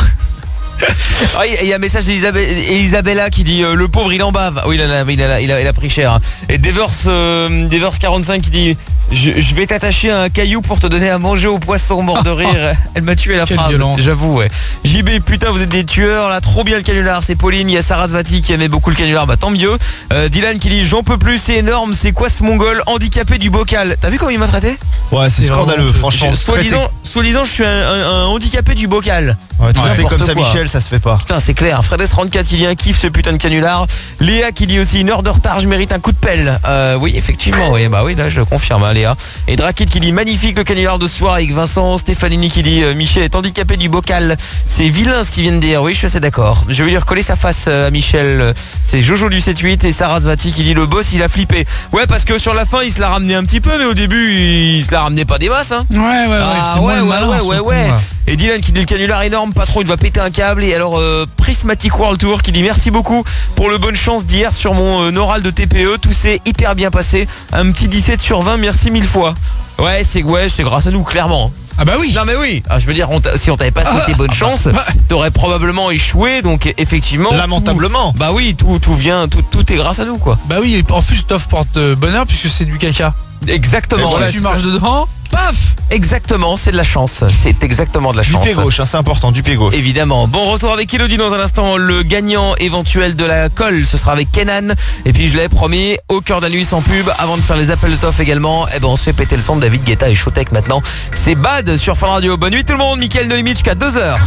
Ah, il y a un message d'Elisabella qui dit euh, le pauvre il en bave. Oui, il a, il a, il a, il a pris cher. Et Devers, euh, Devers quarante-cinq qui dit je, je vais t'attacher à un caillou pour te donner à manger au poisson, mort de rire. Elle m'a tué la Quelle phrase. violence. J'avoue, ouais. J B, putain, vous êtes des tueurs là, trop bien le canular. C'est Pauline, il y a Sarasvati qui aimait beaucoup le canular, bah tant mieux. Euh, Dylan qui dit j'en peux plus, c'est énorme, c'est quoi ce mongol handicapé du bocal? T'as vu comment il m'a traité? Ouais, c'est scandaleux, vraiment- franchement. Soi-disant, soi-disant, je suis un, un- un handicapé du bocal. Ouais, tu Ouais, fais comme n'importe ça, quoi. Michel, ça se fait pas. Putain, c'est clair. Fredes trente-quatre qui dit un kiff ce putain de canular. Léa qui dit aussi une heure de retard, je mérite un coup de pelle. Euh, oui, effectivement, oui, bah oui, là je confirme, hein, Léa. Et Drakit qui dit magnifique le canular de ce soir avec Vincent. Stéphanini qui dit euh, Michel est handicapé du bocal. C'est vilain ce qu'ils viennent de dire. Oui, je suis assez d'accord. Je vais lui recoller sa face euh, à Michel. C'est Jojo du sept huit et Sarasvati qui dit le boss il a flippé. Ouais, parce que sur la fin il se l'a ramené un petit peu, mais au début il se l'a ramené pas des masses. Hein. Ouais, ouais, ouais. Ah, c'est ouais, moins le ouais, malin, ouais, sur ouais, le coup, ouais. ouais. Et Dylan qui dit le canular énorme, patron il va péter un câble. Et alors euh, Prismatic World Tour qui dit merci beaucoup pour le bonne chance d'hier sur mon euh, oral de T P E. Tout s'est hyper bien passé. Un petit dix-sept sur vingt, merci mille fois. Ouais, c'est ouais, c'est grâce à nous, clairement. Ah bah oui. Non mais oui, ah, je veux dire, on t'a- si on t'avait pas souhaité bonne chance, t'aurais probablement échoué, donc effectivement. Lamentablement. tout- bah oui, tout, tout vient, tout, tout est grâce à nous, quoi. Bah oui, et en plus Toff porte euh, bonheur puisque c'est du caca. Exactement. Et ouais. si tu marches dedans, paf. Exactement, c'est de la chance. C'est exactement de la Du chance. pied gauche, hein, c'est important, du pied gauche. Évidemment. Bon, retour avec Elodie dans un instant. Le gagnant éventuel de la colle, ce sera avec Kenan. Et puis je l'avais promis, au cœur de la nuit sans pub, avant de faire les appels de Toff également, eh ben on se fait péter le son de David Guetta et Showtek maintenant. C'est Bad sur Fun Radio. Bonne nuit tout le monde, Mickaël No Limit jusqu'à deux heures.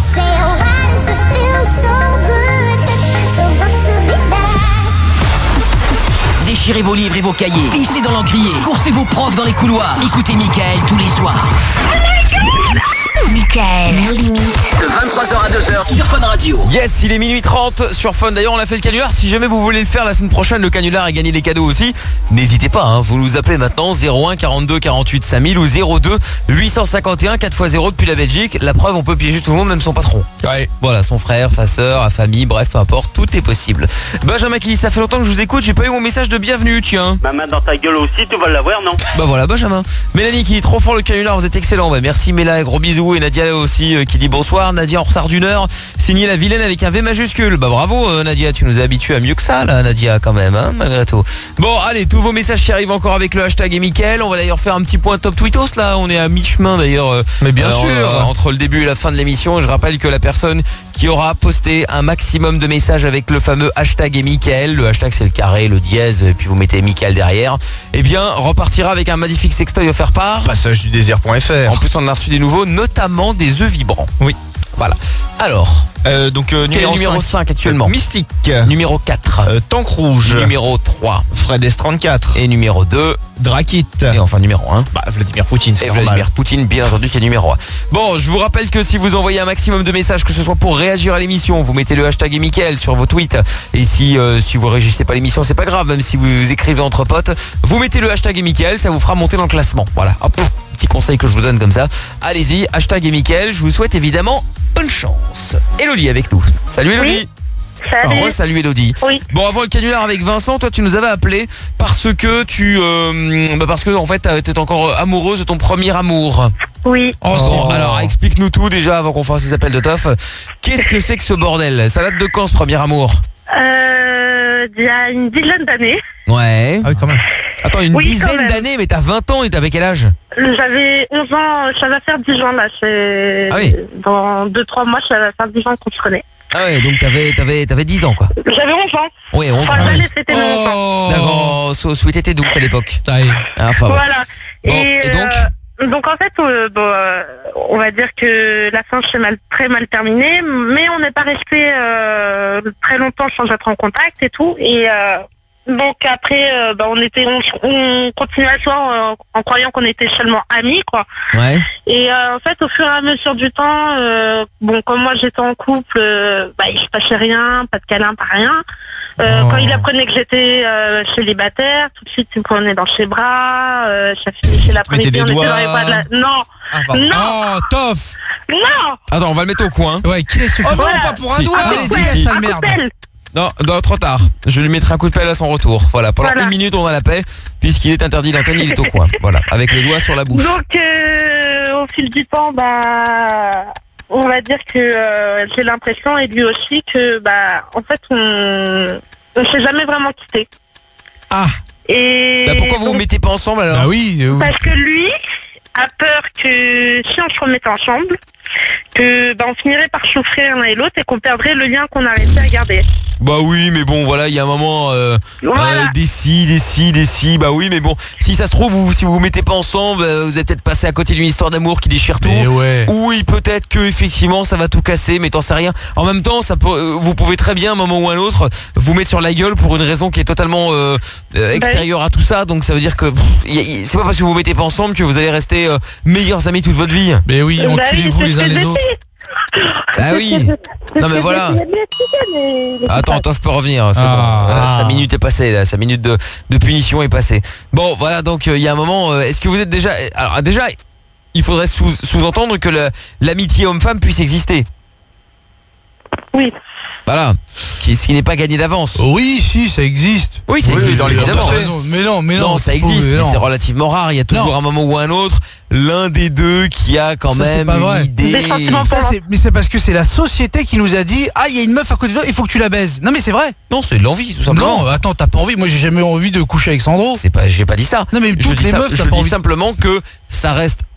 Déchirez vos livres et vos cahiers, pissez dans l'encrier, coursez vos profs dans les couloirs. Écoutez Mickaël tous les soirs. Mickaël, nos limites. De vingt-trois heures à deux heures sur Fun Radio. Yes, il est minuit trente sur Fun. D'ailleurs, on a fait le canular. Si jamais vous voulez le faire la semaine prochaine, le canular et gagner des cadeaux aussi, n'hésitez pas, hein. Vous nous appelez maintenant zéro un quarante-deux quarante-huit cinq mille ou zéro deux huit cent cinquante et un quatre fois zéro depuis la Belgique. La preuve, on peut piéger tout le monde, même son patron. Ouais. Voilà, son frère, sa sœur, la famille, bref, peu importe, tout est possible. Benjamin qui dit, ça fait longtemps que je vous écoute, j'ai pas eu mon message de bienvenue, tiens. Ma main dans ta gueule aussi, tu vas l'avoir, non? Bah voilà, Benjamin. Mélanie qui dit, trop fort le canular, vous êtes excellent. Bah merci Méla, gros bisous. Et Nadia aussi euh, qui dit bonsoir. Nadia en retard d'une heure, signé la vilaine avec un V majuscule. Bah bravo euh, Nadia, tu nous as habitués à mieux que ça là, Nadia, quand même, hein, malgré tout. Bon, allez, tous vos messages qui arrivent encore avec le hashtag et Mickaël. On va d'ailleurs faire un petit point top tweetos là, on est à mi-chemin d'ailleurs. euh, Mais bien alors, sûr. euh, entre le début et la fin de l'émission. Je rappelle que la personne qui aura posté un maximum de messages avec le fameux hashtag et Mickaël, le hashtag c'est le carré, le dièse, et puis vous mettez Mickaël derrière, eh bien repartira avec un magnifique sextoy offert par Passage du désir point F R. En plus on en a reçu des nouveaux, notamment des œufs vibrants. Oui. Voilà. Alors, Euh, donc euh, quel est le numéro cinq actuellement? Mystique. Numéro quatre. Euh, Tank Rouge. Numéro trois. Fred S trente-quatre. Et numéro deux. Drakit. Et enfin numéro un. Bah, Vladimir Poutine, c'est Et normal. Vladimir Poutine, bien entendu, qui est numéro un. Bon, je vous rappelle que si vous envoyez un maximum de messages, que ce soit pour réagir à l'émission, vous mettez le hashtag et Mickaël sur vos tweets. Et si euh, si vous réagissez pas à l'émission, c'est pas grave, même si vous, vous écrivez entre potes, vous mettez le hashtag et Mickaël, ça vous fera monter dans le classement. Voilà. Hop, petit conseil que je vous donne comme ça. Allez-y, hashtag et Mickaël, je vous souhaite évidemment bonne chance. Elodie avec nous. Salut Elodie. Oui. Salut. Re, salut Elodie. Oui. Bon, avant le canular avec Vincent, toi tu nous avais appelé parce que tu euh, bah parce que en fait t'étais encore amoureuse de ton premier amour. Oui. Oh, bon, alors explique-nous tout déjà avant qu'on fasse les appels de Toff. Qu'est-ce que c'est que ce bordel? Ça date de quand ce premier amour? Euh, il y a une dizaine d'années. Ouais. Ah oui, quand même. Attends, une Oui, quand dizaine même. d'années, mais t'as vingt ans et t'avais quel âge? J'avais onze ans, ça va faire dix ans là. C'est Ah oui. dans deux trois mois, ça va faire dix ans qu'on se connaît. Ah ouais, donc t'avais t'avais t'avais dix ans quoi. J'avais onze ans. Oui, onze ans. Enfin, j'allais fêter mes onze ans. D'accord, so, sweet était douce à l'époque. Ça y est. Ah, enfin, bon. Voilà. Bon, et donc euh, donc en fait, euh, bon, euh, on va dire que la fin s'est mal, très mal terminée, mais on n'est pas resté euh, très longtemps sans être en contact et tout. Et euh, donc après, euh, bah, on était, on, on continuait à se voir euh, en croyant qu'on était seulement amis, quoi. Ouais. Et euh, en fait, au fur et à mesure du temps, euh, bon, comme moi j'étais en couple, euh, bah, il se passait rien, pas de câlin, pas rien. Euh, Oh. Quand il apprenait que j'étais euh, célibataire, tout de suite il me prenait dans ses bras, euh, ça finissait l'après-midi, des on était doigts. dans les bras de la... Non, Ah, pardon. non, Oh, Toff. non. Attends, on va le mettre au coin. Ouais, qui est ce Oh non, Voilà. pas pour un Si. doigt. Un Allez, coup de dis, pelle, sale un coup de merde. pelle. Non, non, trop tard. Je lui mettrai un coup de pelle à son retour. Voilà, pendant Voilà. une minute on a la paix, puisqu'il est interdit d'antenne, il est au coin. Voilà, avec les doigts sur la bouche. Donc euh, au fil du temps, bah, on va dire que euh, j'ai l'impression, et lui aussi, que bah, en fait, on on s'est jamais vraiment quitté. Ah. Et Bah pourquoi vous vous donc, mettez pas ensemble alors? Bah oui. euh, oui. Parce que lui a peur que si on se remettait ensemble, que bah, on finirait par souffrir l'un et l'autre et qu'on perdrait le lien qu'on a réussi à garder. Bah oui, mais bon, voilà, il y a un moment, euh, Voilà. euh, des si, des si, des si, bah oui, mais bon, si ça se trouve, vous, si vous vous mettez pas ensemble, euh, vous êtes peut-être passé à côté d'une histoire d'amour qui déchire tout. Mais ouais. Oui, peut-être que effectivement, ça va tout casser, mais t'en sais rien. En même temps, ça peut, euh, vous pouvez très bien, à un moment ou à un autre, vous mettre sur la gueule pour une raison qui est totalement euh, euh, extérieure à tout ça. Donc ça veut dire que pff, y a- y- c'est pas parce que vous vous mettez pas ensemble que vous allez rester euh, meilleurs amis toute votre vie. Mais oui, Bah oui, enculez-vous c'est les ce uns que les j'ai autres. fait. Ah oui. C'est Non ce mais que voilà. j'ai bien expliqué, mais- mais Attends, Toff peut revenir, c'est Ah. bon. Euh, sa minute est passée, là. Sa minute de, de punition est passée. Bon, voilà, donc il y a un moment. euh, Est-ce que vous êtes déjà alors déjà, il faudrait sous- sous-entendre que le- l'amitié homme-femme puisse exister. Oui. Voilà, ce qui, ce qui n'est pas gagné d'avance. Oui, si, ça existe. Oui, ça existe, dans les évidemment. raison. Mais non, mais non. non, ça c'est pas- existe, mais non. c'est relativement rare. Il y a toujours Non. un moment ou un autre, l'un des deux qui a quand Ça, c'est même pas vrai. une idée. Des sentiments Ça, c'est, mais c'est parce que c'est la société qui nous a dit ah il y a une meuf à côté de toi, il faut que tu la baises. Non mais c'est vrai. Non, c'est de l'envie, tout simplement. Non, attends, t'as pas envie. Moi j'ai jamais envie de coucher avec Sandro. C'est pas, j'ai pas dit ça. Non mais Je toutes dis les ça- meufs, je t'as pas dis envie. simplement que ça reste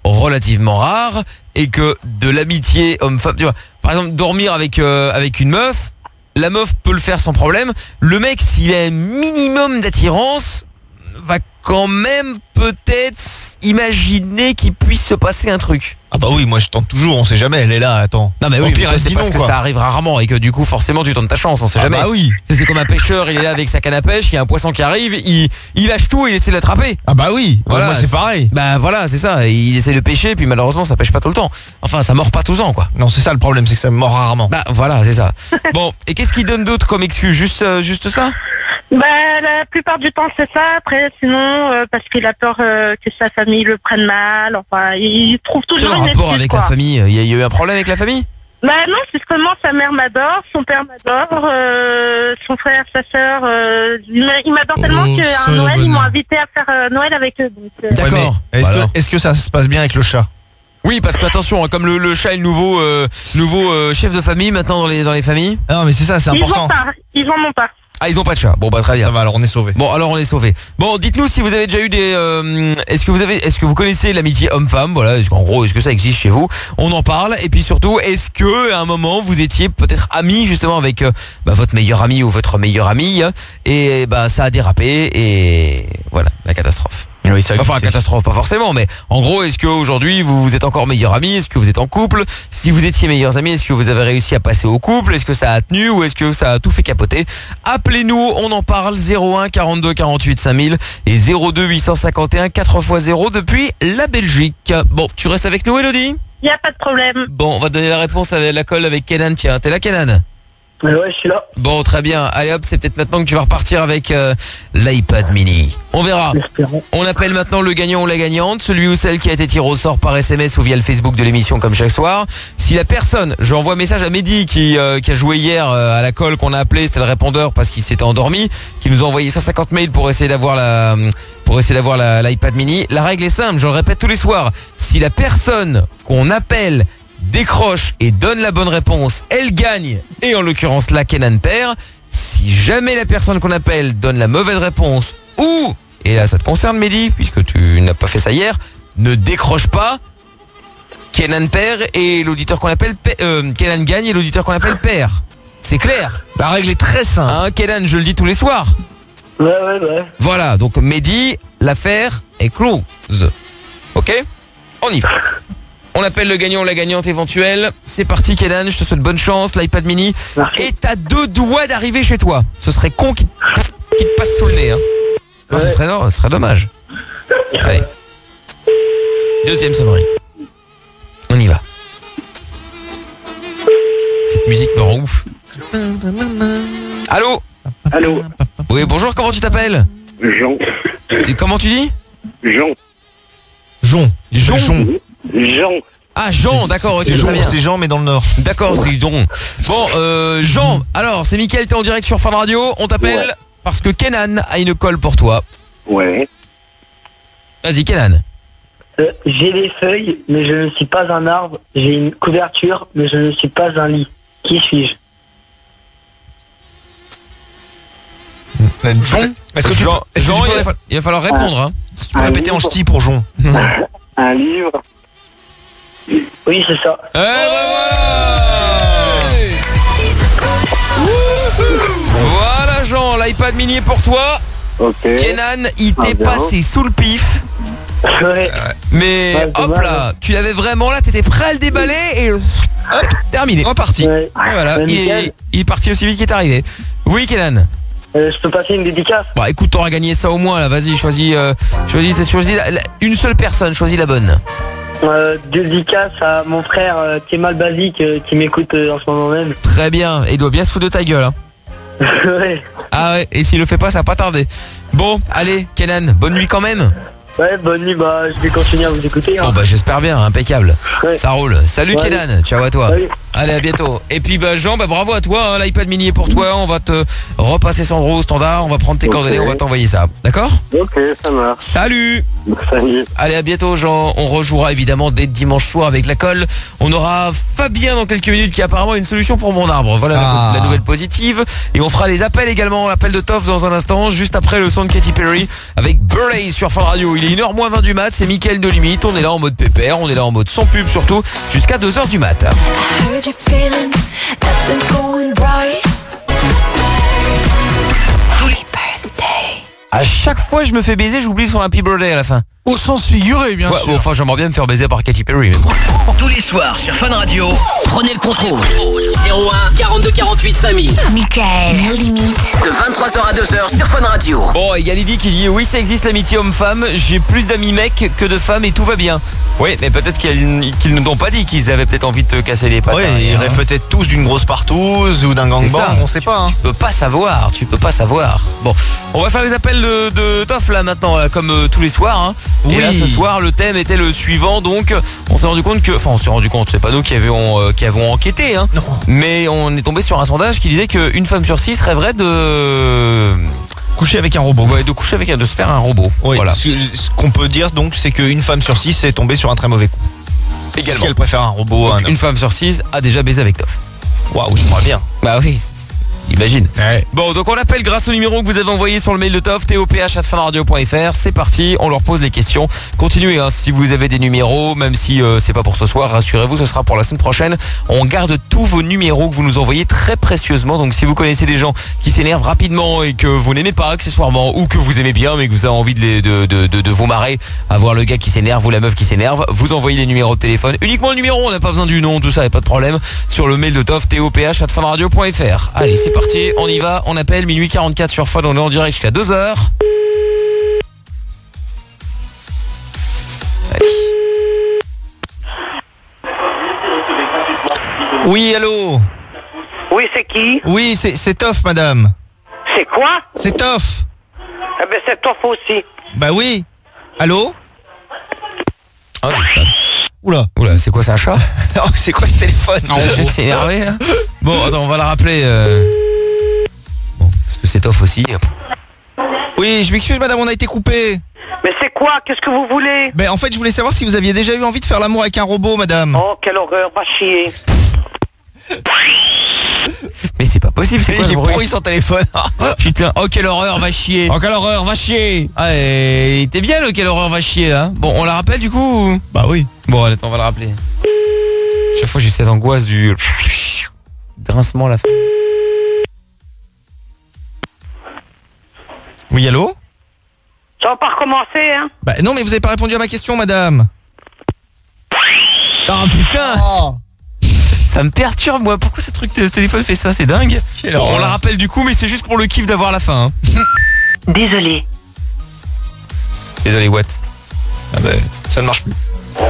relativement rare et que de l'amitié homme-femme, tu vois, par exemple dormir avec euh, avec une meuf, la meuf peut le faire sans problème. Le mec, s'il a un minimum d'attirance, va quand même peut-être imaginer qu'il puisse se passer un truc. Ah bah oui, moi je tente toujours, on sait jamais, elle est là, attends. Non mais Au oui, pire, mais elle c'est dit parce non, que quoi. ça arrive rarement et que du coup forcément tu tentes ta chance, on sait Ah jamais. bah oui. C'est comme un pêcheur, il est là avec sa canne à pêche, il y a un poisson qui arrive, il, il lâche tout et il essaie de l'attraper. Ah bah oui, Voilà, moi c'est pareil. Bah voilà, c'est ça, il essaie de pêcher puis malheureusement ça pêche pas tout le temps. Enfin, ça mord pas tout le temps quoi. Non, c'est ça le problème, c'est que ça mord rarement. Bah voilà, c'est ça. Bon, et qu'est-ce qu'il donne d'autre comme excuse? Juste euh, juste ça? Bah, la plupart du temps, c'est ça. Après, sinon, euh, parce qu'il a peur euh, que sa famille le prenne mal. Enfin, il trouve Quel toujours une rapport excuse, avec quoi. la famille? Il y, a, il y a eu un problème avec la famille? Bah non, justement, sa mère m'adore, son père m'adore, euh, son frère, sa sœur, euh, il m'a- il m'adore tellement Oh, qu'à ça, un le Noël, ils bonheur. m'ont invité à faire euh, Noël avec eux. donc, euh, D'accord. Est-ce Voilà. que, est-ce que ça se passe bien avec le chat? Oui, parce que attention, hein, comme le, le chat est le nouveau euh, nouveau euh, chef de famille maintenant dans les dans les familles. Ah non, mais c'est ça, c'est Ils important. vont pas, ils en ont pas. Ah, ils ont pas de chat. Bon bah très bien. Ça va, alors on est sauvé. Bon, alors on est sauvé. Bon, dites-nous si vous avez déjà eu des euh, est-ce que vous avez est-ce que vous connaissez l'amitié homme-femme? Voilà, est-ce qu'en gros, est-ce que ça existe chez vous? On en parle et puis surtout, est-ce que à un moment vous étiez peut-être amis justement avec euh, bah, votre meilleur ami ou votre meilleure amie et bah ça a dérapé et voilà, la catastrophe. Oui, ça, Enfin, catastrophe, pas forcément, mais en gros, est-ce qu'aujourd'hui vous, vous êtes encore meilleurs amis? Est-ce que vous êtes en couple? Si vous étiez meilleurs amis, est-ce que vous avez réussi à passer au couple? Est-ce que ça a tenu ou est-ce que ça a tout fait capoter? Appelez-nous, on en parle. Zéro un quarante-deux quarante-huit cinq mille et zéro deux huit cent cinquante et un quatre fois zéro depuis la Belgique. Bon, tu restes avec nous, Elodie? Il y a pas de problème. Bon, on va donner la réponse à la colle avec Kenan. Tiens, t'es là, Kenan? Ouais, je suis là. Bon, très bien. Allez hop, c'est peut-être maintenant que tu vas repartir avec euh, l'iPad mini. On verra. On appelle maintenant le gagnant ou la gagnante, celui ou celle qui a été tiré au sort par S M S ou via le Facebook de l'émission comme chaque soir. Si la personne, j'envoie un message à Mehdi qui, euh, qui a joué hier euh, à la colle qu'on a appelé, c'était le répondeur parce qu'il s'était endormi, qui nous a envoyé cent cinquante mails pour essayer d'avoir la pour essayer d'avoir la- l'iPad mini. La règle est simple, je le répète tous les soirs. Si la personne qu'on appelle décroche et donne la bonne réponse, elle gagne. Et en l'occurrence là, Kenan perd. Si jamais la personne qu'on appelle donne la mauvaise réponse ou, et là ça te concerne Mehdi, puisque tu n'as pas fait ça hier, ne décroche pas, Kenan perd et l'auditeur qu'on appelle pa- euh, Kenan gagne et l'auditeur qu'on appelle perd. C'est clair? La règle est très simple. Hein, Kenan, je le dis tous les soirs. Ouais, ouais, ouais. Voilà, donc Mehdi, l'affaire est close. Ok? On y va. On appelle le gagnant ou la gagnante éventuelle. C'est parti, Kenan, je te souhaite bonne chance, l'iPad mini. Et t'as deux doigts d'arriver chez toi. Ce serait con qu'il qui te passe sous le nez. Hein. Non, ce, serait, non, ce serait dommage. Allez. Deuxième sonnerie. On y va. Cette musique me rend ouf. Allô? Allô? Oui, bonjour, comment tu t'appelles? Jean. Et comment tu dis? Jean. Jean. Jean. Jean. Ah, Jean, d'accord, ok, C'est très Jean, bien. c'est Jean, mais dans le Nord. D'accord, c'est Jean. Bon, euh, Jean, alors, c'est Mickaël, t'es en direct sur Fun Radio. On t'appelle Ouais. parce que Kenan a une colle pour toi. Ouais. Vas-y, Kenan. Euh, j'ai des feuilles, mais je ne suis pas un arbre. J'ai une couverture, mais je ne suis pas un lit. Qui suis-je? Jean. Est-ce que tu Jean, peux- est-ce que Jean, tu il, peux va, fa- il va falloir répondre. Hein. Est-ce que tu peux répéter en ch'ti pour Jean? Un livre. Oui, c'est ça. Eh ben voilà. Voilà, Jean, l'iPad mini est pour toi. Ok. Kenan, il Ah, t'est bien. passé sous le pif. Ouais. Mais Ouais, c'est hop mal, là, tu l'avais vraiment là, t'étais prêt à le déballer et hop, terminé. Reparti. Ouais. Et voilà, Ouais, il est, nickel. il est parti aussi vite qu'il est arrivé. Oui, Kenan. Euh, je peux passer une dédicace? Bah écoute, t'auras gagné ça au moins là, vas-y, choisis, euh, choisis, choisis la- la- une seule personne, choisis la bonne. Euh, dédicace à mon frère euh, qui est mal basique, euh, qui m'écoute euh, en ce moment même. Très bien, et il doit bien se foutre de ta gueule. Hein. Ouais. Ah ouais, et s'il le fait pas, ça va pas tarder. Bon, allez, Kenan, bonne nuit quand même. Ouais, bonne nuit, bah je vais continuer à vous écouter. Hein. Bon bah j'espère bien, impeccable. Ouais. Ça roule. Salut Ouais. Kenan, ciao à toi. Salut. Allez, à bientôt. Et puis bah Jean, bah bravo à toi, hein, l'iPad mini est pour toi. On va te repasser Sandro au standard. On va prendre tes Ok. coordonnées, on va t'envoyer ça. D'accord? Ok, ça marche. Salut. Salut. Allez, à bientôt Jean. On rejouera évidemment dès dimanche soir avec la colle. On aura Fabien dans quelques minutes qui a apparemment une solution pour mon arbre. Voilà la- Ah. la, nouvelle positive. Et on fera les appels également, l'appel de Toff dans un instant, juste après le son de Katy Perry avec Burley sur Fun Radio. Il est une heure moins vingt du mat, c'est Mickaël de Limite. On est là en mode pépère, on est là en mode sans pub surtout, jusqu'à deux heures du mat. Heard you feeling nothing's going right. Happy birthday. À chaque fois je me fais baiser, j'oublie son Happy Birthday à la fin. Au sens figuré, bien Ouais, sûr. bon, enfin j'aimerais bien me faire baiser par Katy Perry, mais bon. Tous les soirs sur Fun Radio, prenez le contrôle. zéro un quarante-deux quarante-huit cinq mille. Mickaël, nos limites. De vingt-trois heures à deux heures sur Fun Radio. Bon, il y a Lydie qui dit oui, ça existe l'amitié homme-femme, j'ai plus d'amis mecs que de femmes et tout va bien. Oui, mais peut-être qu'ils qu'ils ne t'ont pas dit qu'ils avaient peut-être envie de te casser les pattes. Ouais, ils rêvent peut-être tous d'une grosse partouze ou d'un C'est gangbang, ça. on sait pas. Hein. Tu peux pas savoir, tu peux pas savoir. Bon, on va faire les appels de, de Toff là maintenant, là, comme euh, tous les soirs. Hein. Et Oui. là, ce soir, le thème était le suivant. Donc, on s'est rendu compte que, enfin, on s'est rendu compte, c'est pas nous qui avions, euh, qui avons enquêté, hein. Mais on est tombé sur un sondage qui disait qu'une femme sur six rêverait de Coucher avec un robot. Ouais, de coucher avec un, de se faire un robot. Oui, Voilà. ce, ce qu'on peut dire donc, c'est qu'une femme sur six est tombée sur un très mauvais coup. Parce Également. qu'elle préfère un robot à un Donc, homme. une femme sur six a déjà baisé avec Toff. Waouh, j'aimerais bien. Bah oui. Imagine. Bon, donc on appelle grâce au numéro que vous avez envoyé sur le mail de Toff, top arobase funradio point fr. C'est parti, on leur pose les questions. Continuez, hein, si vous avez des numéros, même si euh, c'est pas pour ce soir, rassurez-vous, ce sera pour la semaine prochaine. On garde tous vos numéros que vous nous envoyez très précieusement. Donc si vous connaissez des gens qui s'énervent rapidement et que vous n'aimez pas accessoirement, ou que vous aimez bien mais que vous avez envie de, les- de, de, de, de vous marrer à voir le gars qui s'énerve ou la meuf qui s'énerve, vous envoyez les numéros de téléphone. Uniquement le numéro, on n'a pas besoin du nom, tout ça, y a pas de problème. Sur le mail de Toff, top arobase funradio point fr. Allez, c'est parti, on y va, on appelle minuit quarante-quatre sur Fun, on est en direct jusqu'à deux heures. Allez. Oui, allô. Oui, c'est qui? Oui, c'est c'est Toff, madame. C'est quoi? C'est Toff. Eh ben, c'est Toff aussi. Bah oui. Allô. Oh, putain. Oula. Oula, c'est quoi, c'est un chat? Oh, c'est quoi ce téléphone? Non, le mec s'est énervé là. Bon, attends, on va la rappeler. euh. Bon, parce que c'est Toff aussi. Oui, je m'excuse, madame, on a été coupé. Mais c'est quoi? Qu'est-ce que vous voulez? Ben en fait, je voulais savoir si vous aviez déjà eu envie de faire l'amour avec un robot, madame. Oh, quelle horreur, va chier. Mais c'est pas possible, c'est quoi Il le est bruit? pourri son téléphone. Putain, oh quelle horreur, va chier. Oh, quelle horreur, va chier. Ah, et il était bien le quelle horreur, va chier là. Bon, on la rappelle du coup ou... Bah oui. Bon, allez, attends, on va la rappeler. Chaque fois j'ai cette angoisse du grincement à la fin. Oui, allô. Ça va pas recommencer, hein? Bah non, mais vous avez pas répondu à ma question, madame. Ah putain. Ça me perturbe moi, pourquoi ce truc de ce téléphone fait ça, c'est dingue. Bon, on horreur. la rappelle du coup, mais c'est juste pour le kiff d'avoir la fin. Hein. Désolé. Désolé, what? Ah bah, ça ne marche plus.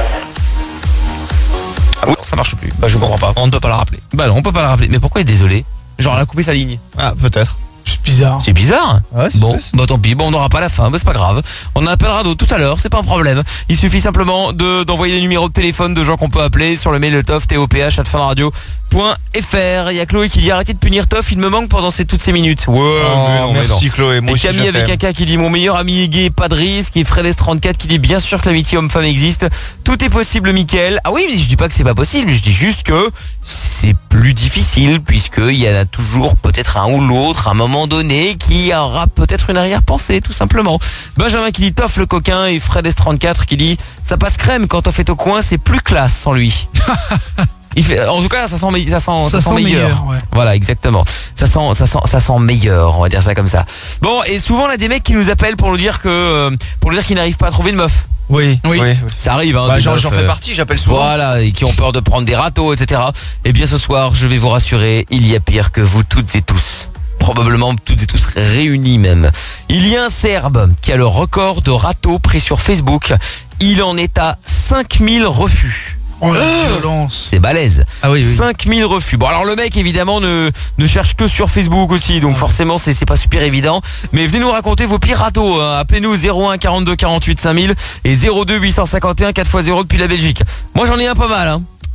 Ah bon, ça marche plus. Bah je comprends pas. On ne peut pas la rappeler. Bah non, on peut pas la rappeler. Mais pourquoi est désolé? Genre elle a coupé sa ligne. Ah, peut-être. C'est bizarre. C'est bizarre. Ouais, c'est Bon, vrai, c'est- bah tant pis, bon on n'aura pas la fin, bah c'est pas grave. On en appellera d'autres tout à l'heure, c'est pas un problème. Il suffit simplement de d'envoyer les numéros de téléphone de gens qu'on peut appeler sur le mail de Toff, top arobase funradio point fr. Il y a Chloé qui dit arrêtez de punir Toff, il me manque pendant ces, toutes ces minutes. Ouais, mais non, mais merci non. Chloé, moi Et aussi, Camille je avec t'aime. un cas qui dit mon meilleur ami est gay, pas de risque. Et Fred S trente-quatre qui dit bien sûr que l'amitié homme-femme existe. Tout est possible, Mickaël. Ah oui, mais je dis pas que c'est pas possible, je dis juste que c'est plus difficile puisqu'il y en a toujours peut-être un ou l'autre à un moment donné qui aura peut-être une arrière-pensée tout simplement. Benjamin qui dit Toff le coquin et Fred S trente-quatre qui dit ça passe crème quand Toff est au coin, c'est plus classe sans lui. Il fait, en tout cas, ça sent, me- ça sent, ça Ça sent sent meilleur. meilleur, ouais. Voilà, exactement. Ça sent, ça sent, ça sent meilleur. On va dire ça comme ça. Bon, et souvent on a des mecs qui nous appellent pour nous dire que, euh, pour nous dire qu'ils n'arrivent pas à trouver une meuf. Oui, Oui. oui. Ça arrive, hein. Bah, des j'en meufs, j'en fais euh, partie, j'appelle souvent. Voilà, et qui ont peur de prendre des râteaux, et cetera. Et bien ce soir, je vais vous rassurer, il y a pire que vous toutes et tous. Probablement toutes et tous réunis même. Il y a un Serbe qui a le record de râteaux pris sur Facebook. Il en est à cinq mille refus. Oh la violence. C'est balèze. Ah oui, oui. cinq mille refus. Bon alors le mec évidemment ne, ne cherche que sur Facebook aussi, donc forcément c'est c'est pas super évident. Mais venez nous raconter vos pires râteaux, hein. Appelez-nous zéro un quarante-deux quarante-huit cinq mille et zéro deux huit cent cinquante et un quatre fois zéro depuis la Belgique. Moi j'en ai un pas mal, hein.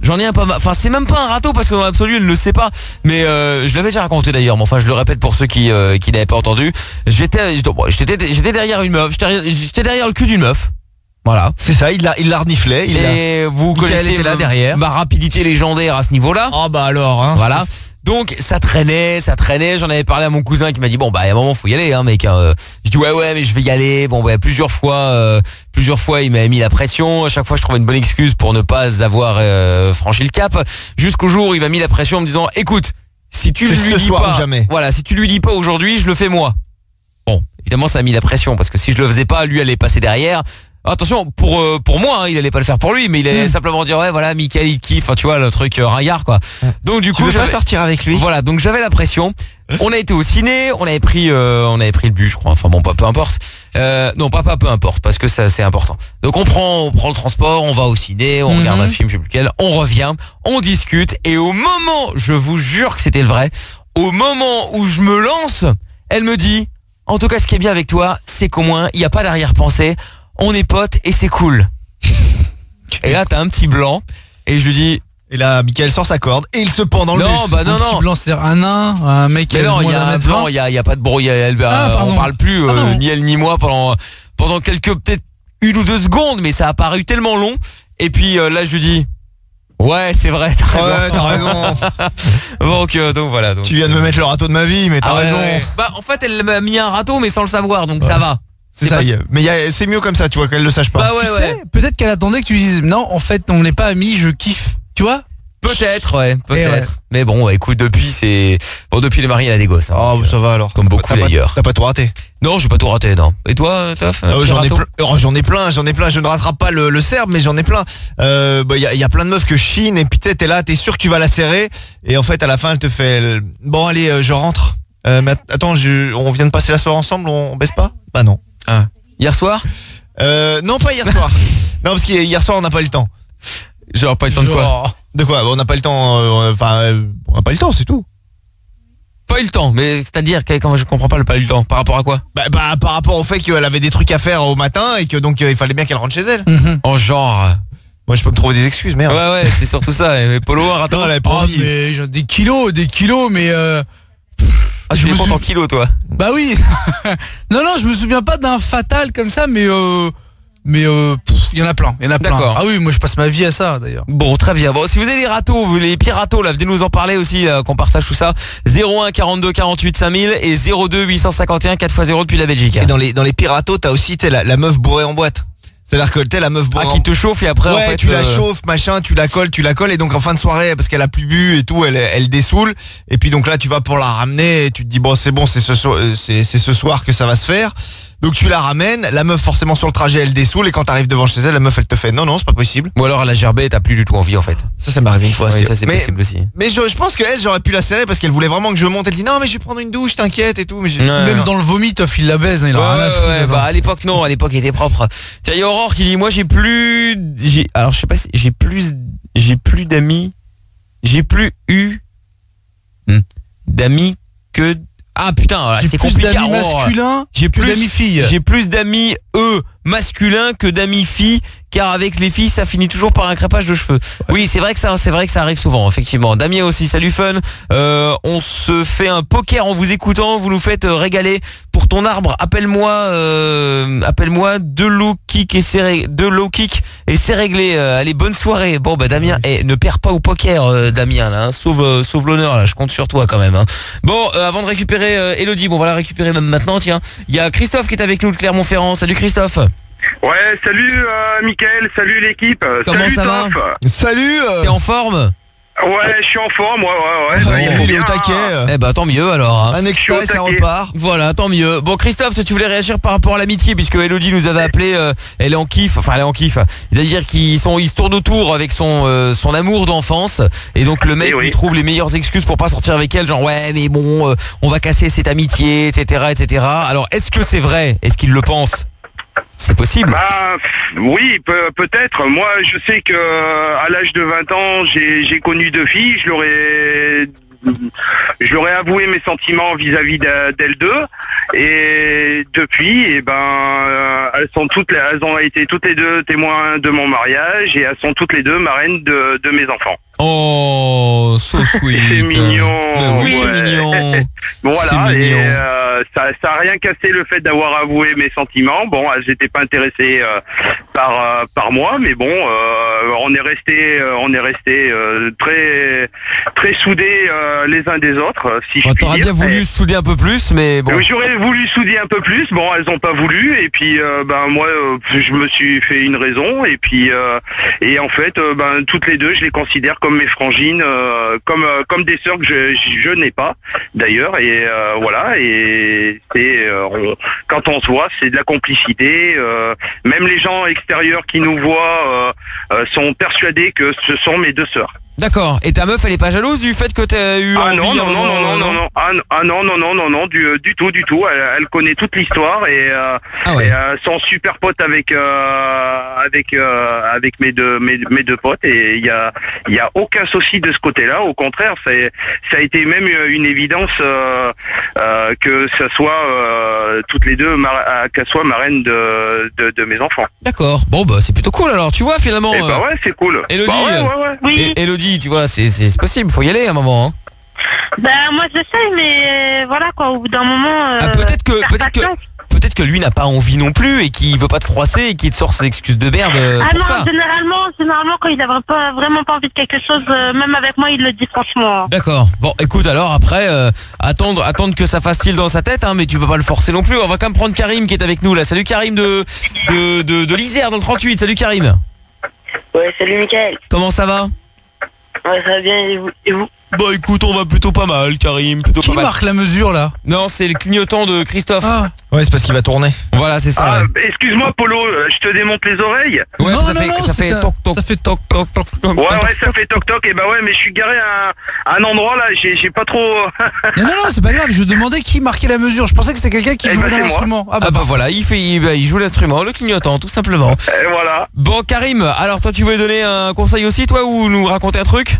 J'en ai un pas mal. Enfin, c'est même pas un râteau parce que dans l'absolu, elle ne le sait pas. Mais euh, je l'avais déjà raconté d'ailleurs. Mais enfin, je le répète pour ceux qui euh, qui n'avaient pas entendu. J'étais j'étais j'étais derrière une meuf. J'étais j'étais derrière le cul d'une meuf. Voilà. C'est ça, il l'a il l'a reniflé. Il Et l'a... vous Michael connaissez était là ma, derrière. ma rapidité légendaire à ce niveau-là. Oh bah alors, hein. Voilà. Donc ça traînait, ça traînait. J'en avais parlé à mon cousin qui m'a dit bon bah à un moment faut y aller, hein, mec. Hein. Je dis ouais ouais mais je vais y aller. Bon bah plusieurs fois, euh, plusieurs fois il m'avait mis la pression. À chaque fois je trouvais une bonne excuse pour ne pas avoir euh, franchi le cap. Jusqu'au jour où il m'a mis la pression en me disant écoute, si tu C'est lui ce dis soir pas, ou jamais. voilà, si tu lui dis pas aujourd'hui, je le fais moi. Bon, évidemment ça a mis la pression parce que si je le faisais pas, lui allait passer derrière. Attention, pour euh, pour moi, hein, il allait pas le faire pour lui, mais il allait mmh. simplement dire ouais voilà, Mickaël il kiffe, enfin tu vois le truc euh, ringard quoi. Donc du Tu coup, veux pas j'avais- sortir avec lui. Voilà, donc j'avais la pression. On a été au ciné, on avait pris euh, on avait pris le bus, je crois. Enfin bon, pas peu importe. Euh, non, pas pas peu importe parce que ça c'est important. Donc on prend on prend le transport, on va au ciné, on Mhm. regarde un film, je sais plus lequel, on revient, on discute et au moment, je vous jure que c'était le vrai, au moment où je me lance, elle me dit en tout cas ce qui est bien avec toi, c'est qu'au moins il y a pas d'arrière-pensée. On est potes et c'est cool. Et là t'as un petit blanc et je lui dis et là Mickaël sort sa corde et il se pend dans le non bus. bah non Un petit non blanc, c'est-à-dire un nain, un mec qui mais a non il moins y a d'un un mètre blanc vingt. il y a, il y a pas de brouille elle, elle- Ah, euh, pardon. on parle plus euh, Ah, non. ni elle ni moi pendant pendant quelques peut-être une ou deux secondes mais ça a paru tellement long et puis euh, là je lui dis ouais c'est vrai t'as raison. Ouais, t'as raison. donc, euh, donc voilà donc, Tu viens de me mettre le râteau de ma vie, mais t'as ah ouais, raison. ouais. Bah en fait elle m'a mis un râteau mais sans le savoir donc ça va. C'est ça, pas- y a- mais y a- c'est mieux comme ça, tu vois, qu'elle le sache pas. Bah ouais Tu ouais. sais, peut-être qu'elle attendait que tu dises non, en fait, on n'est pas amis, je kiffe. Tu vois? Peut-être ouais peut-être. ouais. Mais bon écoute depuis c'est bon depuis le mari elle a des gosses. Hein, Oh, donc, ça va alors. comme beaucoup T'as pas- d'ailleurs. T'as pas tout raté. Non j'ai pas tout raté non. Et toi Taf Ah ouais, petit j'en ai râteau plein, oh, j'en ai plein, j'en ai plein. Je ne rattrape pas le, le serbe, mais j'en ai plein. Euh, bah, y a, y a plein de meufs que je chine et puis tu sais, t'es là, t'es sûr que tu vas la serrer et en fait à la fin elle te fait le- bon allez, euh, je rentre. Euh, mais att- attends, je, on vient de passer la soirée ensemble, on, on baisse pas? Bah non. Ah. Hier soir Euh, non pas hier soir. Non parce qu'hier soir on n'a pas eu le temps. Genre pas le temps de quoi De quoi? On n'a pas eu le temps. euh, Enfin, euh, on n'a pas eu le temps, c'est tout. Pas eu le temps, mais c'est-à-dire que quand je comprends pas le pas eu le temps, par rapport à quoi? Bah, bah par rapport au fait qu'elle avait des trucs à faire au matin et que donc euh, il fallait bien qu'elle rentre chez elle. En genre. Moi je peux me trouver des excuses, merde. Ouais ouais, c'est surtout ça. Mais Polo, un râteau. Non, elle avait pas Oh, envie. mais j'ai des kilos, des kilos, mais euh, Ah, je tu me les comptes suis- en kilos, toi. bah oui. non, non, je me souviens pas d'un fatal comme ça, mais euh, mais euh, pff, il y en a plein, il y en a plein. D'accord. Ah oui, moi je passe ma vie à ça d'ailleurs. Bon, très bien. Bon, si vous avez des râteaux, vous les pires râteaux, là, venez nous en parler aussi, là, qu'on partage tout ça. zéro un quarante-deux quarante-huit cinq mille et zéro deux huit cent cinquante et un quatre fois zéro depuis la Belgique. Et dans les dans les piratos, t'as aussi t'es la, la meuf bourrée en boîte. C'est-à-dire que t'es la meuf bourrée Ah, en qui te chauffe et après, ouais, en fait. tu la euh, chauffes, machin, tu la colles, tu la colles et donc en fin de soirée parce qu'elle a plus bu et tout, elle elle dessoule et puis donc là tu vas pour la ramener et tu te dis bon c'est bon c'est ce soir c'est c'est ce soir que ça va se faire. Donc tu la ramènes, la meuf forcément sur le trajet elle dessoule et quand t'arrives devant chez elle, la meuf elle te fait non non c'est pas possible. Ou alors elle a gerbé et t'as plus du tout envie, en fait. Ça ça m'est arrivé une fois. Oui, ça c'est mais, possible aussi. mais je, je pense qu'elle j'aurais pu la serrer parce qu'elle voulait vraiment que je monte. Elle dit non mais je vais prendre une douche, t'inquiète et tout. Mais j'ai- Ouais, Même non. dans le vomi, Toff il la baise, hein, il a Ouais, rien à foutre. ouais, dedans. bah à l'époque non, à l'époque il était propre. Tiens, il y a Aurore qui dit moi j'ai plus j'ai alors je sais pas si j'ai plus j'ai plus d'amis j'ai plus eu hmm, d'amis que ah putain, voilà, J'ai c'est plus compliqué. d'amis Aurore. masculins J'ai que plus d'amis filles. J'ai plus d'amis eux masculins que d'amis filles car avec les filles ça finit toujours par un crépage de cheveux. Oui, c'est vrai que ça c'est vrai que ça arrive souvent effectivement. Damien aussi, salut Fun. Euh, on se fait un poker en vous écoutant, vous nous faites euh, régaler pour ton arbre. Appelle-moi euh, appelle-moi de low kick et c'est ré- de low kick et c'est réglé. Euh, allez, bonne soirée. Bon bah Damien, eh, ne perds pas au poker euh, Damien là, hein. sauve euh, sauve l'honneur là, je compte sur toi quand même hein. Bon, euh, avant de récupérer euh, Elodie, bon on va la récupérer même maintenant, tiens. Il y a Christophe qui est avec nous de Clermont-Ferrand. Salut Christophe. Ouais, salut euh, Mickaël, salut l'équipe. Comment Salut, ça va? Toff. Salut. euh, T'es en forme? Ouais, je suis en forme, ouais, ouais, ouais. bon, bah, il faut il est au bien, taquet. hein. Eh bah tant mieux alors hein. Un extrait, Je suis ça au taquet. repart. Voilà, tant mieux. Bon Christophe, toi, tu voulais réagir par rapport à l'amitié puisque Elodie nous avait appelé, euh, elle est en kiff, enfin elle est en kiff. C'est-à-dire qu'ils sont, ils se tournent autour avec son euh, son amour d'enfance et donc le mec Eh oui. lui trouve les meilleures excuses pour pas sortir avec elle, genre ouais mais bon, euh, on va casser cette amitié, et cetera, et cetera. Alors est-ce que c'est vrai? Est-ce qu'il le pense? C'est possible. Bah pff, oui, peut- peut-être. Moi, je sais que euh, à l'âge de vingt ans, j'ai j'ai connu deux filles. Je leur ai je leur ai avoué mes sentiments vis-à-vis d'e- d'elles deux. Et depuis, eh ben, euh, elles sont toutes, les- elles ont été toutes les deux témoins de mon mariage et elles sont toutes les deux marraines de, de mes enfants. Oh, so sweet. C'est mignon. Mais oui, c'est ouais. mignon. Bon, voilà, C'est et mignon. euh, ça, ça a rien cassé le fait d'avoir avoué mes sentiments. Bon, elles n'étaient pas intéressées euh, par euh, par moi, mais bon, euh, on est resté, euh, on est resté euh, très très soudés euh, les uns des autres, si je Bon, puis T'aurais dire. bien voulu Et- souder un peu plus, mais bon. oui, j'aurais voulu souder un peu plus. Bon, elles n'ont pas voulu. Et puis, euh, ben moi, euh, je me suis fait une raison. Et puis, euh, et en fait, euh, ben toutes les deux, je les considère comme mes frangines, euh, comme euh, comme des sœurs que je, je, je n'ai pas, d'ailleurs. Et euh, voilà. Et c'est euh, on- quand on se voit, c'est de la complicité. euh, même les gens extérieurs qui nous voient euh, euh, sont persuadés que ce sont mes deux sœurs. D'accord. Et ta meuf, elle est pas jalouse du fait que t'as eu Ah envie non, à un non, non, moment, non, non, euh, non, non, ah, n- ah non, non, non, non, non, du, euh, du tout, du tout. Elle, elle connaît toute l'histoire et, euh, Ah ouais. et, euh, sont super potes avec euh, avec euh, avec mes deux mes, mes deux potes et il y a il y a aucun souci de ce côté-là. Au contraire, c'est ça a été même une évidence euh, euh, que ça soit euh, toutes les deux mar- euh, qu'elles soient marraines de, de de mes enfants. D'accord. Bon bah c'est plutôt cool alors. Tu vois finalement. Et bah euh, ouais, c'est cool. Elodie, Bah ouais, ouais, ouais. Oui. Et- Elodie, tu vois, c'est c'est possible. Faut y aller à un moment. Hein. Ben moi j'essaye, mais voilà quoi, au bout d'un moment. euh, Ah, peut-être que faire peut-être que patience. peut-être que lui n'a pas envie non plus et qu'il veut pas te froisser et qu'il te sort ses excuses de merde euh, Ah pour non, ça. généralement, généralement quand il a vraiment pas, vraiment pas envie de quelque chose, euh, même avec moi, il le dit franchement. D'accord. Bon, écoute, alors après, euh, attendre, attendre que ça fasse il dans sa tête, hein, mais tu peux pas le forcer non plus. On va quand même prendre Karim qui est avec nous là. Salut Karim de de de, de l'Isère dans le trente-huit. Salut Karim. Ouais, salut Mickaël. Comment ça va? Ouais, ça va bien, et vous, et vous Bah écoute, on va plutôt pas mal, Karim, plutôt Qui pas mal. marque la mesure là? Non, c'est le clignotant de Christophe. Ah. Ouais, c'est parce qu'il va tourner. Voilà, c'est ça. Ah, ouais. excuse-moi Polo, euh, je te démonte les oreilles. Ouais, Non, ça non, fait non, ça c'est fait un- toc toc. Ça fait toc toc toc toc. Ouais, ouais, ça fait toc toc. Et bah ouais, mais je suis garé à un, à un endroit là, j'ai j'ai pas trop. Non, non, non, c'est pas grave, je demandais qui marquait la mesure. Je pensais que c'était quelqu'un qui Eh jouait ben, dans c'est moi. l'instrument. Ah bah voilà, il fait il, bah, il joue l'instrument, le clignotant tout simplement. Et voilà. Bon Karim, alors toi tu voulais donner un conseil aussi toi ou nous raconter un truc?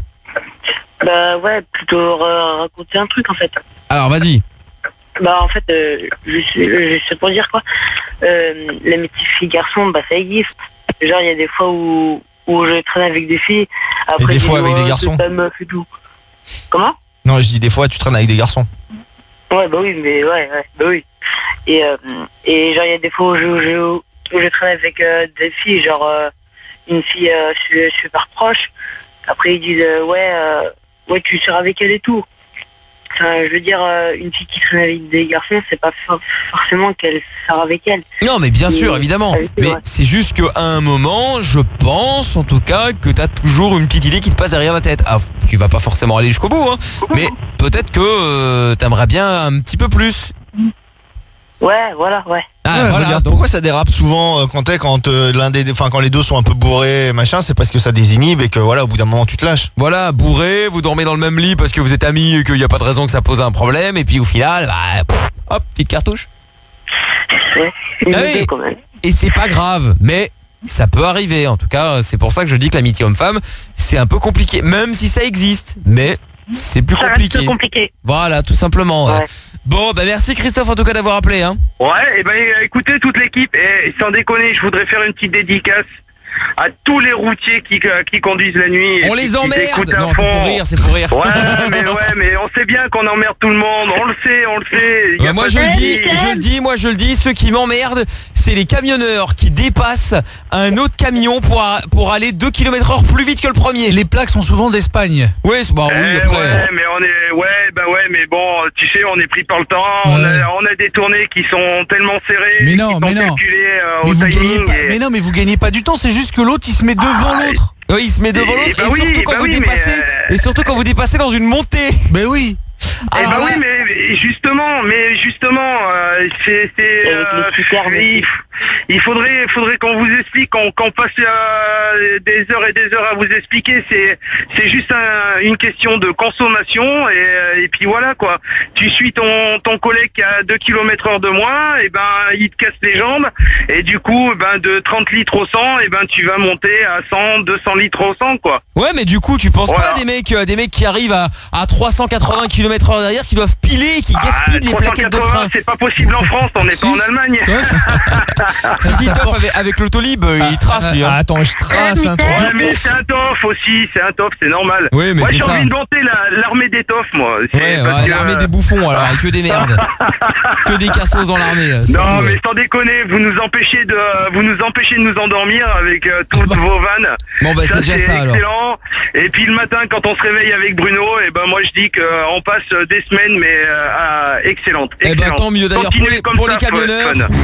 Bah ouais, plutôt ra- raconter un truc en fait. Alors vas-y. Bah en fait, euh, je sais je sais pour dire quoi. Euh, l'amitié filles-garçons, bah ça existe. Genre il y a des fois où, où je traîne avec des filles. Après, des je fois dis, avec des ouais, garçons. c'est pas meuf et tout. Comment? Non, je dis des fois tu traînes avec des garçons. Ouais bah oui, mais ouais, ouais, bah oui. Et, euh, et genre il y a des fois où je, je, où je traîne avec euh, des filles, genre euh, une fille euh, su- super proche. Après ils disent euh, ouais, euh, ouais tu sors avec elle et tout. Enfin, je veux dire, euh, une fille qui traîne avec des garçons, c'est pas for- forcément qu'elle sort avec elle. Non mais bien Et- sûr évidemment. avec- Mais ouais. c'est juste qu'à un moment, je pense en tout cas que t'as toujours une petite idée qui te passe derrière la tête. Ah, tu vas pas forcément aller jusqu'au bout, hein, mais peut-être que euh, t'aimerais bien un petit peu plus. Ouais, voilà, ouais. Ah, Ouais, voilà, regarde, donc- pourquoi ça dérape souvent euh, quand t'es quand euh, l'un des enfin quand les deux sont un peu bourrés machin, c'est parce que ça désinhibe et que voilà au bout d'un moment tu te lâches. Voilà, bourré, vous dormez dans le même lit parce que vous êtes amis et qu'il n'y a pas de raison que ça pose un problème et puis au final, bah, pff, hop, petite cartouche. Ouais, une Ah ou oui. deux, quand même. Et c'est pas grave, mais ça peut arriver. En tout cas, c'est pour ça que je dis que l'amitié homme-femme, c'est un peu compliqué, même si ça existe, mais c'est plus Ça compliqué. reste compliqué. Voilà, tout simplement. ouais. Ouais. Bon, bah merci Christophe en tout cas d'avoir appelé. Hein. Ouais, et ben écoutez toute l'équipe, et sans déconner, je voudrais faire une petite dédicace à tous les routiers qui, euh, qui conduisent la nuit. et On qui- les qui emmerde. écoutent à Non, c'est fond. pour rire, c'est pour rire. Ouais, mais ouais, mais on sait bien qu'on emmerde tout le monde, on le sait, on le sait. Y a Euh, moi pas je de le dis, souci. je le dis, moi je le dis, ceux qui m'emmerdent, c'est les camionneurs qui dépassent un autre camion pour, a- pour aller deux kilomètres heure plus vite que le premier. Les plaques sont souvent d'Espagne. Oui, c'est- bah oui, Eh après. ouais, mais on est, ouais, bah ouais, mais bon, tu sais, on est pris par le temps. On, Ouais. a, on a des tournées qui sont tellement serrées, Mais qui non, sont mais non. calculées euh, Mais au vous gagnez timing. pas, et- mais non, mais vous gagnez pas du temps, c'est juste que l'autre il se met devant Ah, l'autre. Oui, il se met devant Et- l'autre bah et oui, surtout quand bah vous oui, mais, dépassez euh, et surtout quand vous dépassez dans une montée. Mais oui. Eh Alors bah là- oui, mais, mais justement, mais justement, euh, c'est, c'est, euh, il, il faudrait, faudrait qu'on vous explique, qu'on, qu'on passe euh, des heures et des heures à vous expliquer. C'est, c'est juste un, une question de consommation et, et puis voilà quoi. Tu suis ton, ton collègue qui a deux kilomètres heure de moins, et ben il te casse les jambes et du coup, ben de trente litres au cent, et ben tu vas monter à cent, deux cents litres au cent quoi. Ouais, mais du coup, tu penses Voilà. pas à des mecs, euh, des mecs qui arrivent à, à trois cent quatre-vingts kilomètres heure derrière, qui doivent piler, qui gaspillent des plaquettes de frein. C'est pas possible en France, on n'est pas en Allemagne. Si si, Toff avec, avec l'autolib, euh, il trace lui. Hein. Ah, attends, je trace un truc. Ouais, mais c'est un tof aussi, c'est un tof, c'est normal. Oui, mais moi c'est j'ai ça. envie de monter la- l'armée des tofs, moi. C'est Ouais, parce ouais, que, l'armée euh, des bouffons alors, et que des merdes. Que des cassos dans l'armée. euh, Non surtout, mais ouais. sans déconner, vous nous empêchez de vous nous empêchez de nous endormir avec euh, toutes vos vannes. Bon, bah, c'est déjà ça, alors. excellent. Et puis le matin quand on se réveille avec Bruno, et ben moi je dis qu'on passe des semaines mais euh, à- excellentes. Eh ben excellentes. tant mieux d'ailleurs pour Continuez les, comme pour les ça, camionneurs. fun.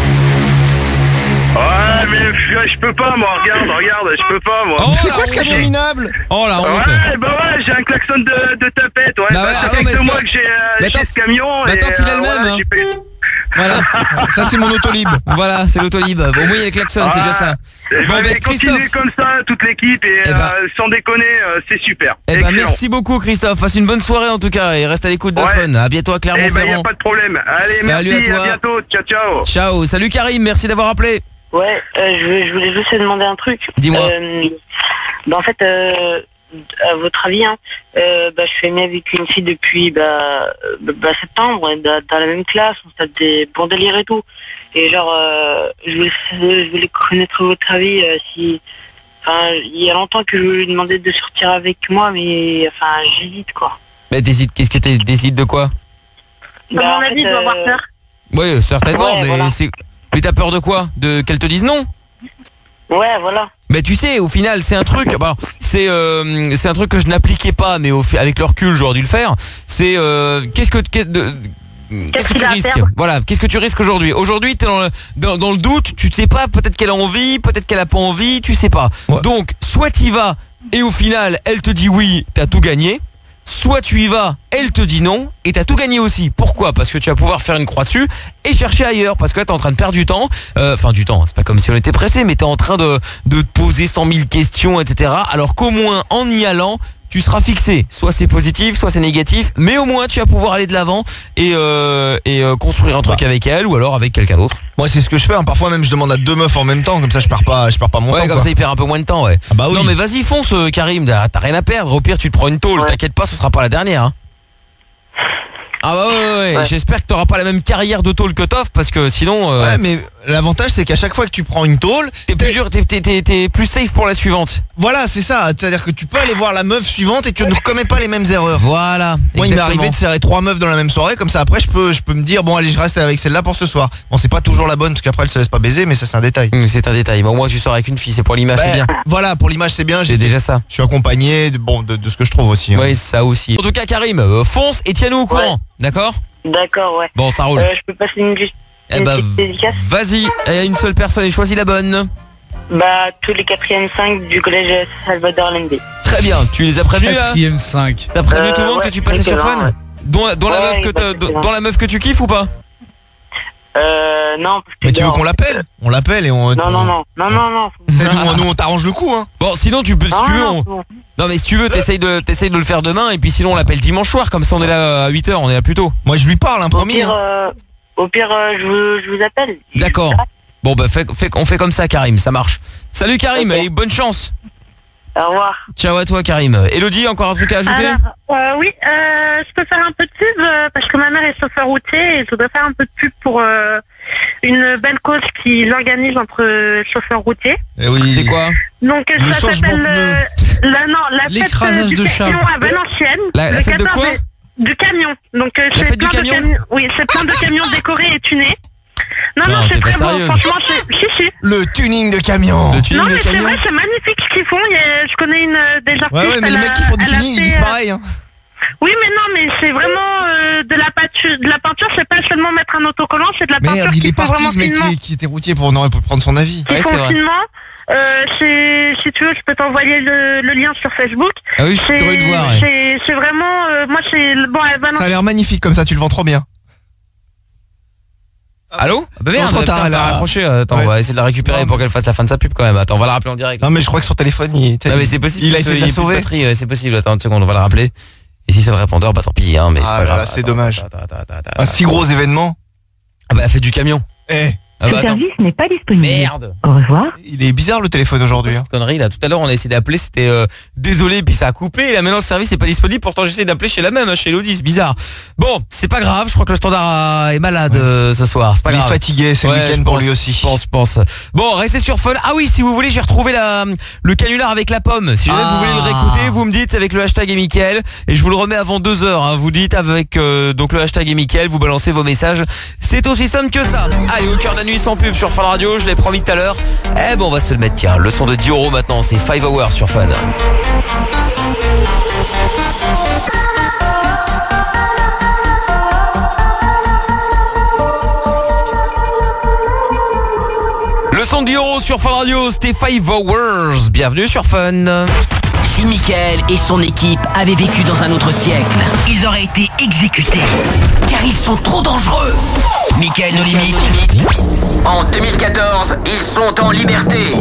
Ouais mais pff, je peux pas moi, regarde, regarde, je peux pas moi. Oh, C'est la quoi ce honte. abominable? Oh la honte. Ouais, bah ouais, j'ai un klaxon de, de tapette, ouais. Bah ouais, bah, ça attends, fait mais que deux est-ce mois que- que j'ai, euh, Bah, j'ai t'en- ce camion. bah, et, t'en files euh, le même, voilà, hein. j'ai payé- Voilà. Ça c'est mon autolib. Voilà, c'est l'autolib. Bon, au moins il y a le klaxon, c'est déjà ça. Bon, Bon, bah, continuez Christophe. comme ça, toute l'équipe, et Eh ben- euh, sans déconner, euh, c'est super. Eh ben Excellent. merci beaucoup Christophe, passe une bonne soirée en tout cas et reste à l'écoute de Ouais. Fun. À bientôt à Eh ben, y Clermont-Ferrand. a pas de problème. Allez, Salut merci, à toi. bientôt. Ciao, ciao. Ciao, salut Karim, merci d'avoir appelé. Ouais, euh, je, voulais- je voulais juste te demander un truc. Dis-moi. Euh, bah, en fait, euh, à votre avis, hein, euh, bah, je suis amie avec une fille depuis bah, euh, bah, septembre, on est dans, dans la même classe, on se tape des bons délires et tout. Et genre, euh, je, voulais, je voulais connaître votre avis euh, si... Enfin, il y a longtemps que je lui ai demandé de sortir avec moi, mais enfin, j'hésite quoi. Mais t'hésites, qu'est-ce que tu décides de quoi? Bah, À mon en avis, fait, il doit avoir euh, peur. Oui, certainement, Ouais, mais voilà. c'est. Mais t'as peur de quoi? De qu'elle te dise non? Ouais, voilà. Mais tu sais, au final, c'est un truc. Bon, c'est euh, c'est un truc que je n'appliquais pas, mais au, fi- avec le recul, j'aurais dû le faire. C'est euh, qu'est-ce que qu'est- de- qu'est-ce que qu'il tu a à risques? perdre Voilà, qu'est-ce que tu risques aujourd'hui? Aujourd'hui, t'es dans le, dans, dans le doute. Tu ne sais pas. Peut-être qu'elle a envie, peut-être qu'elle a pas envie. Tu sais pas. Ouais. Donc, soit t'y vas et au final, elle te dit oui, t'as tout gagné. Soit tu y vas, elle te dit non, et t'as tout gagné aussi. Pourquoi? Parce que tu vas pouvoir faire une croix dessus et chercher ailleurs. Parce que là, t'es en train de perdre du temps. Euh, Enfin, du temps, c'est pas comme si on était pressé, mais t'es en train de, de te poser cent mille questions, et cetera. Alors qu'au moins, en y allant, tu seras fixé. Soit c'est positif, soit c'est négatif, mais au moins, tu vas pouvoir aller de l'avant et, euh, et euh, construire un truc avec elle ou alors avec quelqu'un d'autre. Moi c'est ce que je fais, hein. Parfois même je demande à deux meufs en même temps, comme ça je perds pas, je perds pas mon Ouais, temps. comme quoi. ça, il perd un peu moins de temps, ouais. Ah bah oui. Non, mais vas-y, fonce, euh, Karim. T'as t'as rien à perdre. Au pire, tu te prends une tôle. Ouais. T'inquiète pas, ce sera pas la dernière. Hein. Ah bah ouais, ouais, ouais. Ouais. J'espère que t'auras pas la même carrière de tôle que Toff, parce que sinon, euh, Ouais, mais l'avantage c'est qu'à chaque fois que tu prends une tôle, t'es plus dur, t'es- t'es- t'es t'es plus safe pour la suivante. voilà, c'est ça. C'est-à-dire que tu peux aller voir la meuf suivante et tu ne commets pas les mêmes erreurs. Voilà. Moi, il m'est exactement. arrivé de serrer trois meufs dans la même soirée, comme ça après je peux, je peux me dire bon allez, je reste avec celle-là pour ce soir. Bon, c'est pas toujours la bonne parce qu'après elle se laisse pas baiser, mais ça c'est un détail. Hum, C'est un détail. Bon, moi, tu sors avec une fille, c'est pour l'image, c'est Bah, bien. Voilà, pour l'image c'est bien. J'ai J'ai déjà ça. Je suis accompagné de, bon, de, de ce que je trouve aussi. hein. Oui, ça aussi. En tout cas, Karim, euh, fonce et tiens-nous au courant. D'accord? D'accord, ouais. Bon, ça roule. Euh, je peux passer une, juste Eh une bah, petite dédicace. vas-y. Il y a une seule personne et choisis la bonne. Bah, tous les quatrième cinq du collège Salvador Lende. Très bien. Tu les as prévenus là? Quatrième cinq. T'as prévenu Euh, tout le monde ouais, que tu passais sur quelques-uns, Fun? ouais. Dont, dont la Ouais, meuf que il passe t'as- quelques-uns. dont la meuf que tu kiffes ou pas? Euh, non, parce que... Mais tu veux non, qu'on l'appelle? On l'appelle et on. Non, non, non, non, non, non. Nous, nous, on t'arrange le coup, hein. Bon, sinon tu peux, si Non, tu veux, non, on- non. non mais si tu veux, t'essayes de, t'essayes de le faire demain et puis sinon on l'appelle dimanche soir, comme ça on est là à huit heures, on est là plus tôt. Moi je lui parle un Au premier. pire, hein. euh, au pire euh, je, vous, je vous appelle. D'accord. Bon bah fait, fait- on fait comme ça Karim, ça marche. Salut Karim Ok. et bonne chance. Au revoir. Ciao à toi Karim. Elodie, encore un truc à ajouter? Alors, euh, oui, euh, je peux faire un peu de pub euh, parce que ma mère est chauffeur routier et je voudrais faire un peu de pub pour euh, une belle cause qui organise entre euh, chauffeurs routiers. Eh oui. C'est quoi? Donc Le ça changement s'appelle de euh, la, non, la fête L'écrasage euh, du de chat. camion à Valenciennes. La- la le fête de quatorze quoi? Du camion. Donc euh, La c'est fête du plein de camion camions. Oui, c'est plein de camions décorés et tunés. Non, Non, non, t'es c'est pas très beau. sérieuse. Franchement, c'est... Si, si. Le tuning de camion. Le tuning Non, de mais c'est camion? vrai, c'est magnifique ce qu'ils font. Il y a- Je connais une euh, des artistes. Ouais, ouais, mais les elle mecs a- qui font du elle a tuning ils fait, disent euh, pareil. Hein. Oui, mais non, mais c'est vraiment euh, de la peinture. De la peinture, c'est pas seulement mettre un autocollant, c'est de la peinture Merde, il qui est fait parti vraiment le mec finement. qui, qui était routier pour, non, pour prendre son avis. Qui font finement. Euh, c'est, si tu veux, je peux t'envoyer le, le lien sur Facebook. Ah oui, je suis C'est- curieux de voir, ouais. C'est, c'est vraiment, euh, moi, c'est bon. Elle va Ça a l'air magnifique comme ça, tu le vends trop bien. Allô Bah merde, Non, trop putain, tard, ça a là. raccroché. Attends, Ouais. on va essayer de la récupérer pour qu'elle fasse la fin de sa pub quand même. Attends, on va la rappeler en direct. Non mais je crois que son téléphone il, Non mais c'est possible. il a parce essayé de qu'il y la a plus sauver. batterie, ouais, c'est possible. Attends une seconde, on va la rappeler. Et si c'est le répondeur, bah tant pis, hein, mais c'est Ah pas là grave. là, c'est Attends, dommage. attends, attends, attends, attends, Un si gros événement. Ah bah elle fait du camion. Eh. Ah bah, attends. n'est pas disponible. Merde. Au revoir. Il est bizarre le téléphone aujourd'hui. hein. Cette connerie là, tout à l'heure on a essayé d'appeler, c'était euh, désolé, puis ça a coupé, et là maintenant le service n'est pas disponible, pourtant j'essaie d'appeler chez la même, hein, chez Elodie, c'est bizarre. Bon, c'est pas grave, je crois que le standard euh, est malade euh, ce soir, c'est pas Il est grave. fatigué, c'est le Ouais, week-end je pour pense, lui aussi. Je pense, je pense. Bon, restez sur Fun. Ah oui, si vous voulez, j'ai retrouvé la, le canular avec la pomme. Si jamais Ah. vous voulez le réécouter, vous me dites avec le hashtag et Mickaël, et je vous le remets avant deux heures. Hein. Vous dites avec euh, donc le hashtag et Mickaël, vous balancez vos messages. C'est aussi simple que ça. Allez, au cœur de la nuit sans pub sur Fun Radio, je l'ai promis tout à l'heure. Eh ben on va se le mettre, tiens, le son de dix euros maintenant, c'est five hours sur Fun. Le son de dix euros sur Fun Radio, c'était five hours. Bienvenue sur Fun. Si Mickaël et son équipe avaient vécu dans un autre siècle, ils auraient été exécutés. Car ils sont trop dangereux. Mickaël No Limite. En deux mille quatorze, ils sont en liberté.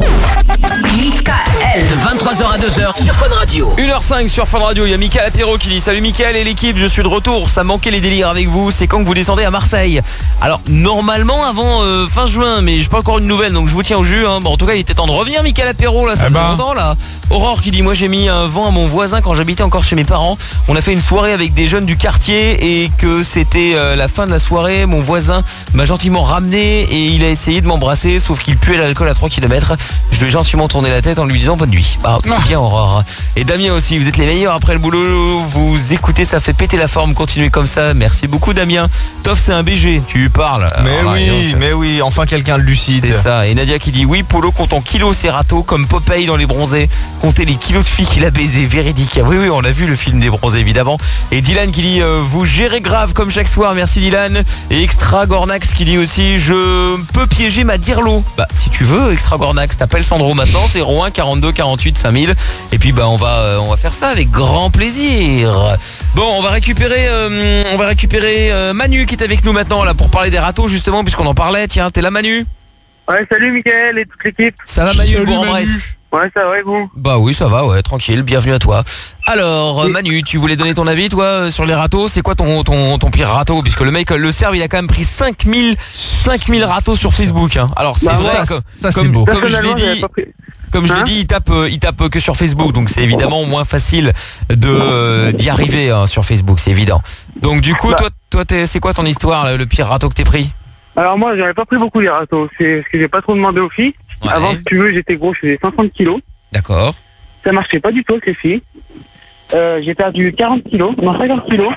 Mickaël. De vingt-trois heures à deux heures sur Fun Radio. une heure cinq sur Fun Radio, il y a Mickaël Apéro qui dit salut Mickaël et l'équipe, je suis de retour, ça manquait les délires avec vous, c'est quand que vous descendez à Marseille? Alors normalement avant euh, fin juin, mais j'ai pas encore une nouvelle donc je vous tiens au jus hein. Bon en tout cas il était temps de revenir Mickaël Apéro là, ça Eh fait ben. longtemps là. Aurore qui dit moi j'ai mis un vent à mon voisin quand j'habitais encore chez mes parents. On a fait une soirée avec des jeunes du quartier et que c'était euh, la fin de la soirée, mon voisin m'a gentiment ramené et il a essayé de m'embrasser sauf qu'il puait l'alcool à trois kilomètres. Je lui ai gentiment tourné la tête en lui disant bonne nuit. Bah c'est bien Aurore. Et Damien aussi, vous êtes les meilleurs après le boulot, vous écoutez, ça fait péter la forme, continuez comme ça. Merci beaucoup Damien. Toff c'est un B G, tu parles. Mais Alors, oui, et donc, mais oui, enfin quelqu'un de lucide. c'est ça. Et Nadia qui dit oui, Polo compte en kilos ses râteaux comme Popeye dans les bronzés. Comptez les kilos de filles qu'il a baisé, véridique. Oui, oui, on a vu le film des bronzés évidemment. Et Dylan qui dit euh, vous gérez grave comme chaque soir, merci Dylan. Et Extra Gornax qui dit aussi je peux piéger ma Dirlo. Bah si tu veux, Extra Gornax, t'appelles Sandro maintenant, zéro un quarante-deux quarante-huit cinq mille. Et puis bah on va euh, on va faire ça avec grand plaisir. Bon, on va récupérer euh, on va récupérer euh, Manu qui est avec nous maintenant là pour parler des râteaux justement puisqu'on en parlait. Tiens, t'es là Manu? Ouais, salut Mickaël et toute l'équipe. Ça va Manu, le Bourg-en-Bresse? Ouais, ça va et vous? Bah oui, ça va, ouais, tranquille, bienvenue à toi. Alors, euh, Manu, tu voulais donner ton avis, toi, euh, sur les râteaux. C'est quoi ton, ton, ton pire râteau? Puisque le mec, euh, le serve, il a quand même pris cinq mille râteaux sur Facebook. Hein. Alors, c'est Bah vrai ouais, que, ça, c'est comme, beau. comme je l'ai Personnellement, j'avais dit... pas pris- Comme je l'ai Hein dit, il tape, euh, il tape que sur Facebook, donc c'est évidemment moins facile de euh, d'y arriver hein, sur Facebook, c'est évident. Donc du coup, Bah. toi, toi, t'es- c'est quoi ton histoire, là, le pire râteau que t'es pris? Alors moi, j'avais pas pris beaucoup les râteaux. C'est ce que j'ai pas trop demandé aux filles. Ouais. Avant, si tu veux, j'étais gros, je faisais cinquante kilos. D'accord. Ça marchait pas du tout avec les filles. Euh, j'ai perdu quarante kilos, non cinquante kilos.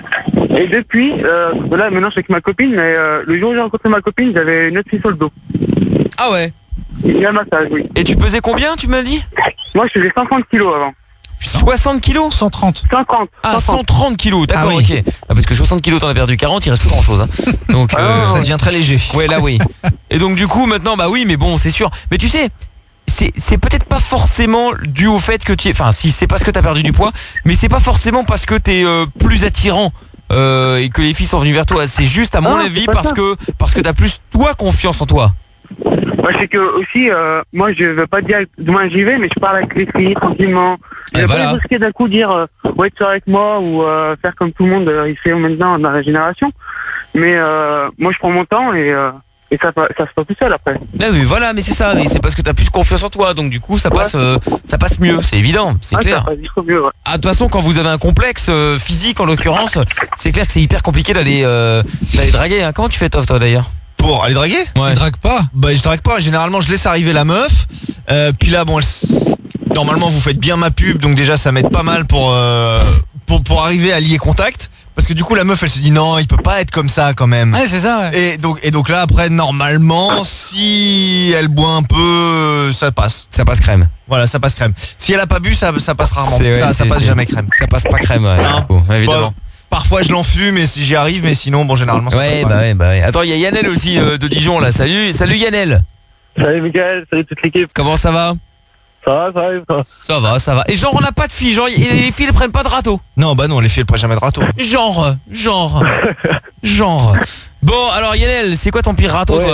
Et depuis, euh, là maintenant je suis avec ma copine, mais euh, le jour où j'ai rencontré ma copine, j'avais une autre fille sur le dos. Ah ouais. Il y a un massage, oui. Et tu pesais combien, tu m'as dit? Moi je faisais cinquante kilos avant. soixante kilos? cent trente. cinquante. Ah, cent trente kilos, d'accord, Ah oui. ok. Ah, parce que soixante kilos, t'en as perdu quarante, il reste plus grand chose. Hein. Donc, euh, Ça devient très léger. ouais, là, oui. Et donc, du coup, maintenant, bah oui, mais bon, c'est sûr. Mais tu sais, c'est c'est peut-être pas forcément dû au fait que tu es. Enfin, si, c'est parce que t'as perdu du poids, mais c'est pas forcément parce que t'es euh, plus attirant. euh, et que les filles sont venues vers toi. C'est juste, à mon Ah, avis, c'est pas parce ça. que parce que t'as plus, toi, confiance en toi. Ouais, c'est que aussi, euh, moi je veux pas dire, demain j'y vais, mais je parle avec les filles tranquillement. Je Et vais voilà. pas risquer d'un coup dire, euh, ouais tu sors avec moi ou euh, faire comme tout le monde euh, il fait maintenant dans la génération. Mais euh, moi je prends mon temps et, euh, et ça, pa- ça se passe tout seul après. Ah oui, voilà, mais c'est ça, mais c'est parce que t'as plus confiance en toi, donc du coup ça passe, euh, ça passe mieux, c'est évident, c'est Ah, clair. ça passe trop mieux, ouais. Ah, de toute façon, quand vous avez un complexe euh, physique en l'occurrence, c'est clair que c'est hyper compliqué d'aller euh, d'aller draguer. Hein. Comment tu fais, Toff, toi d'ailleurs? Pour aller draguer? Ouais. Il drague pas. Bah je drague pas, généralement je laisse arriver la meuf. Euh, puis là bon elle s- normalement vous faites bien ma pub, donc déjà ça m'aide pas mal pour, euh, pour, pour arriver à lier contact. Parce que du coup la meuf elle se dit non il peut pas être comme ça quand même. Ouais c'est ça ouais. Et donc, et donc là après normalement si elle boit un peu ça passe. Ça passe crème. Voilà ça passe crème. Si elle a pas bu ça, ça passe rarement. C'est- ouais, ça, ça c'est- passe c'est- jamais crème. Ça passe pas crème, ouais, Non. du coup, évidemment. Bon, parfois je l'enfume et si j'y arrive mais sinon bon généralement ça Ouais, passe pas. bah ouais, bah ouais. Attends, il y a Yannel aussi euh, de Dijon là. Salut, salut Yannel. Salut Mickaël, salut toute l'équipe. Comment ça va? Ça va, ça va, ça va. Ça va, ça va. Et genre on n'a pas de filles, genre y- les filles elles prennent pas de râteau. Non bah non les filles elles prennent jamais de râteau. Genre, genre, genre. Bon alors Yannel, c'est quoi ton pire râteau Ouais. Euh, toi?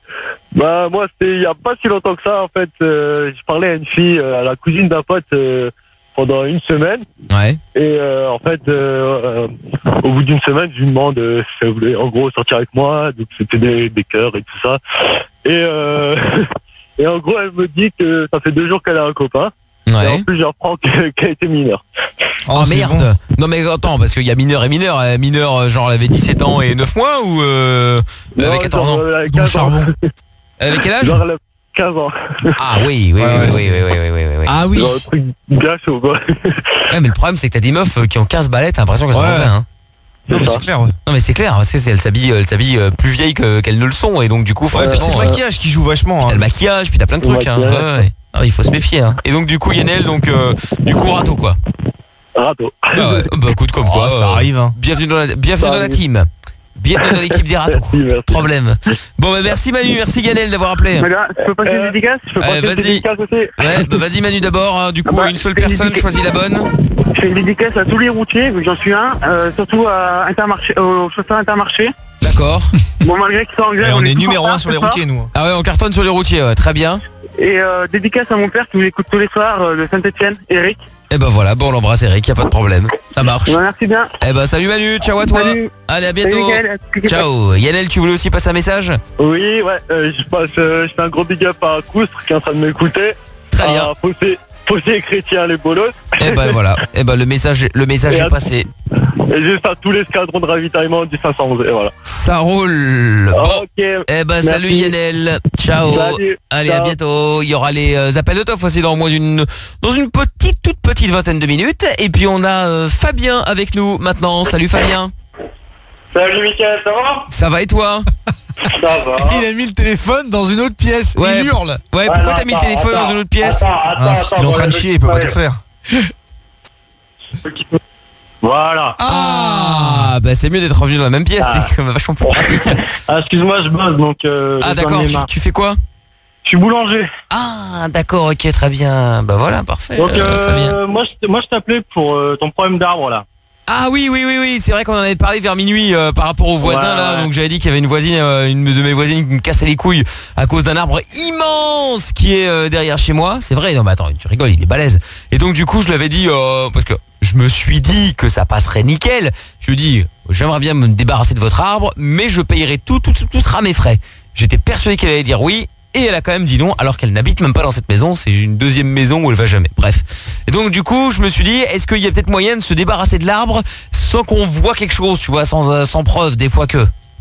Bah moi c'était il y a pas si longtemps que ça en fait. Euh, je parlais à une fille, euh, à la cousine d'un pote euh, pendant une semaine. Ouais. Et euh, en fait euh, euh, au bout d'une semaine je lui demande euh, si elle voulait en gros sortir avec moi. Donc c'était des, des cœurs et tout ça. Et euh, et en gros elle me dit que ça fait deux jours qu'elle a un copain. Ouais. Et en plus j'apprends que- qu'elle était mineure. Oh, merde. Non mais attends, parce qu'il y a mineur et mineur. Euh, Mineur, euh, genre elle avait dix-sept ans et neuf mois ou euh, elle avait Non, quatorze genre, ans? elle a quinze ans. Elle avait quel âge? Genre elle a quinze ans. Ah oui, oui, oui, oui, oui, oui, oui, oui, oui, oui. Ah oui. Genre un truc bien chaud quoi. Ouais, mais le problème c'est que t'as des meufs euh, qui ont quinze balais, t'as l'impression qu'elles sont Ouais. en fait, hein. Non mais c'est clair ouais. Non mais c'est clair, c'est, c'est- elles s'habillent, elles s'habillent euh, plus vieilles que- qu'elles ne le sont et donc du coup Ouais, forcément. c'est le euh, maquillage qui joue vachement. T'as Hein. le maquillage, puis t'as plein de Le trucs. Hein. maquillage. Ouais, ouais. Ah, il faut se méfier. Hein. Et donc du coup Yannel, donc euh, du coup râteau quoi. Râteau. Ah ouais. Bah écoute comme quoi. Oh, ça euh, arrive. Hein. Bienvenue dans la, bienvenue Ça dans la arrive. team. Bienvenue dans l'équipe des râteaux. Merci, merci. Problème. Bon bah merci Manu, merci Yannel d'avoir appelé. Mais là, je peux passer une dédicace Je peux Ouais, passer une vas-y. dédicace aussi. Ouais, bah vas-y Manu d'abord. Hein. Du coup Bah, une seule c'est une personne dédicace. choisit la bonne. Je fais une dédicace à tous les routiers, vu que j'en suis un, euh, surtout à Intermarché, au chauffeur Intermarché. D'accord. Bon, malgré qu'ils sont en grève, Et on est tous numéro en un retard sur les ce soir. routiers nous. Ah ouais, on cartonne sur les routiers. Ouais. Très bien. Et euh, dédicace à mon père qui m'écoute tous les soirs, euh, de Saint-Etienne, Eric. Et bah voilà, bon on l'embrasse Eric, y a pas de problème. Ça marche. Bah, merci bien. Eh bah salut Manu, ciao à toi. Salut. Allez à Salut, bientôt. Mickaël. Ciao. Yannel, tu voulais aussi passer un message? Oui, ouais, euh, je passe, euh, je fais un gros big up à Coustre qui est en train de m'écouter. Très bien. À Fossé, Fossé chrétien, les bolos. Et bah voilà. Et bah le message, le message Et est à- passé. Et juste à tous les escadrons de ravitaillement du cinq cent onze. Et voilà. Ça roule. Bon. Ok. Eh ben Merci. salut Yannel, ciao. Salut. Allez Ciao. à bientôt. Il y aura les euh, appels de Toff aussi dans moins d'une dans une petite toute petite vingtaine de minutes. Et puis on a euh, Fabien avec nous maintenant. Salut Fabien. Salut Mickaël, ça va? Ça va et toi? Ça va. Il a mis le téléphone dans une autre pièce. Ouais. Il hurle. Ouais, Ah, pourquoi non, t'as mis le attends, téléphone attends, dans une autre pièce? Attends, Ah, attends, c'est parce qu'il est en train de chier, il peut pas tout faire. Voilà. Ah, bah c'est mieux d'être revenu dans la même pièce, Ah. c'est quand même vachement plus pratique. Ah, excuse-moi, je bosse donc. Euh, Ah je d'accord, donne mes tu, mains. tu fais quoi? Je suis boulanger. Ah d'accord, ok, très bien. Bah voilà, parfait. Donc, euh, Fabien. euh, moi, je, moi, je t'appelais pour euh, ton problème d'arbre là. Ah oui oui oui oui, c'est vrai qu'on en avait parlé vers minuit euh, par rapport aux voisins Ouais, là, ouais. donc j'avais dit qu'il y avait une voisine, euh, une de mes voisines qui me cassait les couilles à cause d'un arbre immense qui est euh, derrière chez moi. C'est vrai, non mais attends, tu rigoles, il est balèze. Et donc du coup je l'avais dit euh, parce que je me suis dit que ça passerait nickel. Je lui ai dit j'aimerais bien me débarrasser de votre arbre, mais je payerai tout tout tout, tout sera à mes frais. J'étais persuadé qu'elle allait dire oui. Et elle a quand même dit non, alors qu'elle n'habite même pas dans cette maison. C'est une deuxième maison où elle va jamais. Bref. Et donc du coup, je me suis dit, est-ce qu'il y a peut-être moyen de se débarrasser de l'arbre sans qu'on voit quelque chose, tu vois, sans, euh, sans preuve, des fois que.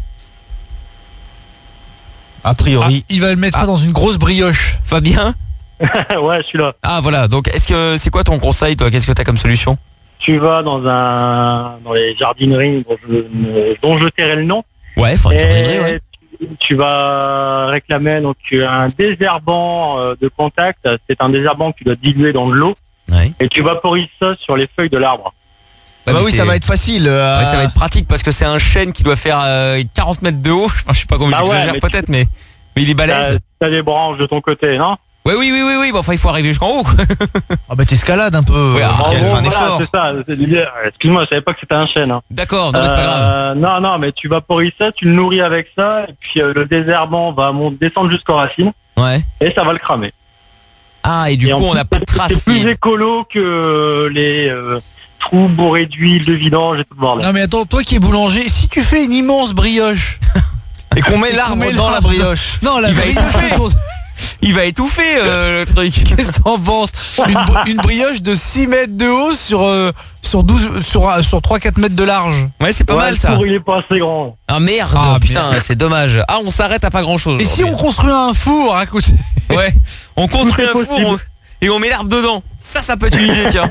A priori. Ah, il va le mettre ça dans une grosse brioche. Fabien? Ouais, je suis là. Ah voilà. Donc est-ce que c'est quoi ton conseil, toi? Qu'est-ce que t'as comme solution? Tu vas dans un dans les jardineries dont je, ne- dont je tairai le nom. Ouais, enfin, une Et jardinerie, ouais. tu vas réclamer donc un désherbant euh, de contact. C'est un désherbant que tu dois diluer dans de l'eau. Ouais. Et tu vaporises ça sur les feuilles de l'arbre. Ouais, bah mais oui, c'est- ça va être facile. euh, Ouais, ça va être pratique parce que c'est un chêne qui doit faire euh, quarante mètres de haut. Enfin, je sais pas comment Bah ouais, j'exagère mais peut-être, mais, mais il est T'as balèze. t'as des branches de ton côté, non? Ouais, oui, oui, oui, oui. Bon, enfin, il faut arriver jusqu'en haut. quoi. Ah bah t'escalades un peu. Ouais, euh, ah, Mickaël, bon, fais un voilà, effort. c'est ça. c'est du bien. Excuse-moi, je savais pas que c'était un chêne. Hein. D'accord, non, mais c'est pas grave. Euh, non, non, mais tu vaporises ça, tu le nourris avec ça, et puis euh, le désherbant va mon- descendre jusqu'aux racines, Ouais. et ça va le cramer. Ah, et du Et en coup, on plus, n'a pas de c'est- traces. C'est plus écolo que les euh, trous bourrés d'huile, de vidange et tout le bordel. Non mais attends, toi qui es boulanger, si tu fais une immense brioche Et qu'on met Et qu'on l'arbre met dans la l'arbre brioche. Non, la Il va brioche étouffer. autour- Il va étouffer euh, le truc. Qu'est-ce que t'en penses une, br- une brioche de six mètres de haut sur euh, sur douze sur euh, sur trois quatre mètres de large. Ouais, c'est pas Ouais, mal le ça. four, il est pas assez grand. Ah merde, Ah, putain, merde. c'est dommage. Ah, on s'arrête à pas grand chose. Et si on construit un four à côté? Ouais, on construit un Tout est four possible. on- et on met l'arbre dedans. Ça, ça peut être une idée, tiens.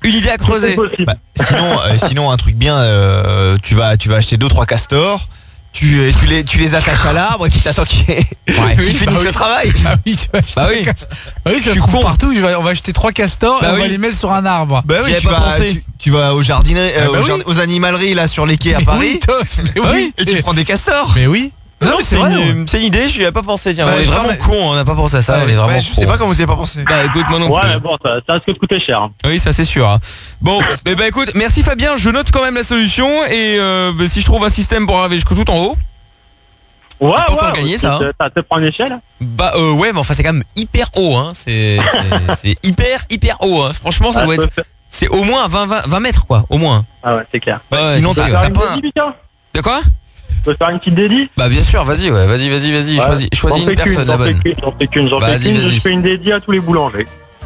Une idée à creuser. Bah, sinon, euh, sinon un truc bien, euh, tu vas, tu vas acheter deux trois castors. Tu, euh, tu, les, tu les attaches à l'arbre et puis t'attends qu'ils ouais, oui, finissent bah oui. le travail. Bah oui, tu vas acheter bah oui. Cas... bah oui, ça se trouve partout. On va acheter trois castors bah et on oui. va les mettre sur un arbre. Bah oui, tu vas, tu, tu vas aux jardineries, euh, ah bah aux, oui. jard... aux animaleries là sur les quais à Paris. Oui, mais oui. Et tu et... prends des castors. Mais oui. Non, non c'est une, une idée, je n'y avais pas pensé. Tiens, bah, on est vraiment con, on n'a pas pensé à ça. Ouais, on est vraiment bah, je sais pas comment vous n'y avez pas pensé. Bah écoute, moi non ouais, plus. Ouais, mais bon, ça, ça risque de coûter cher. Oui, ça c'est sûr. Bon, et bah écoute, merci Fabien, je note quand même la solution et euh, bah, si je trouve un système pour arriver jusqu'au tout en haut. Ouais, ouais, gagner ça. T'as te prendre une échelle. Bah euh, ouais, mais enfin c'est quand même hyper haut, hein. C'est c'est hyper hyper haut. Hein. Franchement, ça ah, doit être. Faire... C'est au moins vingt, vingt, vingt mètres quoi, au moins. Ah ouais, c'est clair. Ouais, ouais, sinon t'as pas. Un... De quoi? Tu peux faire une petite dédie? Bah bien sûr, vas-y, ouais, vas-y, vas-y, vas-y, ouais. choisis, choisis une personne la bonne. J'en fais qu'une, j'en fais qu'une, je fais une dédie à tous les boulangers.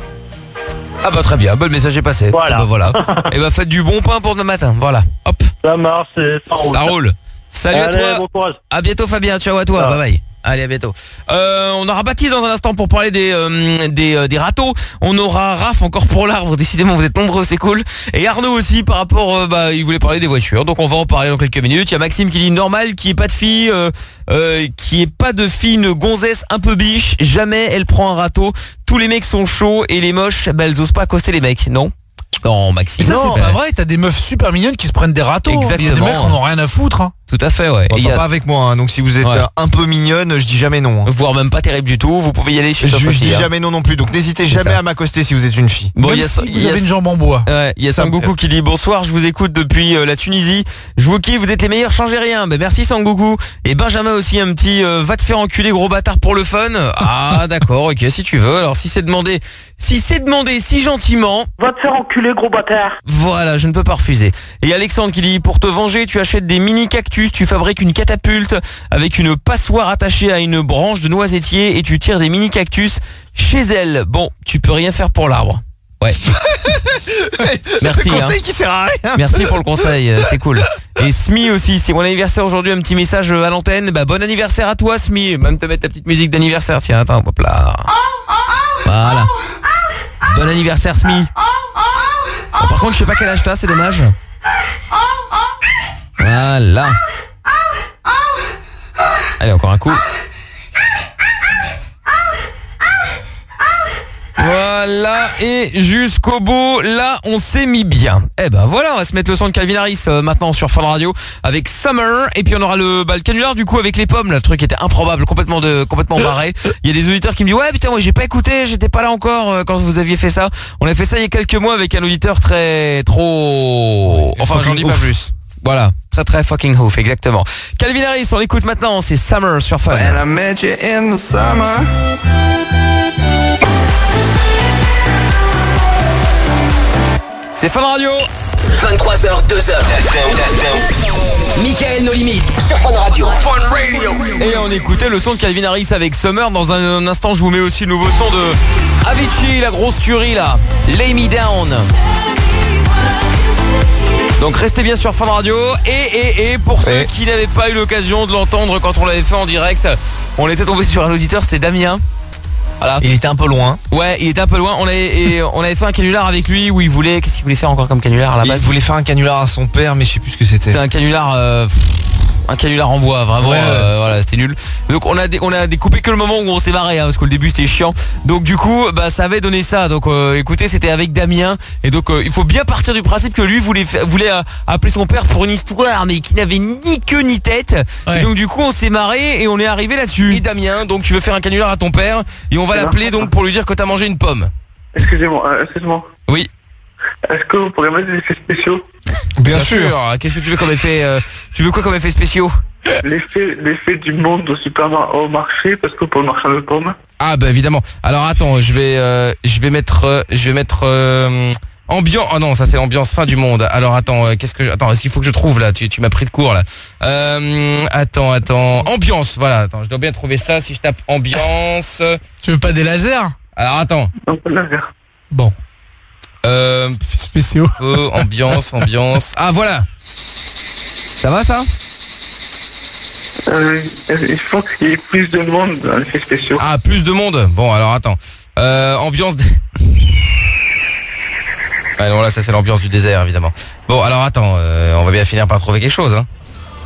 Ah bah très bien, bah, le message est passé. Voilà. Ah, bah, voilà. Et bah faites du bon pain pour demain matin, voilà. Hop. Ça marche, ça roule. Ça roule. Salut Allez, à toi. Bon courage. À bientôt Fabien, ciao à toi, bye bye. Allez, à bientôt. Euh, on aura Baptiste dans un instant pour parler des euh, des, euh, des râteaux. On aura Raph encore pour l'arbre. Décidément, vous êtes nombreux, c'est cool. Et Arnaud aussi par rapport, euh, bah, il voulait parler des voitures. Donc on va en parler dans quelques minutes. Il y a Maxime qui dit normal, qui est pas de fille, euh, euh, qui est pas de fille, une gonzesse un peu biche. Jamais elle prend un râteau. Tous les mecs sont chauds et les moches, bah, elles osent pas accoster les mecs, non? Non, Maxime. Mais ça, non, c'est pas vrai. T'as des meufs super mignonnes qui se prennent des râteaux. Exactement. Il y a des mecs qui en ont rien à foutre. Hein. Tout à fait, ouais. Bon, et y a... a... pas avec moi, hein, donc si vous êtes ouais. un peu mignonne, je dis jamais non. Hein. Voire même pas terrible du tout, vous pouvez y aller chez Je, je dis hein. jamais non non plus, donc n'hésitez jamais ça. à m'accoster si vous êtes une fille. Bon, même y a, si vous avez une jambe en bois. Ouais, il y a Sangoku qui dit bonsoir, je vous écoute depuis euh, la Tunisie. Je vous kiffe, vous êtes les meilleurs, changez rien. Ben merci Sangoku. Et Benjamin aussi un petit euh, va te faire enculer gros bâtard pour le fun. Ah d'accord, ok si tu veux. Alors si c'est demandé, si c'est demandé si gentiment, va te faire enculer gros bâtard. Voilà, je ne peux pas refuser. Et Alexandre qui dit pour te venger, tu achètes des mini cactus, tu fabriques une catapulte avec une passoire attachée à une branche de noisetier et tu tires des mini cactus chez elle. Bon, tu peux rien faire pour l'arbre. Ouais. Merci. Le conseil hein. qui sert à rien. Merci pour le conseil, c'est cool. Et Smi aussi, c'est mon anniversaire aujourd'hui, un petit message à l'antenne. Bah bon anniversaire à toi Smi, même te mettre ta petite musique d'anniversaire. Tiens, attends, hop là. Voilà. Bon anniversaire Smi. Bon, par contre, je sais pas quel âge t'as, c'est dommage. Voilà. Allez, encore un coup. Voilà, et jusqu'au bout, là, on s'est mis bien. Eh ben voilà, on va se mettre le son de Calvin Harris euh, maintenant sur Fun Radio avec Summer. Et puis on aura le, bah, le canular du coup avec les pommes. Là, le truc était improbable, complètement de complètement barré. Il y a des auditeurs qui me disent ouais putain moi j'ai pas écouté, j'étais pas là encore euh, quand vous aviez fait ça. On a fait ça il y a quelques mois avec un auditeur très trop. Enfin j'en dis pas plus. Voilà, très très fucking ouf, exactement. Calvin Harris, on l'écoute maintenant, c'est Summer sur Fun. When I met you in the summer. C'est Fun Radio. vingt-trois heures, deux heures. Mickaël No Limites sur Fun Radio. Fun Radio. Et on écoutait le son de Calvin Harris avec Summer. Dans un, un instant, je vous mets aussi le nouveau son de Avicii, la grosse tuerie là. Lay Me Down. Donc restez bien sur Fun Radio. Et, et, et pour ceux et... qui n'avaient pas eu l'occasion de l'entendre quand on l'avait fait en direct, on était tombé sur un auditeur, c'est Damien. Voilà. Il était un peu loin. Ouais, il était un peu loin. On avait, et on avait fait un canular avec lui où il voulait. Qu'est-ce qu'il voulait faire encore comme canular à la base? Il voulait faire un canular à son père, mais je sais plus ce que c'était. C'était un canular. Euh, un canular en bois, vraiment. Ouais, ouais. Euh, voilà, c'était nul. Donc on a dé, on a découpé que le moment où on s'est barré, hein, parce que le début c'était chiant. Donc du coup, bah ça avait donné ça. Donc euh, écoutez, c'était avec Damien. Et donc euh, il faut bien partir du principe que lui voulait voulait euh, appeler son père pour une histoire, mais qui n'avait ni queue ni tête. Ouais. Et donc du coup, on s'est marré et on est arrivé là-dessus. Et Damien, donc tu veux faire un canular à ton père et on va l'appeler donc pour lui dire que t'as mangé une pomme. Excusez-moi, euh, excusez-moi. Oui. Est-ce que vous pourriez mettre des effets spéciaux? Bien, Bien sûr. sûr. Qu'est-ce que tu veux comme effet euh, Tu veux quoi comme effet spéciaux? L'effet, l'effet du monde au supermarché, parce que pour le marchand de pommes. Ah bah évidemment. Alors attends, je vais, euh, je vais mettre, euh, je vais mettre euh, ambiance. Oh non, ça c'est l'ambiance fin du monde. Alors attends, euh, qu'est-ce que, attends, est-ce qu'il faut que je trouve là? Tu, tu m'as pris de court là. Euh, attends, attends, ambiance. Voilà, attends, je dois bien trouver ça. Si je tape ambiance. Tu veux pas des lasers? Alors attends. Non, pas de laser. Bon. Euh, spéciaux. Euh, ambiance, ambiance. Ah voilà. Ça va ça? Euh, il faut qu'il y ait plus de monde dans les effets spéciaux. Ah, plus de monde. Bon, alors attends. Euh, ambiance. Ah non, là, ça c'est l'ambiance du désert, évidemment. Bon, alors attends, euh, on va bien finir par trouver quelque chose, hein.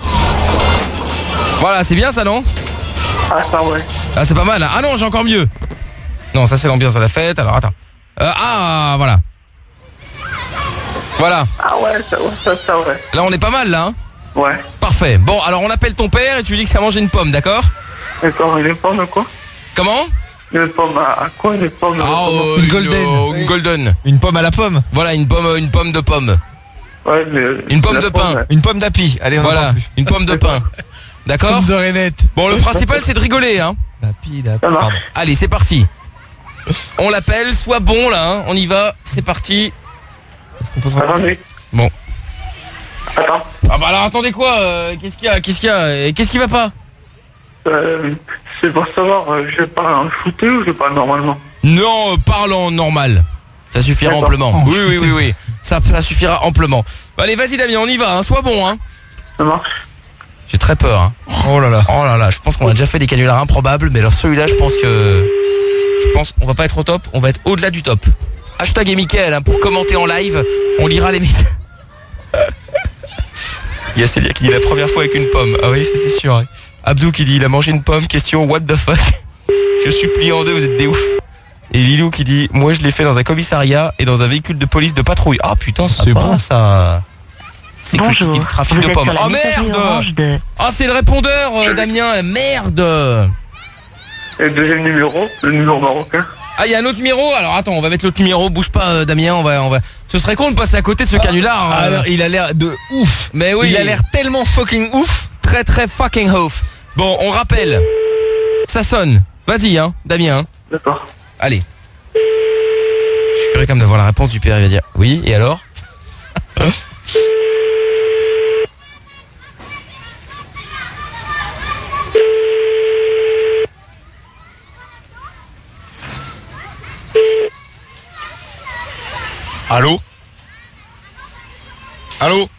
Voilà, c'est bien ça, non? Ah, ça, ouais. Ah, c'est pas mal. Hein. Ah non, j'ai encore mieux. Non, ça c'est l'ambiance de la fête. Alors, attends. Euh, ah, voilà. Voilà. Ah ouais, ça, ouais, ça, ça, ouais. Là, on est pas mal, là, hein. Ouais. Parfait. Bon, alors on appelle ton père et tu lui dis que ça a mangé une pomme, d'accord? D'accord, une pomme quoi? Comment? Une pomme à à quoi? Une pomme Ah, euh, Une golden. euh, une golden. Une pomme à la pomme. Voilà, une pomme, une pomme de pomme. Ouais, mais... Une pomme la de pain. ouais. Une pomme d'api. Allez, on en Voilà, parle plus. une pomme de pain. D'accord? Pomme de Renette. Bon, le principal c'est de rigoler, hein. D'api, d'api. Ça marche. Pardon. Allez, c'est parti. On l'appelle, sois bon là, hein. On y va, c'est parti. Attendez. Bon. Attends. Ah bah alors attendez quoi euh, Qu'est-ce qu'il y a Qu'est-ce qu'il y a Et Qu'est-ce qui va pas? Euh, c'est pour savoir, euh, je parle en shooté ou je parle normalement? Non, euh, parle en normal. Ça suffira D'accord. amplement. En Oui, oui, chuté. oui, oui. Ça, ça suffira amplement. Bah, allez, vas-y Damien, on y va, hein. Sois bon, hein. Ça marche. J'ai très peur, hein. Oh là là. Oh là là, je pense qu'on a déjà fait des canulars improbables, mais alors celui-là, je pense que... Je pense qu'on va pas être au top, on va être au-delà du top. Hashtag et Mickaël, hein, pour commenter en live, on lira les messages. Il y a Célia qui dit la première fois avec une pomme. Ah oui, ça c'est sûr. Ouais. Abdou qui dit il a mangé une pomme, question what the fuck. Je suis plié en deux, vous êtes des ouf. Et Lilou qui dit moi je l'ai fait dans un commissariat et dans un véhicule de police de patrouille. Ah putain, ça C'est va bon. ça. C'est cool qui dit trafic vous de êtes pommes. sur la Oh messagerie orange merde de- Ah c'est le répondeur euh, Damien, merde. Et le deuxième numéro, le numéro marocain. Ah il y a un autre numéro. Alors attends, on va mettre l'autre numéro. Bouge pas euh, Damien, on va on va. Ce serait con de passer à côté de ce canular. euh. Alors, il a l'air de ouf. Mais oui. Il a l'air tellement fucking ouf. Très très fucking ouf. Bon, on rappelle. Ça sonne. Vas-y hein, Damien. D'accord. Allez. Je suis curieux quand même d'avoir la réponse du père. Il va dire oui, et alors? Allô? Allô?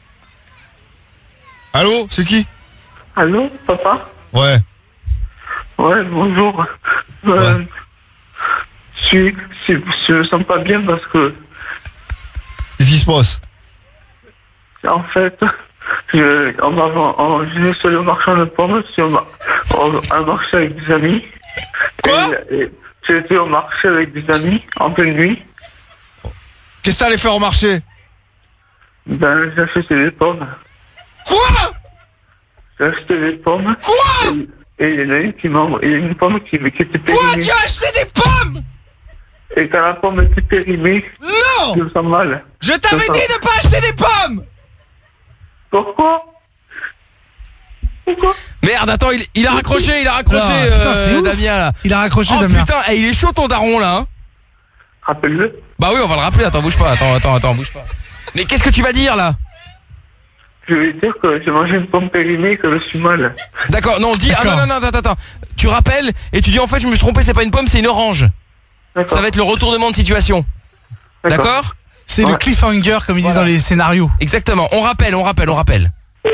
Allô? C'est qui? Allô, papa? Ouais. Ouais, bonjour. Euh, je suis, je, je me sens pas bien parce que, Qu'est-ce qui se passe? en fait, je, on va, on, je suis allé au marchand de pommes, sur un, un marché avec des amis. Quoi? Et, et j'étais au marché avec des amis en pleine nuit. Qu'est-ce que t'allais faire au marché? Ben, j'ai acheté des pommes. Quoi? J'ai acheté des pommes. Quoi? Et et il y en a une qui m'a il y a une pomme qui, qui était périmée. Quoi? Tu as acheté des pommes? Et quand la pomme était périmée, Non! je me sens mal. Je t'avais Je dit sens- de pas acheter des pommes! Pourquoi? Pourquoi? Merde, attends, il, il a raccroché, il a raccroché, Ah, putain, c'est euh, ouf. Damien là. Il a raccroché Oh Damien. putain, eh, il est chaud ton daron là. Hein. Rappelle-le. Bah oui, on va le rappeler. Attends, bouge pas. Attends, attends, attends, bouge pas. Mais qu'est-ce que tu vas dire là? Je vais dire que j'ai mangé une pomme périmée et que je suis mal. D'accord, non, dis. Ah non, D'accord. non, non, attends, attends. Tu rappelles et tu dis en fait, je me suis trompé, c'est pas une pomme, c'est une orange. Ça va être le retournement de situation. D'accord? C'est le cliffhanger comme ils disent dans les scénarios. Exactement. On rappelle, on rappelle, on rappelle.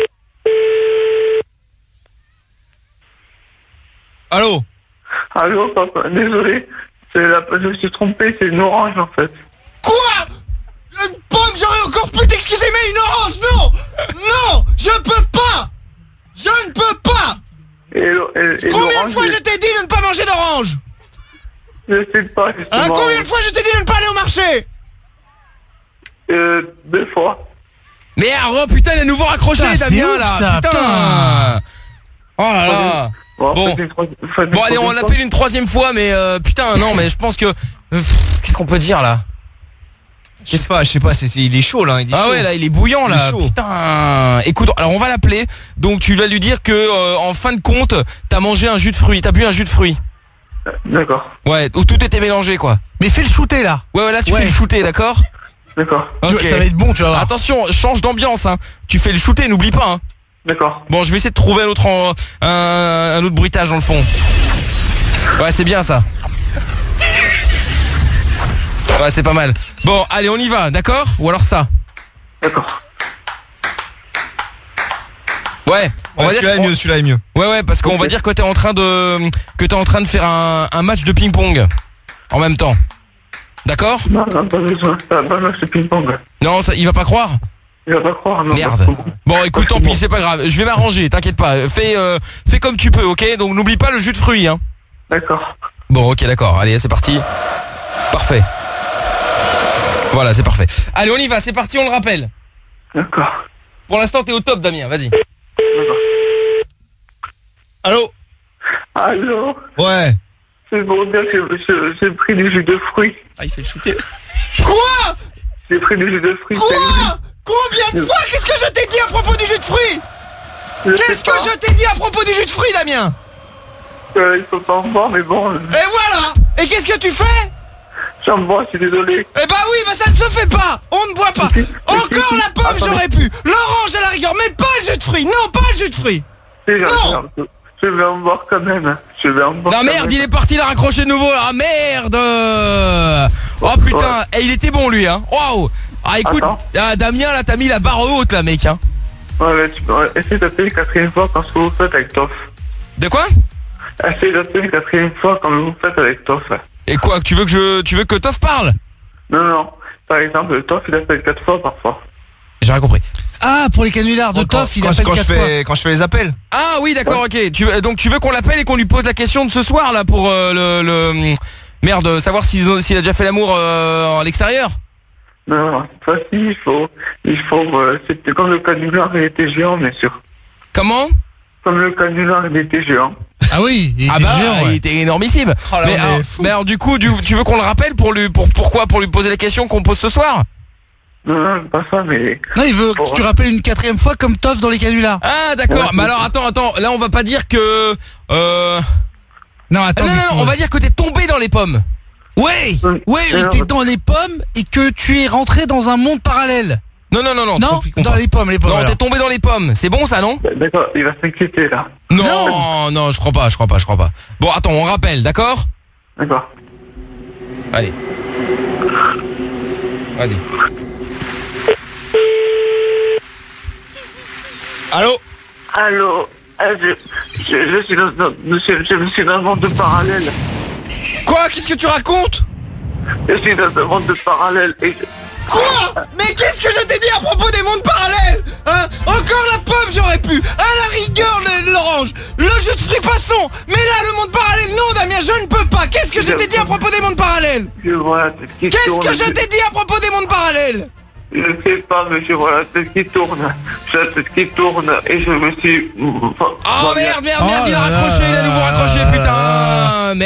Allô? Allô, papa, désolé. C'est la... Je me suis trompé, c'est une orange en fait. Quoi? Une pomme, j'aurais encore pu t'excuser, mais une orange, non! Non! Je peux pas! Je ne peux pas! Et, et, et Combien de l'orange, fois je- je t'ai dit de ne pas manger d'orange? Je sais pas, justement. Hein, combien de fois je t'ai dit de ne pas aller au marché? Euh, deux fois. Merde, oh putain, il a nouveau raccroché, Putain, c'est Damien ouf, là. ça, putain. putain. Oh là là. Bon, Bon, faites une troisi- faites une bon allez, on troisième l'appelle une troisième fois, mais euh, putain, non, mais je pense que. euh, pff, Qu'est-ce qu'on peut dire là? Je sais pas, je sais pas, c'est, c'est- il est chaud là. Il est Ah chaud. ouais, là il est bouillant Il est là. chaud. Putain. Écoute, alors on va l'appeler. Donc tu vas lui dire que euh, en fin de compte, t'as mangé un jus de fruits, t'as bu un jus de fruits. D'accord. Ouais, où tout était mélangé quoi. Mais fais le shooter là. Ouais, ouais, là tu Ouais. fais le shooter, d'accord? D'accord. Tu vois, ça va être bon, tu vas voir. Attention, change d'ambiance, hein. Tu fais le shooter, n'oublie pas, hein. D'accord. Bon, je vais essayer de trouver un autre, en- un, un autre bruitage dans le fond. Ouais, c'est bien ça. Ouais, c'est pas mal. Bon, allez, on y va, d'accord? Ou alors ça? D'accord. Ouais, on Ouais, va dire. celui-là est qu'on- mieux, celui-là est mieux. Ouais, ouais, parce qu'on Ok. va dire que t'es en train de, que t'es en train de faire un, un match de ping-pong en même temps. D'accord? Non, non, pas besoin. Ça va pas marcher ping-pong. Non, ça, il va pas croire? Il va pas croire, non. Merde. Bon, écoute, tant pis, c'est pas grave. Je vais m'arranger, t'inquiète pas. Fais, euh, fais comme tu peux, ok? Donc n'oublie pas le jus de fruits, hein. D'accord. Bon, ok, d'accord. Allez, c'est parti. Parfait. Voilà, c'est parfait. Allez, on y va, c'est parti, on le rappelle. D'accord. Pour l'instant, t'es au top, Damien, vas-y. D'accord. Allô? Allô? Ouais. C'est bon, bien, j'ai- j'ai j'ai pris du jus de fruits. Ah, il fait le shooter. Quoi? J'ai pris du jus de fruits. Quoi? Combien de fois qu'est-ce que je t'ai dit à propos du jus de fruits? Qu'est-ce que je t'ai dit à propos du jus de fruits, Damien? Euh, il faut pas en boire, mais bon. euh, Et voilà. Et qu'est-ce que tu fais? J'en bois, je suis désolé. Eh bah oui, bah ça ne se fait pas. On ne boit pas. Encore la pomme, j'aurais pu. L'orange à la rigueur, mais pas le jus de fruits. Non, pas le jus de fruits. Si, j'en- Non. j'en- Je vais en boire quand même. Je vais en boire. Non quand merde, même. il est parti, il a raccroché de nouveau là. Ah, merde. Oh putain, et il était bon lui, hein. Waouh. Ah écoute, ah, Damien là, t'as mis la barre haute là, mec, hein. Ouais, mais tu peux ouais, essayer d'appeler une quatrième fois quand vous faites avec Toff. De quoi? Essaye d'appeler une quatrième fois quand vous faites avec Toff. Et quoi, tu veux que je, tu veux que Toff parle? Non, non. Par exemple, Toff, il appelle quatre fois parfois. J'ai rien compris. Ah, pour les canulars de Toff, il quand, appelle quand je quatre fois. fais, quand je fais les appels. Ah oui, d'accord, ok. Tu, donc tu veux qu'on l'appelle et qu'on lui pose la question de ce soir là pour euh, le, le merde, savoir s'il s'il a déjà fait l'amour euh, à l'extérieur? Non, non, cette fois-ci, il faut... Il faut... Euh, C'était comme le canular, il était géant, bien sûr. Comment? Comme le canular, il était géant. Ah oui, il Ah était bah, géant, ouais. il était énormissime. Oh là, mais, on est alors, fou. mais alors du coup, du- tu veux qu'on le rappelle pour lui, pour pourquoi, pour lui poser la question qu'on pose ce soir? Non, non, pas ça, mais... Non, il veut que tu rappelles une quatrième fois comme Toff dans les canulars. Ah d'accord. Ouais, mais c'est alors ça. attends, attends. Là, on va pas dire que. Euh... Non, attends. non, non, mais non, faut- on va dire que t'es tombé dans les pommes. Ouais, ouais, Euh, t'es dans les pommes et que tu es rentré dans un monde parallèle. Non, non, non, non. Non, trompe- comprends. dans les pommes, les pommes. Non, alors. t'es tombé dans les pommes. C'est bon ça, non? D'accord, il va s'inquiéter, là. Non, non, je crois pas, je crois pas, je crois pas. Bon, attends, on rappelle, d'accord? D'accord. Allez. Vas-y. Allô? Allô? Ah, je, je, je suis dans, dans, je, je suis dans un monde parallèle. Quoi? Qu'est-ce que tu racontes? Je suis dans un monde parallèle et je... Quoi? Mais qu'est-ce que je t'ai dit à propos des mondes parallèles? Hein? Encore la pomme, j'aurais pu. À la rigueur, le- l'orange. Le jus de fruits passons. Mais là, le monde parallèle, non, Damien, je ne peux pas. Qu'est-ce que je t'ai dit à propos des mondes parallèles? Je vois la tête qui Qu'est-ce tourne. que je t'ai dit à propos des mondes parallèles? Je ne sais pas, mais je vois la tête qui tourne. J'ai la tête qui tourne et je me suis... Oh merde, merde, merde, Oh il a là là raccroché, il a là nouveau là raccroché, là putain.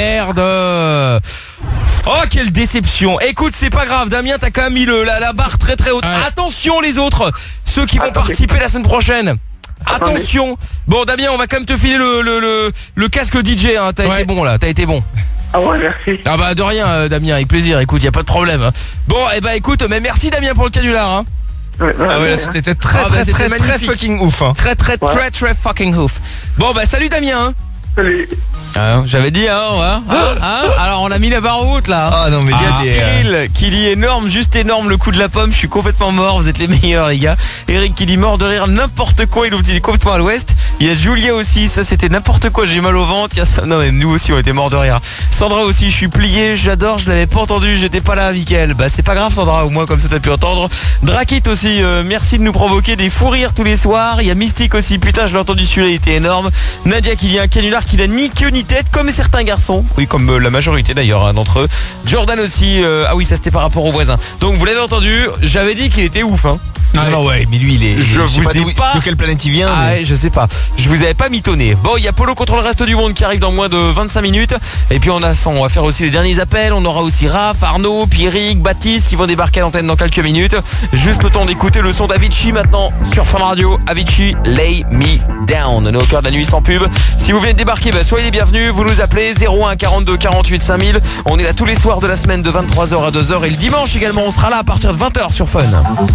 Merde. Oh, quelle déception. Écoute, c'est pas grave, Damien, t'as quand même mis le, la, la barre très très haute. Ouais. Attention les autres, ceux qui vont Attendez. participer la semaine prochaine. Attendez. Attention. Bon, Damien, on va quand même te filer le, le, le, le casque D J, hein. T'as Ouais. été bon là, t'as été bon. Ah ouais, merci. Ah bah de rien, euh, Damien, avec plaisir, écoute, y a pas de problème. hein. Bon, et bah écoute, mais merci Damien pour le canular, hein. Ouais, ouais, Ah ouais, ouais, là, c'était très, Ah bah, très, c'était très, très magnifique. fucking ouf, hein. Très très Ouais. très très fucking ouf. Bon bah salut Damien, hein. Salut. Ah, j'avais dit hein, hein, hein, hein. Alors on a mis la barre haute là. Ah non, mais Il y a il y a des, Cyril qui dit énorme, juste énorme le coup de la pomme, je suis complètement mort, vous êtes les meilleurs les gars. Eric qui dit mort de rire n'importe quoi, il nous dit complètement à l'ouest. Il y a Julia aussi, ça c'était n'importe quoi, j'ai mal au ventre. Il y a ça- Non mais nous aussi on était morts de rire. Sandra aussi, je suis plié, j'adore, je l'avais pas entendu, j'étais pas là Mickaël. Bah c'est pas grave Sandra, au moins comme ça t'as pu entendre. Drakit aussi, euh, merci de nous provoquer des fous rires tous les soirs. Il y a Mystique aussi, putain je l'ai entendu celui-là, il était énorme. Nadia qui dit un canular qui n'a ni queue ni tête comme certains garçons. Oui comme euh, la majorité d'ailleurs hein, d'entre eux. Jordan aussi, euh, ah oui ça c'était par rapport aux voisins. Donc vous l'avez entendu, j'avais dit qu'il était ouf hein. Non, non, ouais, mais lui, il est. Je sais vous pas ai d'où- pas- de quelle planète il vient. Ah mais- ouais, je sais pas. Je vous avais pas mitonné. Bon, il y a Polo contre le reste du monde qui arrive dans moins de vingt-cinq minutes. Et puis on, a, on va faire aussi les derniers appels. On aura aussi Raph, Arnaud, Pierrick, Baptiste qui vont débarquer à l'antenne dans quelques minutes. Juste le temps d'écouter le son d'Avicii maintenant sur Fun Radio. Avicii, Lay Me Down. On est au cœur de la nuit sans pub. Si vous venez de débarquer, bah, soyez les bienvenus. Vous nous appelez zéro un quarante-deux quarante-huit cinq mille. On est là tous les soirs de la semaine de vingt-trois heures à deux heures. Et le dimanche également, on sera là à partir de vingt heures sur Fun.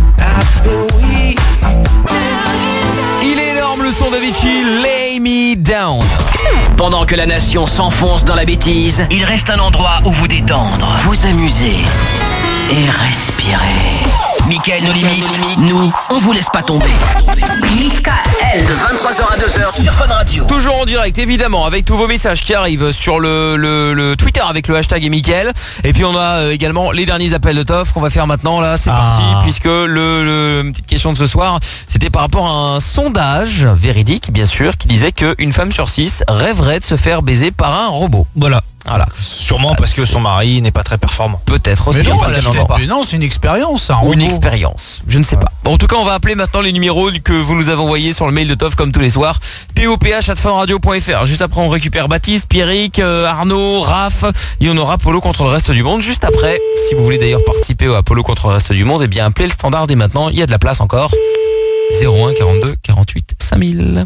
Il est énorme le son d'Avicii, Lay Me Down. Pendant que la nation s'enfonce dans la bêtise, il reste un endroit où vous détendre, vous amuser et respirer. Mickaël nos limites, nous, on vous laisse pas tomber. Mickaël, de vingt-trois heures à deux heures sur Fun Radio. Toujours en direct, évidemment, avec tous vos messages qui arrivent sur le, le, le Twitter avec le hashtag et Mickaël. Et puis on a euh, également les derniers appels de Toff qu'on va faire maintenant. Là, c'est Ah. parti, puisque le, le petite question de ce soir, c'était par rapport à un sondage véridique, bien sûr, qui disait qu'une femme sur six rêverait de se faire baiser par un robot. Voilà. Voilà. Sûrement parce que son mari n'est pas très performant. Peut-être aussi. Mais non, on va elle a le peut-être- voir. mais non, c'est une expérience, un Ou une robot. expérience, je ne sais pas. Bon, en tout cas, on va appeler maintenant les numéros que vous nous avez envoyés sur le mail de Toff comme tous les soirs. T O P H arobase funradio point F R. Juste après, on récupère Baptiste, Pierrick, euh, Arnaud, Raph et on aura Polo contre le reste du monde. Juste après, si vous voulez d'ailleurs participer à Polo contre le reste du monde, eh bien appelez le standard dès maintenant. Il y a de la place encore. zéro un quarante-deux quarante-huit cinq mille.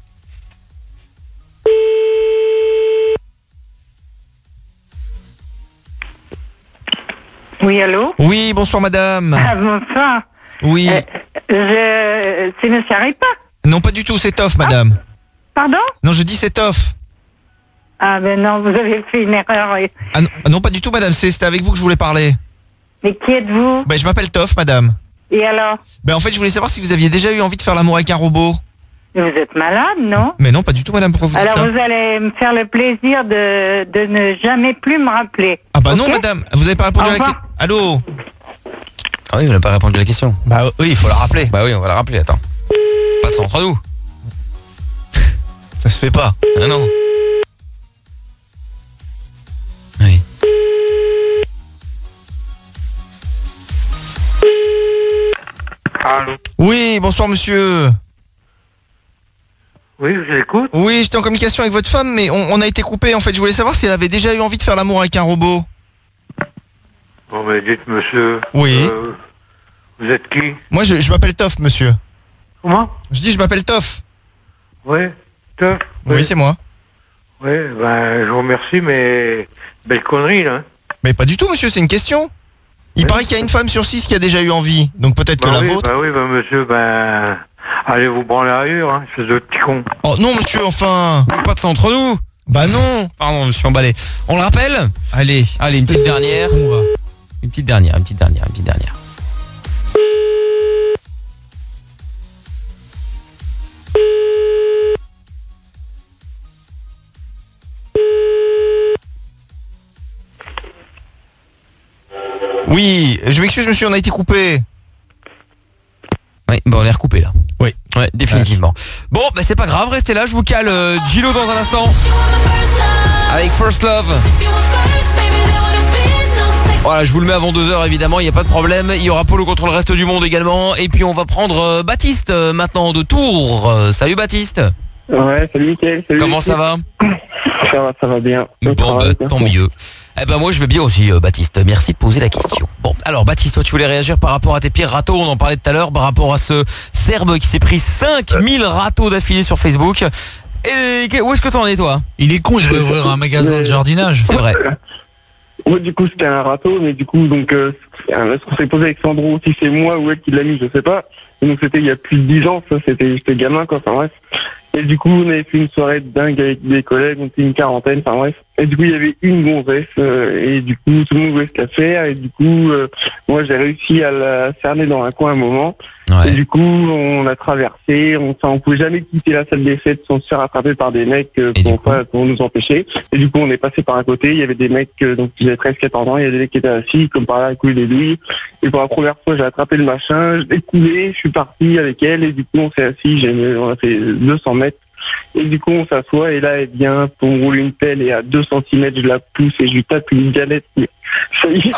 Oui, allô? Oui, bonsoir madame. Ah, bonsoir. Oui. Euh, je... C'est Monsieur Aripa? Non, pas du tout, c'est Toff, madame. Pardon? Non, je dis c'est Toff. Ah, ben non, vous avez fait une erreur. Et- Ah non, ah non, pas du tout, madame, c'est- c'était avec vous que je voulais parler. Mais qui êtes-vous? Ben, je m'appelle Toff, madame. Et alors? Ben, en fait, je voulais savoir si vous aviez déjà eu envie de faire l'amour avec un robot. Vous êtes malade, non? Mais non, pas du tout, madame, pourquoi vous dites Alors ça? vous allez me faire le plaisir de, de ne jamais plus me rappeler. Ah bah Ok? non, madame, vous avez pas répondu Au à la revoir. question. Allô? Ah oui, on n'a pas répondu à la question. Bah oui, il faut la rappeler. Bah oui, on va la rappeler, attends. Pas de ça entre nous. Ça se fait pas. Ah non. Oui. Allô? Oui, bonsoir monsieur. Oui, je vous écoute. Oui, j'étais en communication avec votre femme, mais on, on a été coupé. En fait, je voulais savoir si elle avait déjà eu envie de faire l'amour avec un robot. Bon, mais dites, monsieur. Oui. euh, vous êtes qui? Moi, je, je m'appelle Toff, monsieur. Comment? Je dis, je m'appelle Toff. Ouais, Toff. Oui, c'est moi. Ouais, ben, je vous remercie, mais belle connerie, là. Mais pas du tout, monsieur, c'est une question. Il paraît qu'il y a une femme sur six qui a déjà eu envie, donc peut-être que Bah la oui, vôtre. bah oui, bah monsieur, ben, allez vous branler ailleurs, hein, espèce de petit con. Oh non, monsieur, enfin. Pas de ça entre nous. Bah non. Pardon, je me suis emballé. On le rappelle? Allez. Allez, une petite dernière. Une petite dernière, une petite dernière, une petite dernière. Oui, je m'excuse, monsieur, on a été coupé. Oui, bah on est recoupé là. Oui. Ouais, définitivement. Bon, bah c'est pas grave, restez là, je vous cale euh, Gilo dans un instant. Avec First Love. Voilà, je vous le mets avant deux heures évidemment, il n'y a pas de problème. Il y aura Polo contre le reste du monde également. Et puis on va prendre euh, Baptiste euh, maintenant de Tours. Euh, salut Baptiste. Ouais, salut Mickaël. Salut. Comment ça va? Ça va, ça va bien. Bon, bah, tant mieux. Eh ben moi je vais bien aussi euh, Baptiste, merci de poser la question. Bon, alors Baptiste, toi tu voulais réagir par rapport à tes pires râteaux, on en parlait tout à l'heure, par rapport à ce Serbe qui s'est pris cinq mille râteaux d'affilée sur Facebook. Et que- où est-ce que t'en es toi? Il est con, il devrait ouvrir un magasin de jardinage. C'est vrai. Ouais, du coup, c'était un râteau, mais du coup, donc, euh, est-ce qu'on s'est posé avec Sandro, si c'est moi ou elle qui l'a mis, je sais pas. Et donc, c'était il y a plus de dix ans, ça, c'était, j'étais gamin, quoi, enfin bref. Et du coup, on avait fait une soirée de dingue avec des collègues, on était une quarantaine, enfin bref. Et du coup, il y avait une gonzesse, euh, et du coup, tout le monde voulait se la faire, et du coup, euh, moi, j'ai réussi à la cerner dans un coin un moment. Ouais. Et du coup, on a traversé, on enfin, on pouvait jamais quitter la salle des fêtes sans se faire attraper par des mecs euh, pour, pas, pour nous empêcher. Et du coup, on est passé par un côté, il y avait des mecs euh, donc, qui avaient treize quatorze ans, il y a des mecs qui étaient assis, comme par là, ils coulaient des douilles. Et pour la première fois, j'ai attrapé le machin, je l'ai coulé, je suis parti avec elle, et du coup, on s'est assis, j'ai, on a fait deux cents mètres. Et du coup, on s'assoit, et là, elle vient pour me rouler une pelle, et à deux centimètres, je la pousse, et je lui tape une galette. Mais ça y est,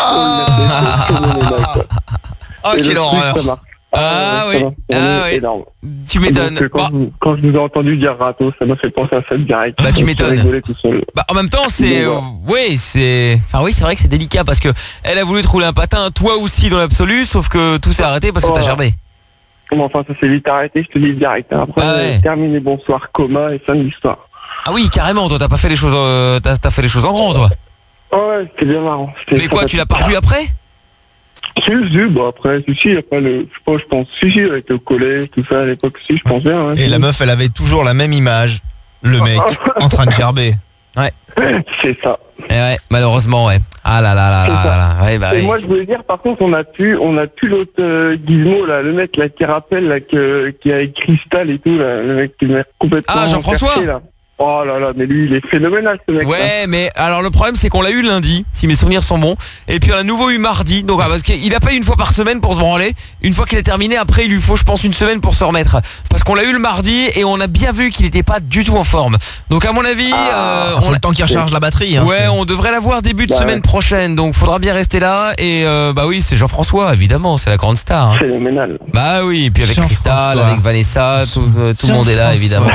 Ah, quelle horreur. Ah oui, ah oui. Énorme. Tu m'étonnes. Donc, quand, je, quand je vous ai entendu dire râteau, ça m'a fait penser à ça direct. Bah tu m'étonnes. Tout seul. Bah en même temps c'est euh, oui c'est enfin oui c'est vrai que c'est délicat parce que elle a voulu te rouler un patin, toi aussi dans l'absolu, sauf que tout s'est arrêté parce que t'as gerbé. Bon, enfin ça s'est vite arrêté, je te dis direct. Après ah ouais. terminé, bonsoir, coma et fin de l'histoire. Ah oui carrément, toi t'as pas fait les choses euh, t'as, t'as fait les choses en grand toi. Oh ouais, c'était bien marrant. C'était mais quoi, tu l'as pas revu après? Si, si, bon après, si, si, après le, je sais pas, je pense, si, si, avec le collège, tout ça, à l'époque, si, je pense bien. Hein, Et si. la meuf, elle avait toujours la même image. Le mec, en train de gerber. Ouais. C'est ça. Et ouais, malheureusement, ouais. Ah là là là C'est là ça. là. Ouais, bah, Et oui. moi, je voulais dire, par contre, on a pu, on a pu l'autre euh, Gizmo, là, le mec là qui rappelle, là, que, qui a Cristal et tout, là, le mec qui m'a complètement. Ah, Jean-François perché, là. Oh là là, mais lui, il est phénoménal, ce mec. Ouais, mais alors le problème c'est qu'on l'a eu lundi, si mes souvenirs sont bons, et puis on l'a nouveau eu mardi. Donc ah, parce qu'il a pas eu une fois par semaine pour se branler. Une fois qu'il a terminé, après il lui faut, je pense, une semaine pour se remettre. Parce qu'on l'a eu le mardi et on a bien vu qu'il n'était pas du tout en forme. Donc à mon avis, Ah, euh, faut on le temps qu'il recharge la batterie. Hein, ouais, c'est- on devrait l'avoir début de Bah semaine ouais. prochaine. Donc faudra bien rester là. Et euh, bah oui, c'est Jean-François, évidemment, c'est la grande star. hein. Phénoménal. Bah oui, et puis avec Cristal, Jean-François. avec Vanessa, tout, euh, tout le monde est là, Jean-François. évidemment.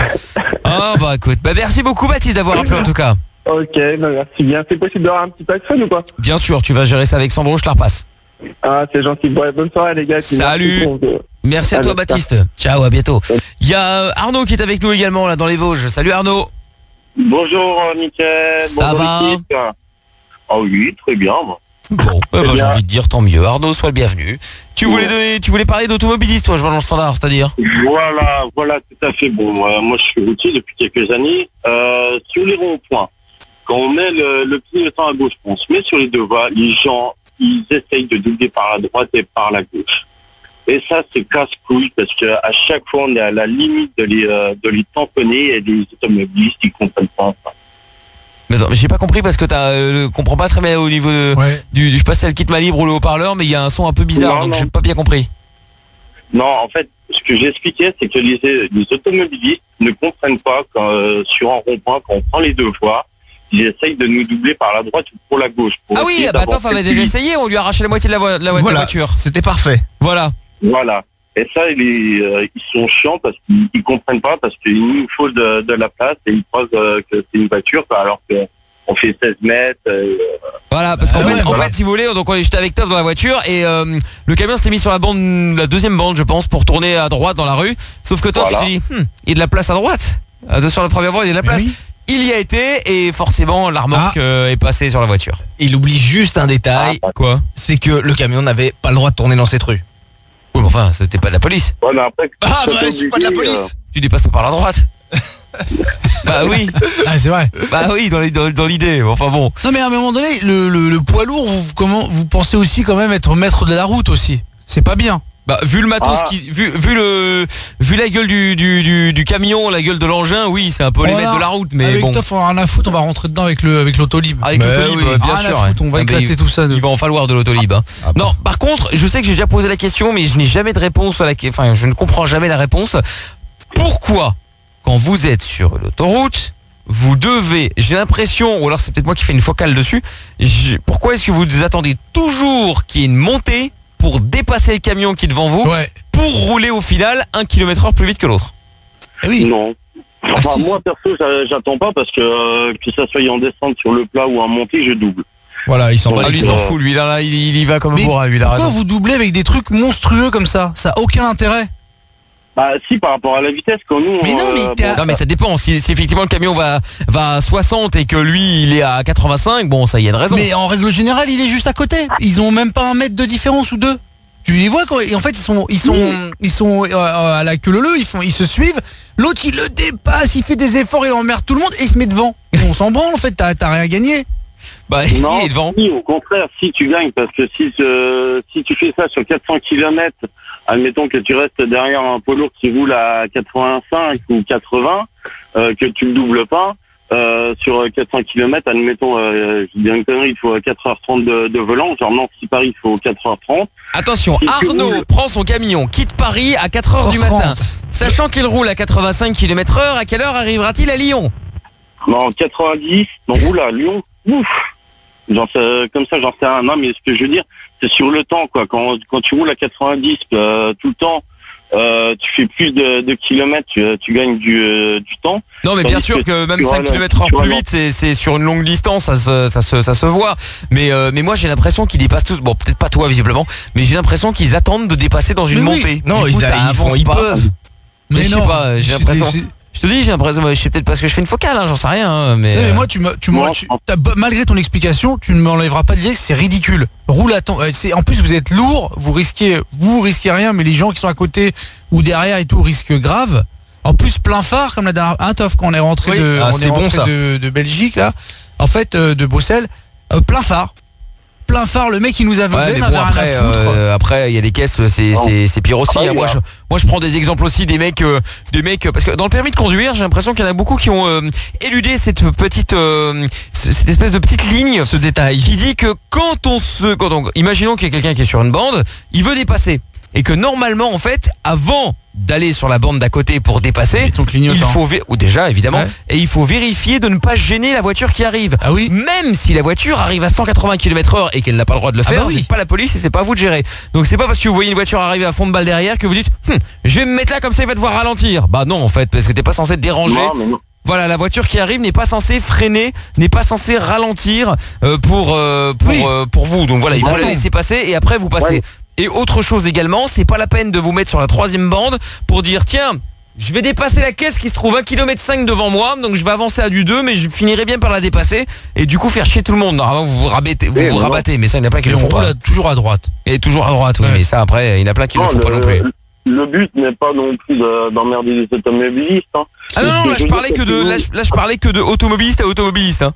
Ah bah écoute, bah merci beaucoup Baptiste d'avoir appelé en tout cas. Ok, bah merci bien. C'est possible d'avoir un petit téléphone ou pas? Bien sûr, tu vas gérer ça avec Sandro, je te la repasse. Ah, c'est gentil. Bon, bonne soirée, les gars. Puis Salut. merci pour- Merci à Allez, toi Baptiste. Ciao, à bientôt. Il y a euh, Arnaud qui est avec nous également là dans les Vosges. Salut Arnaud. Bonjour euh, Mickaël. Ça Bonjour va l'équipe. Ah oui, très bien. moi. Bon, eh ben, j'ai bien. envie de dire tant mieux. Arnaud, sois le bienvenu. Tu voulais donner, tu voulais parler d'automobiliste, toi, je vois dans le standard, c'est-à-dire. Voilà, voilà, tout à fait. Bon, euh, moi je suis routier depuis quelques années. Euh, sur les ronds-points, quand on met le, le clignotant à gauche, on se met sur les deux voies, les gens, ils essayent de doubler par la droite et par la gauche. Et ça, c'est casse-couille parce que à chaque fois, on est à la limite de les, euh, de les tamponner et les automobilistes, ils comprennent pas ça. Mais attends, mais j'ai pas compris parce que t'as, euh, comprends pas très bien au niveau de, du, du, je sais pas si c'est le kit ma libre ou le haut-parleur, mais il y a un son un peu bizarre, Non, donc non. j'ai pas bien compris. Non, en fait, ce que j'expliquais, c'est que les, les automobilistes ne comprennent pas quand, euh, sur un rond-point, quand on prend les deux voies, ils essayent de nous doubler par la droite ou pour la gauche. Pour Ah oui, essayer bah d'avancer Toff avait plus déjà vite. essayé, on lui a arraché la moitié de la, vo- de la, vo- de la Voilà, voiture. c'était parfait. Voilà. Voilà. Et ça, ils, euh, ils sont chiants parce qu'ils ils comprennent pas, parce qu'il nous faut de, de la place et ils pensent euh, que c'est une voiture, quoi, alors que on fait seize mètres. euh, Voilà, parce qu'en Ah fait, ouais, en voilà. fait, si vous voulez, donc on est- j'étais avec Toff dans la voiture et euh, le camion s'était mis sur la bande, la deuxième bande, je pense, pour tourner à droite dans la rue. Sauf que Toff Voilà. s'est dit, Hum, il y a de la place à droite. Euh, de- sur la première voie, il y a de la place. Il y a été et forcément la remorque euh, est passée sur la voiture. Il oublie juste un détail. Quoi? C'est que le camion n'avait pas le droit de tourner dans cette rue. Oui, mais enfin, c'était pas de la police. Ouais, mais après, Ah, quand bah, t'es je suis pas de la obligé, police. Tu dépasses pas par la droite. Bah oui. Ah, c'est vrai. Bah oui, dans, les- dans, dans l'idée. Enfin bon. Non, mais à un moment donné, le, le, le poids lourd, vous, comment, vous pensez aussi quand même être maître de la route aussi. C'est pas bien. Bah vu le matos Ah. qui, vu, vu le, vu la gueule du, du, du, du camion, la gueule de l'engin, oui, c'est un peu les Voilà. maîtres de la route, mais avec bon. Toff, on a rien à foutre, on va rentrer dedans avec le avec l'autolib. Avec Bah l'autolib, oui. euh, bien Rien à sûr. foutre, ouais. on va Ah bah, éclater il- tout ça. nous. Il va en falloir de l'autolib. hein. Non, par contre, je sais que j'ai déjà posé la question, mais je n'ai jamais de réponse à la que- enfin, je ne comprends jamais la réponse. Pourquoi, quand vous êtes sur l'autoroute, vous devez, j'ai l'impression, ou alors c'est peut-être moi qui fais une focale dessus, j'ai- pourquoi est-ce que vous attendez toujours qu'il y ait une montée pour dépasser le camion qui est devant vous, pour rouler au final un kilomètre heure plus vite que l'autre? Oui. Non. Ah, Enfin, moi, perso, j'a- j'attends pas parce que euh, que ça soit en descente sur le plat ou en montée, je double. Voilà, il s'en Ah, lui, il s'en fout, lui, là, là, il, il y va comme un Mais bourrin, lui, il a pourquoi raison. vous doublez avec des trucs monstrueux comme ça? Ça a aucun intérêt. Bah si, par rapport à la vitesse, quand nous... Mais non, mais euh, t'as- bon, Non mais ça dépend, si, si effectivement le camion va, va à soixante et que lui il est à quatre-vingt-cinq, bon ça y a une raison. Mais en règle générale, il est juste à côté. Ils ont même pas un mètre de différence ou deux. Tu les vois quoi. Et en fait, ils sont, ils sont, ils sont euh, à la queue leu, ils font, ils se suivent. L'autre, il le dépasse, il fait des efforts, il emmerde tout le monde et il se met devant. Et on s'en branle en fait. T'as t'as rien gagné. Bah non, si, au contraire, si tu gagnes, parce que si, euh, si tu fais ça sur quatre cents kilomètres, admettons que tu restes derrière un poids lourd qui roule à quatre-vingt-cinq ou quatre-vingts, euh, que tu ne doubles pas, euh, sur quatre cents kilomètres, admettons, euh, je dis une connerie, il faut quatre heures trente de, de volant, genre Nancy-Paris, il faut quatre heures trente. Attention, Si tu Arnaud roules- prend son camion, quitte Paris à quatre heures du matin. Sachant qu'il roule à quatre-vingt-cinq kilomètres heure, à quelle heure arrivera-t-il à Lyon? Non, quatre-vingt-dix, on roule à Lyon, ouf. J'en sais, comme ça, j'en sais rien. Non, mais ce que je veux dire, c'est sur le temps, quoi. Quand, quand tu roules à quatre-vingt-dix euh, tout le temps, euh, tu fais plus de, de kilomètres, tu, tu gagnes du, euh, du temps. Non mais bien Tandis sûr que même tu cinq roules- kilomètres heure tu plus roules- vite, c'est c'est sur une longue distance, ça se, ça se, ça se voit. Mais, euh, mais moi j'ai l'impression qu'ils dépassent tous, bon peut-être pas toi visiblement, mais j'ai l'impression qu'ils attendent de dépasser dans une Mais oui. montée. Non, Du coup, ils- ça ils font- avance ils pas. peuvent. Mais, Mais je sais non, pas, j'ai c'est- l'impression... c'est- Je te dis, j'ai l'impression, je sais peut-être parce que je fais une focale, hein, j'en sais rien. hein, mais, Non, mais euh, moi, tu me, tu m'en- tu- t'as- malgré ton explication, tu ne m'enlèveras pas de dire que c'est ridicule. Roule à temps. euh, c'est- En plus, vous êtes lourd, vous risquez, vous risquez rien, mais les gens qui sont à côté ou derrière et tout risquent grave. En plus, plein phare, comme la dernière, un Toff, quand on est rentré Oui. de, Ah, on est c'était bon, rentré ça. de, de Belgique là, en fait, euh, de Bruxelles, euh, plein phare. plein phare, le mec il nous avait Ouais, mais rien bon, à après, foutre. euh, après, il y a des caisses, c'est, c'est, c'est pire aussi. Ah, hein. Moi, ouais. je, moi, je prends des exemples aussi des mecs, euh, des mecs, parce que dans le permis de conduire, j'ai l'impression qu'il y en a beaucoup qui ont euh, éludé cette petite, euh, cette espèce de petite ligne, ce détail, qui dit que quand on se, quand on, imaginons qu'il y a quelqu'un qui est sur une bande, il veut dépasser, et que normalement, en fait, avant d'aller sur la bande d'à côté pour dépasser, il faut vé- ou déjà évidemment, Ouais. et il faut vérifier de ne pas gêner la voiture qui arrive. Ah oui. Même si la voiture arrive à cent quatre-vingts kilomètres heure et qu'elle n'a pas le droit de le Ah faire, bah oui. c'est pas la police et c'est pas à vous de gérer. Donc c'est pas parce que vous voyez une voiture arriver à fond de balle derrière que vous dites Hum, je vais me mettre là comme ça il va devoir ralentir. Bah non en fait, parce que t'es pas censé te déranger. Non, mais non. Voilà, la voiture qui arrive n'est pas censée freiner, n'est pas censée ralentir euh, pour euh, pour Oui. euh, pour vous. Donc voilà, il faut Attends. la laisser passer et après vous passez. Ouais. Et autre chose également, c'est pas la peine de vous mettre sur la troisième bande pour dire tiens, je vais dépasser la caisse qui se trouve un kilomètre cinq devant moi, donc je vais avancer à du deux, mais je finirai bien par la dépasser et du coup faire chier tout le monde. Normalement vous vous rabattez, vous, Oui, vous mais non. rabattez, mais ça il y en a plein qui Et le on font roule pas. à- toujours à droite. Et toujours à droite, oui, Ouais. mais ça après, il y en a plein qui le Non, font pas le, non plus. le but n'est pas non plus de- d'emmerder les automobilistes. Hein. Ah non, non, là je parlais que de, là, je- là je parlais que de automobilistes à automobilistes. Hein.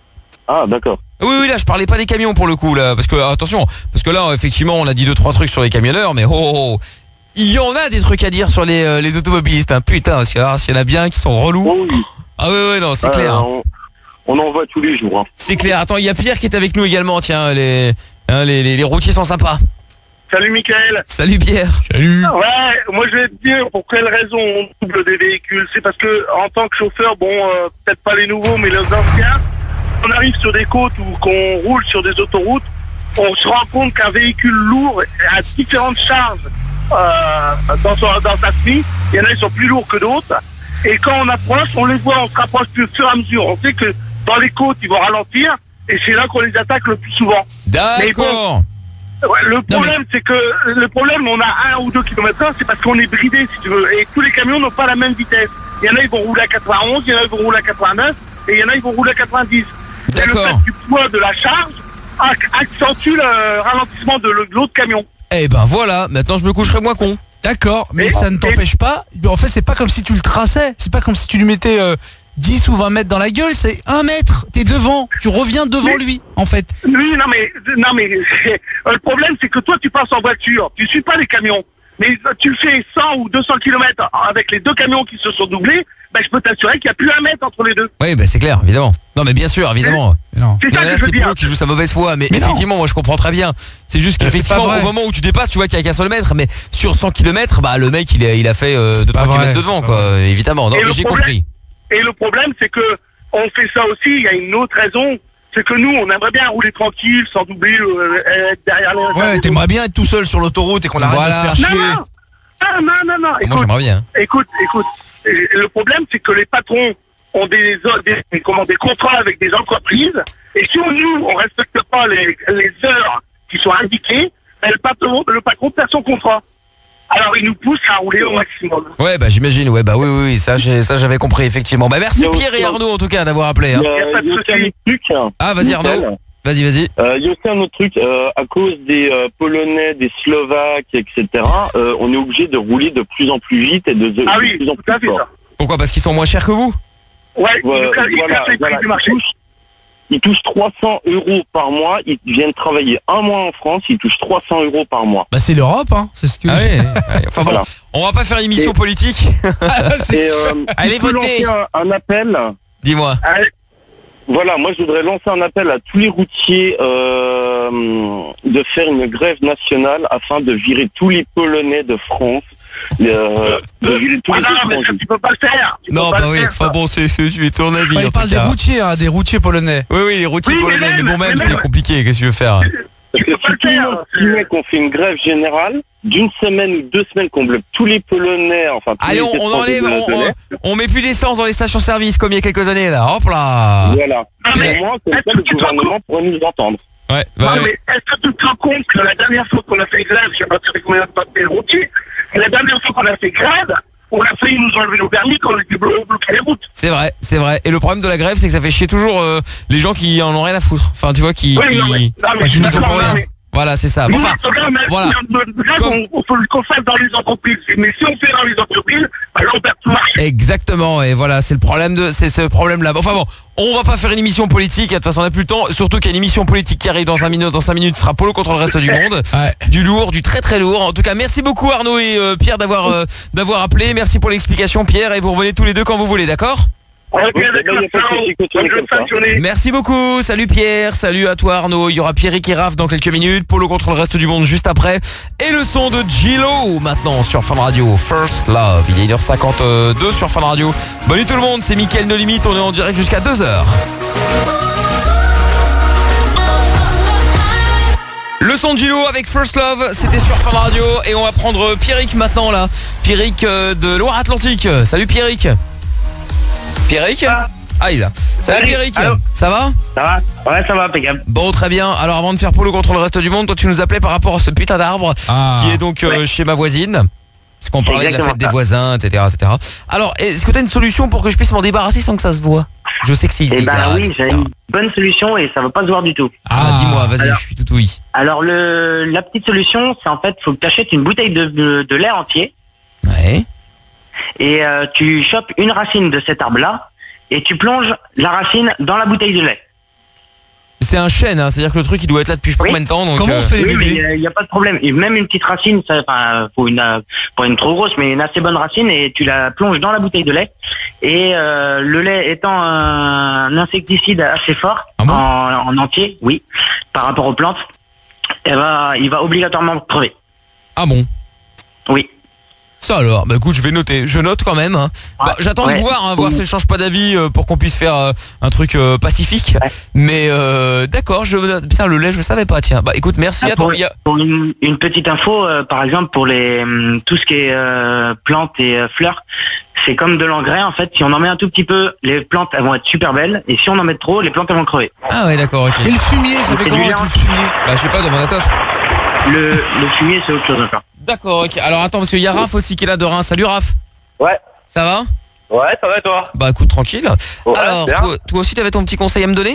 Ah, d'accord. Oui, oui, là, je parlais pas des camions pour le coup, là, parce que attention, parce que là, effectivement, on a dit deux trois trucs sur les camionneurs, mais oh, oh, oh, il y en a des trucs à dire sur les, euh, les automobilistes, hein. Putain, parce que, ah, s'il y en a bien qui sont relous. Oh oui. Ah ouais, ouais, non, c'est Euh, clair. hein. on, on en voit tous les jours. Hein. C'est clair. Attends, il y a Pierre qui est avec nous également. Tiens, les, hein, les, les, les routiers sont sympas. Salut Mickaël. Salut Pierre. Salut. Ouais, moi je vais te dire pour quelle raison on double des véhicules. C'est parce que en tant que chauffeur, bon, euh, peut-être pas les nouveaux, mais les anciens, on arrive sur des côtes ou qu'on roule sur des autoroutes, on se rend compte qu'un véhicule lourd a différentes charges euh, dans, son, dans sa fille. Il y en a qui sont plus lourds que d'autres. Et quand on approche, on les voit, on se rapproche plus au fur et à mesure. On sait que dans les côtes, ils vont ralentir et c'est là qu'on les attaque le plus souvent. Mais bon, D'accord. ouais, le problème, c'est que le problème, on a un ou deux kilomètres heure, c'est parce qu'on est bridé, si tu veux. Et tous les camions n'ont pas la même vitesse. Il y en a, ils vont rouler à quatre-vingt-onze, il y en a, ils vont rouler à quatre-vingt-neuf, et il y en a, ils vont rouler à quatre-vingt-dix. Et le D'accord. fait du poids de la charge ac- accentue le ralentissement de le- de l'autre camion. Eh ben voilà, maintenant je me coucherai moins con. D'accord, mais Et- ça ne t'empêche pas. En fait, c'est pas comme si tu le traçais. C'est pas comme si tu lui mettais euh, dix ou vingt mètres dans la gueule. C'est un mètre. T'es devant. Tu reviens devant Mais- lui, en fait. Oui, non mais, non mais, euh, le problème, c'est que toi, tu passes en voiture, tu suis pas les camions. Mais euh, tu fais cent ou deux cents kilomètres avec les deux camions qui se sont doublés, ben, je peux t'assurer qu'il n'y a plus un mètre entre les deux. Oui, bah c'est clair, évidemment. Non, mais bien sûr, évidemment. Non. C'est Non, ça mais là, que je veux c'est dire. Polo qui joue sa mauvaise foi, mais, Mais non. effectivement, moi je comprends très bien. C'est juste Euh, c'est qu'effectivement, pas vrai. au moment où tu dépasses, tu vois qu'il y a qu'un seul mètre, mais sur cent kilomètres, bah le mec il a, il a fait euh, C'est deux pas trois vrai, kilomètres devant, c'est quoi, pas évidemment. Non, Et mais le j'ai problème- compris. Et le problème, c'est que on fait ça aussi, il y a une autre raison, c'est que nous, on aimerait bien rouler tranquille, sans doubler, euh, être derrière les... Ouais, t'aimerais bien être tout seul sur l'autoroute et qu'on arrête Voilà. de se faire Non, chier. non, ah, non, non, non, Moi écoute, j'aimerais bien. écoute, écoute, euh, le problème, c'est que les patrons ont des, des, des, comment, des contrats avec des entreprises, et si on, nous, on respecte pas les, les heures qui sont indiquées, ben, le patron, le patron perd son contrat. Alors, il nous pousse à rouler au maximum. Ouais, bah j'imagine, ouais, bah oui, oui, oui, ça, j'ai- ça j'avais compris, effectivement. Bah merci Il y a Pierre et aussi- Arnaud en tout cas d'avoir appelé. Hein. Il y a, Y a pas de il y a aussi souci. un autre truc. hein. Ah, vas-y Nickel. Arnaud. Vas-y, vas-y. Euh, Il y a aussi un autre truc, euh, à cause des euh, Polonais, des Slovaques, et cetera, euh, on est obligé de rouler de plus en plus vite et de, de, Ah de oui, plus en tout plus à fait fort. ça. Pourquoi? Parce qu'ils sont moins chers que vous? Ouais, Ouais, ils nous cassent- ils voilà, cassent les prix voilà. du marché. Ils touchent, ils touchent trois cents euros par mois, ils viennent travailler un mois en France, ils touchent trois cents euros par mois. Bah, c'est l'Europe, hein. C'est ce que. Ah ouais, ouais. Enfin bon, Voilà. on va pas faire une émission Et- politique. Et, euh, Allez, je peux votez. lancer un, un appel. Dis-moi. Allez, Voilà, moi je voudrais lancer un appel à tous les routiers euh, de faire une grève nationale afin de virer tous les Polonais de France. euh, de virer tous ah les non, mais ça, étrangers. tu peux pas le faire. Tu Non, peux pas bah le oui, faire, enfin ça. bon, c'est c'est- c'est ton avis. Bah, en il parle tout des cas. routiers, hein, des routiers polonais. Oui, oui, les routiers Oui, mais polonais, mais même, bon, même, mais c'est même. compliqué, qu'est-ce que tu veux faire? Parce que peux pas si le tout le faire, monde c'est- estimait qu'on fait une grève générale, d'une semaine ou deux semaines qu'on bloque tous les Polonais, enfin tous Allez, les on, on étrangers enlève, de la on, jeunesse, on, on met plus d'essence dans les stations-service comme il y a quelques années là. Hop là. voilà. Ah, Et mais au moins, comme est-ce ça, que le tu te rends gouvernement pourrait nous entendre. Ouais, Non, bah, ouais. mais est-ce que tu te rends compte que la dernière fois qu'on a fait grève, je sais pas si combien de temps t'es routier, mais la dernière fois qu'on a fait grève, on a failli nous enlever nos permis quand on était blo- bloqué les routes. C'est vrai, c'est vrai. Et le problème de la grève, c'est que ça fait chier toujours euh, les gens qui en ont rien à foutre. Enfin, tu vois, qui, Oui, non, mais- qui, non, mais enfin, je qui suis n'y sont d'accord, pour rien. mais- Voilà, c'est ça. Bon, enfin, voilà. Comme... On, on peut le faire dans les entreprises, mais si on fait dans les entreprises, alors on perd tout marché. Exactement, et voilà, c'est le problème de, c'est ce problème-là. Enfin bon, on va pas faire une émission politique, de toute façon on n'a plus le temps, surtout qu'il y a une émission politique qui arrive dans un minute, dans cinq minutes, ce sera Polo contre le reste du monde. Ouais. Du lourd, du très très lourd. En tout cas, merci beaucoup Arnaud et euh, Pierre d'avoir euh, d'avoir appelé. Merci pour l'explication Pierre, et vous revenez tous les deux quand vous voulez, d'accord ? Merci beaucoup, salut Pierre, salut à toi Arnaud. Il y aura Pierrick et Raph dans quelques minutes, Polo contre le reste du monde juste après. Et le son de J-Lo maintenant sur Fun Radio, First Love. Il est une heure cinquante-deux sur Fun Radio. Bonne nuit tout le monde, c'est Mickaël No Limite, on est en direct jusqu'à deux heures. Le son de J-Lo avec First Love, c'était sur Fun Radio. Et on va prendre Pierrick maintenant là, Pierrick euh, de Loire-Atlantique. Salut Pierrick. Pierrick ah. ah, il est là. Salut Pierrick. Ça va ? Ça va ? Ouais, ça va, impeccable. Bon, très bien. Alors, avant de faire Polo contre le reste du monde, toi, tu nous appelais par rapport à ce putain d'arbre ah. qui est donc euh, ouais. chez ma voisine. Parce qu'on parlait de la fête des voisins, et cetera, et cetera. Alors, est-ce que tu as une solution pour que je puisse m'en débarrasser sans que ça se voit ? Je sais que c'est illégal. Eh ben oui, j'ai une bonne solution et ça va pas se voir du tout. Ah, ah dis-moi, vas-y, alors, je suis tout oui. Alors, le, la petite solution, c'est en fait, faut que tu achètes une bouteille de, de, de lait entier. Ouais. Et euh, tu chopes une racine de cet arbre-là et tu plonges la racine dans la bouteille de lait. C'est un chêne, hein, c'est-à-dire que le truc il doit être là depuis je sais pas combien de temps. Donc Comment euh... on fait les bébés ? Il n'y a, a pas de problème. Et même une petite racine, ça, enfin, faut une, pas une trop grosse, mais une assez bonne racine, et tu la plonges dans la bouteille de lait. Et euh, le lait étant un insecticide assez fort, ah bon en, en entier, oui, par rapport aux plantes, eh ben, il va obligatoirement crever. Ah bon ? Oui. Ça alors, bah écoute, je vais noter, je note quand même. Hein. Ouais, bah, j'attends ouais. de voir, hein, voir si elle change pas d'avis euh, pour qu'on puisse faire euh, un truc euh, pacifique. Ouais. Mais euh, d'accord, je putain le lait, je savais pas. Tiens, bah écoute, merci. Ah, Attends, pour, y a... pour une, une petite info, euh, par exemple pour les tout ce qui est euh, plantes et euh, fleurs, c'est comme de l'engrais en fait. Si on en met un tout petit peu, les plantes elles vont être super belles, et si on en met trop, les plantes elles vont crever. Ah ouais, d'accord, ok. Et le fumier, ça fait comment le fumier ? Bah je sais pas, demande à Toff. Le, le fumier c'est autre chose encore. D'accord, ok. Alors attends, parce qu'il y a Raph aussi qui est là de Reims. Salut Raph. Ouais. Ça va ? Ouais, ça va et toi ? Bah écoute, tranquille. Ouais, alors, toi, toi aussi t'avais ton petit conseil à me donner ?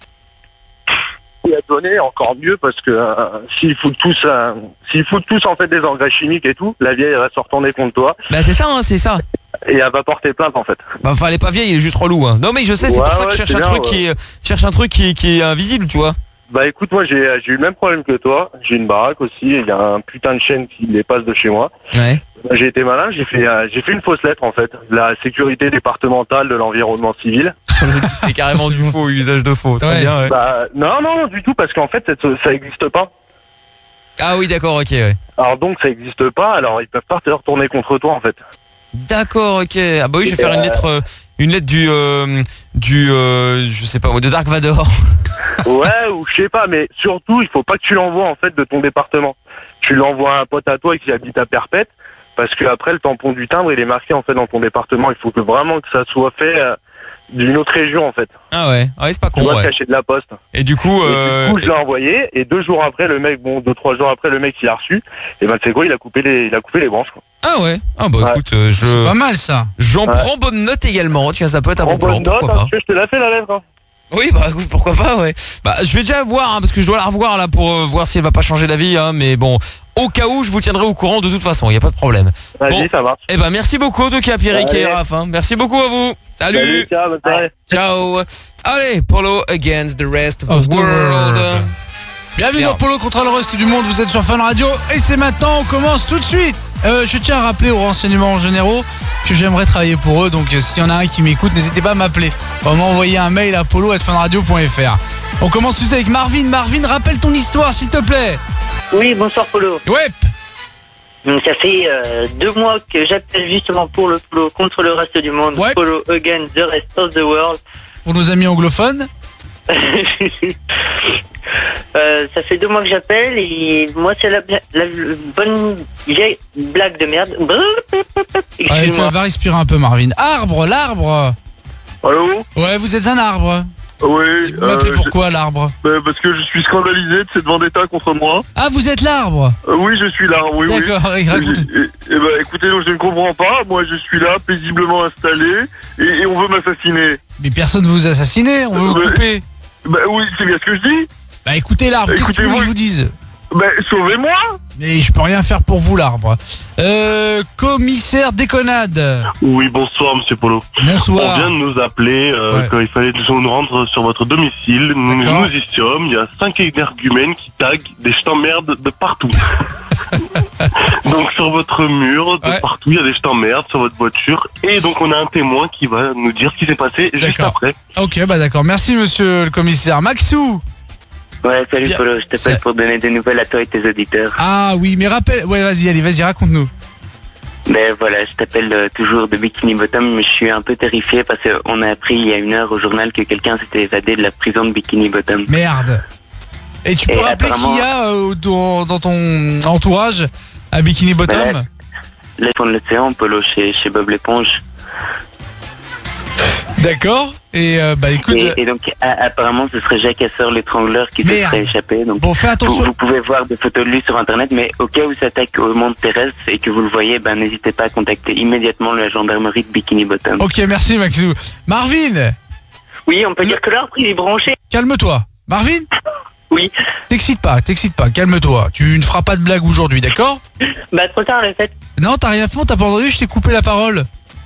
À donner encore mieux, parce que euh, s'ils foutent tous euh, s'ils foutent tous en fait des engrais chimiques et tout, la vieille elle va se retourner contre toi. Bah c'est ça, hein, c'est ça. Et elle va porter plainte en fait. Bah enfin elle est pas vieille, elle est juste relou. Hein. Non mais je sais, c'est ouais, pour ça ouais, que je cherche un bien, truc ouais. qui est, cherche un truc qui, qui est invisible, tu vois. Bah écoute, moi j'ai j'ai eu le même problème que toi. J'ai une baraque aussi, il y a un putain de chêne qui les passe de chez moi. Ouais. J'ai été malin, j'ai fait euh, j'ai fait une fausse lettre en fait, la sécurité départementale de l'environnement civil. C'est carrément du faux, usage de faux. Très ouais. bien. Ouais. Bah, non non du tout, parce qu'en fait ça, ça existe pas. Ah oui, d'accord, ok. Ouais. Alors donc ça existe pas, alors ils peuvent pas te retourner contre toi en fait. D'accord, ok. Ah bah oui, je vais faire une lettre, euh, une lettre du, euh, du, euh, je sais pas moi, de Dark Vador. Ouais, ou je sais pas, mais surtout, il faut pas que tu l'envoies en fait de ton département. Tu l'envoies à un pote à toi qui habite à Perpète, parce que après le tampon du timbre, il est marqué en fait dans ton département. Il faut que vraiment que ça soit fait euh, d'une autre région en fait. Ah ouais, ah ouais, c'est pas con. Tu dois ouais. cacher de la poste. Et du coup, euh... et du coup, je l'ai envoyé, et deux jours après, le mec, bon, deux trois jours après, le mec il a reçu. Et ben c'est quoi, il a coupé les, il a coupé les branches. Quoi. Ah ouais. Ah bah ouais. Écoute, euh, je. C'est pas mal ça. J'en ouais. prends bonne note également. Tu vois, ça peut être un bon plan. Pourquoi note, pas. Je te l'ai fait la lettre. Hein. Oui, bah pourquoi pas, ouais. Bah je vais déjà voir, hein, parce que je dois la revoir là pour euh, voir si elle va pas changer d'avis, hein, mais bon, au cas où, je vous tiendrai au courant de toute façon, il y a pas de problème. Vas-y, bon, ça marche. Eh ben merci beaucoup en tout cas Pierrick et Raph. Hein. Merci beaucoup à vous. Salut. Salut, ciao, bonne soirée. Ciao. Allez, Polo against the rest of, of the, the world. world. Bienvenue dans Polo contre le reste du monde, vous êtes sur Fun Radio et c'est maintenant, on commence tout de suite. Euh, je tiens à rappeler aux renseignements généraux que j'aimerais travailler pour eux, donc euh, s'il y en a un qui m'écoute, n'hésitez pas à m'appeler. On va m'envoyer un mail à polo arobase funradio point f r. On commence tout de suite avec Marvin. Marvin, rappelle ton histoire s'il te plaît. Oui, bonsoir Polo. Ouais. Ça fait euh, deux mois que j'appelle justement pour le Polo contre le reste du monde. Ouais. Polo against the rest of the world. Pour nos amis anglophones. euh, ça fait deux mois que j'appelle et moi c'est la, la bonne vieille blague de merde. Allez, va respirer un peu Marvin. Arbre, l'arbre. Allô. Ouais, vous êtes un arbre. Oui. Vous m'appelez euh, pourquoi je... l'arbre? bah, Parce que je suis scandalisé de cette vendetta contre moi. Ah, vous êtes l'arbre? euh, Oui, je suis l'arbre, oui. D'accord, oui. raconte. Et, et bah écoutez, donc, je ne comprends pas. Moi, je suis là, paisiblement installé, et, et on veut m'assassiner. Mais personne ne vous assassiner, on veut euh, vous bah, couper. Bah oui, c'est bien ce que je dis. Bah écoutez l'arbre, qu'est-ce que vous, je vous dise? Ben, sauvez-moi. Mais je peux rien faire pour vous, l'arbre. Euh, commissaire déconnade. Oui, bonsoir Monsieur Polo. Bonsoir. On vient de nous appeler euh, Ouais. qu'il fallait nous rendre sur votre domicile. Nous, D'accord. nous y sommes. Il y a cinq énergumènes qui taguent des je t'emmerde de partout. Donc sur votre mur, de partout, il y a des je t'emmerde sur votre voiture. Et donc on a un témoin qui va nous dire ce qui s'est passé juste D'accord. après. Ok, bah d'accord. Merci, monsieur le commissaire. Maxou. Ouais, salut Bien. Polo, je t'appelle pour donner des nouvelles à toi et tes auditeurs. Ah oui, mais rappelle... Ouais, vas-y, allez, vas-y, raconte-nous. Ben voilà, je t'appelle euh, toujours de Bikini Bottom, mais je suis un peu terrifié parce qu'on a appris il y a une heure au journal que quelqu'un s'était évadé de la prison de Bikini Bottom. Merde. Et tu peux Et rappeler apparemment- qui y a euh, dans, dans ton entourage à Bikini Bottom? Ben là, là, ils font de l'océan, Polo, chez, chez Bob l'éponge. D'accord. Et euh, bah écoute... Et, et donc a- apparemment ce serait Jacques Asseur l'étrangleur qui se Merde. serait échappé. Donc Bon, fais attention. Vous, vous pouvez voir des photos de lui sur internet, mais au cas où ça attaque au monde terrestre et que vous le voyez, ben n'hésitez pas à contacter immédiatement la gendarmerie de Bikini Bottom. Ok, merci Maxou. Marvin. Oui, on peut dire que l'arbre il est branché. Calme-toi. Marvin. Oui. T'excites pas, t'excites pas, calme-toi. Tu ne feras pas de blague aujourd'hui, d'accord? Bah trop tard le fait. Non, t'as rien fait, on t'a pas entendu, je t'ai coupé la parole.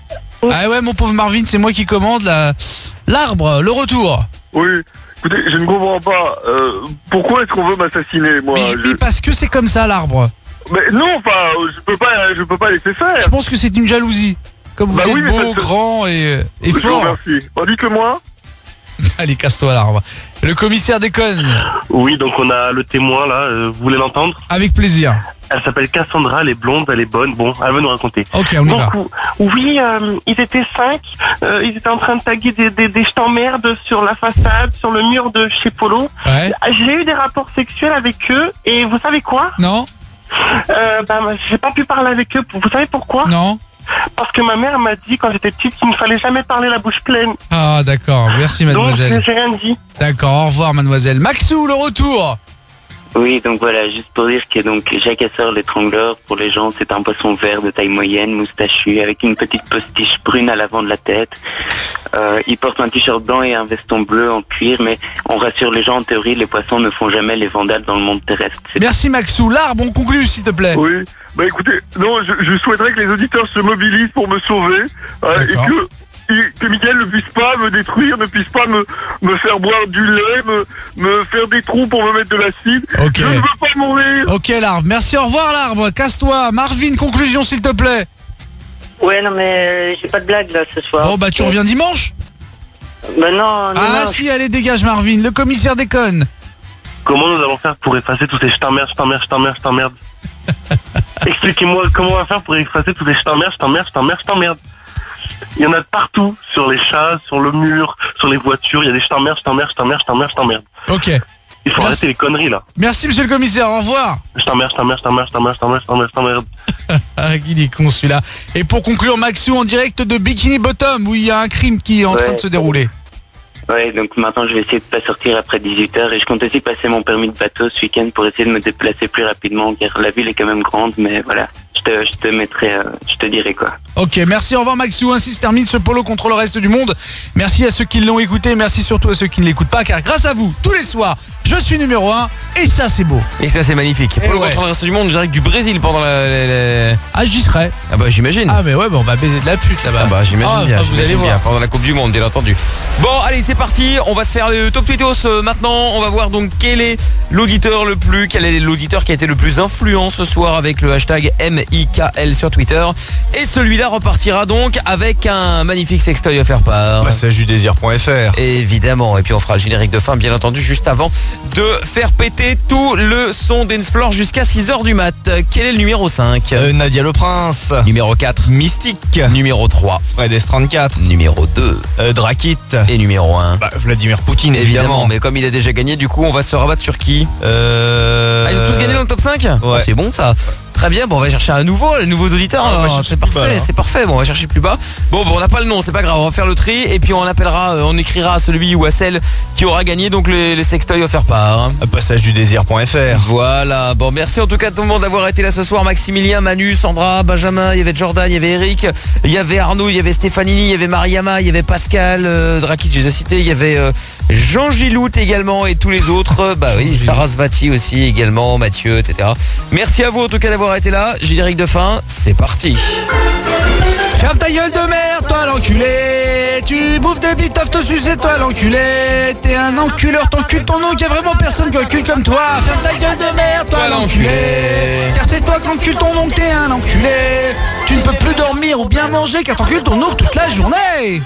Ah ouais, mon pauvre Marvin, c'est moi qui commande la... l'arbre, le retour. Oui. Écoutez, je ne comprends pas. Euh, pourquoi est-ce qu'on veut m'assassiner, moi Mais, je- je- mais parce que c'est comme ça, l'arbre. Mais non, enfin, je peux pas, je peux pas laisser faire. Je pense que c'est une jalousie. Comme vous Bah êtes oui, mais beau, ça- grand et, et Je vous fort. remercie. Bon, dites-le moi. Allez, casse-toi l'arbre. Le commissaire déconne. Oui, donc on a le témoin là. euh, vous voulez l'entendre? Avec plaisir. Elle s'appelle Cassandra, elle est blonde, elle est bonne. Bon, elle va nous raconter. Ok, on y va. Donc, oui, euh, ils étaient cinq. euh, ils étaient en train de taguer des, des, des je t'emmerde sur la façade, sur le mur de chez Polo. Ouais. J'ai eu des rapports sexuels avec eux et vous savez quoi? Non. Euh, bah, j'ai pas pu parler avec eux. Vous savez pourquoi? Non. Parce que ma mère m'a dit quand j'étais petite qu'il ne fallait jamais parler la bouche pleine. Ah d'accord, merci Donc mademoiselle. j'ai rien dit. D'accord, au revoir mademoiselle. Maxou, le retour. Oui, donc voilà, juste pour dire que donc Jacques Asseur l'étrangleur, pour les gens, c'est un poisson vert de taille moyenne, moustachu, avec une petite postiche brune à l'avant de la tête. Euh, il porte un t-shirt blanc et un veston bleu en cuir, mais on rassure les gens, en théorie, les poissons ne font jamais les vandales dans le monde terrestre. Merci Maxou. L'arbre, on conclut s'il te plaît. Oui. Bah écoutez, non, je, je souhaiterais que les auditeurs se mobilisent pour me sauver euh, et D'accord. que et que Miguel ne puisse pas me détruire, ne puisse pas me, me faire boire du lait, me, me faire des trous pour me mettre de l'acide. Ok. Je ne veux pas mourir. Ok l'arbre, merci, au revoir l'arbre. Casse-toi. Marvin, conclusion s'il te plaît. Ouais, non mais euh, j'ai pas de blague là ce soir. Bon bah tu reviens dimanche. Bah non, non, Ah non, si, allez dégage Marvin, le commissaire déconne. Comment nous allons faire pour effacer tous ces je t'emmerde, je t'emmerde, je t'emmerde, je t'emmerde? Expliquez-moi comment on va faire pour effacer tous ces je t'emmerde, je t'emmerde, je t'emmerde, je t'emmerde. Il y en a de partout, sur les chats, sur le mur, sur les voitures, il y a des je t'emmerde, je t'emmerde, je t'emmerde, je t'emmerde, je t'emmerde. Ok. Il faut Merci. arrêter les conneries là. Merci monsieur le commissaire, au revoir. Je t'emmerde, je t'emmerde, je t'emmerde, je t'emmerde, je t'emmerde, je t'emmerde, je t'emmerde. Ah, il est con celui-là. Et pour conclure, Maxou en direct de Bikini Bottom, où il y a un crime qui est en Ouais. train de se dérouler. Ouais, donc maintenant je vais essayer de pas sortir après dix-huit heures et je compte aussi passer mon permis de bateau ce week-end pour essayer de me déplacer plus rapidement car la ville est quand même grande, mais voilà, je te, je te mettrai, euh, je te dirai quoi. Ok, merci, au revoir Maxou. Ainsi se termine ce polo contre le reste du monde. Merci à ceux qui l'ont écouté, merci surtout à ceux qui ne l'écoutent pas, car grâce à vous, tous les soirs, je suis numéro un et ça c'est beau. Et ça c'est magnifique. Eh Pour le ouais. contre le reste du monde, direct du Brésil pendant la... la- la- Ah j'y serai. Ah bah j'imagine. Ah mais ouais, bah, on va baiser de la pute là-bas. Ah bah j'imagine Ah, bien, ah, vous j'imagine allez bien, voir. pendant la Coupe du Monde bien entendu. Bon allez c'est parti, on va se faire le top tweetos euh, maintenant, on va voir donc quel est l'auditeur le plus, quel est l'auditeur qui a été le plus influent ce soir avec le hashtag M I K L sur Twitter. Et celui-là repartira donc avec un magnifique sextoy à faire part. Passage du désir point F R. Évidemment, et puis on fera le générique de fin bien entendu juste avant de faire péter tout le son Dance Floor jusqu'à six heures du mat. Quel est le numéro cinq? Euh, Nadia le Prince. Numéro quatre. Mystique. Numéro trois. Fred S trente-quatre. Numéro deux. Euh, Drakit. Et numéro un. Bah, Vladimir Poutine, Évidemment, évidemment. mais comme il a déjà gagné, du coup on va se rabattre sur qui? Euh... Ah, ils ont tous gagné dans le top cinq? Ouais. Oh, c'est bon ça. Très très bien. Bon, on va chercher un nouveau, les nouveaux auditeurs. Ah, on va alors. chercher C'est plus bas, parfait, alors. c'est parfait. Bon, on va chercher plus bas. Bon, bon, on n'a pas le nom, c'est pas grave. On va faire le tri et puis on appellera, euh, on écrira à celui ou à celle qui aura gagné donc les, les sextoys offerts par passage du désir point F R. Voilà. Bon, merci en tout cas tout le monde d'avoir été là ce soir. Maximilien, Manu, Sandra, Benjamin, il y avait Jordan, il y avait Eric, il y avait Arnaud, il y avait Stéphanini, il y avait Mariama, il y avait Pascal, euh, Drakic, je les ai cités, il y avait euh, Jean Gilout également et tous les autres. Bah oui, Sarasvati aussi également, Mathieu, et cetera. Merci à vous en tout cas d'avoir été là. Générique de fin, c'est parti. Ferme ta gueule de merde, toi l'enculé. Tu bouffes des bitafs, te sucer, toi l'enculé. T'es un enculeur, t'encules ton oncle, y'a vraiment personne qui encule comme toi. Ferme ta gueule de merde, toi l'enculé. Car c'est toi qui encule ton oncle, t'es un enculé. Tu ne peux plus dormir ou bien manger car t'encules ton oncle toute la journée.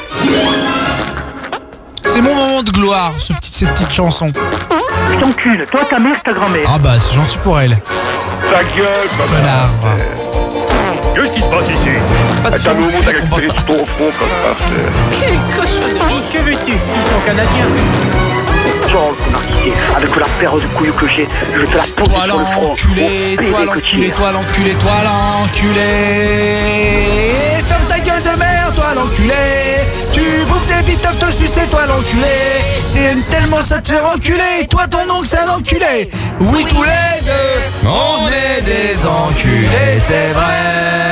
C'est mon moment de gloire, ce petit, cette petite chanson. Je t'encule, toi, ta mère, ta grand-mère. Ah bah c'est gentil pour elle. Ta gueule, Connard. Qu'est-ce qui se passe ici? T'as le moment d'agacter sur ton front comme ça. Quelle cochonnerie. Que veux-tu? Ils sont canadiens. Genre, le avec la paire de couilles que j'ai, je vais te la poser Toi sur le front. l'enculé, toi l'enculé, toi l'enculé, toi l'enculé. Ferme ta gueule de merde, toi l'enculé. Tu bouffes des bitafs, te sucer, toi l'enculé. T'aimes tellement ça te fait enculer. Toi ton oncle c'est un enculé. Oui tous les deux, on est des enculés, c'est vrai.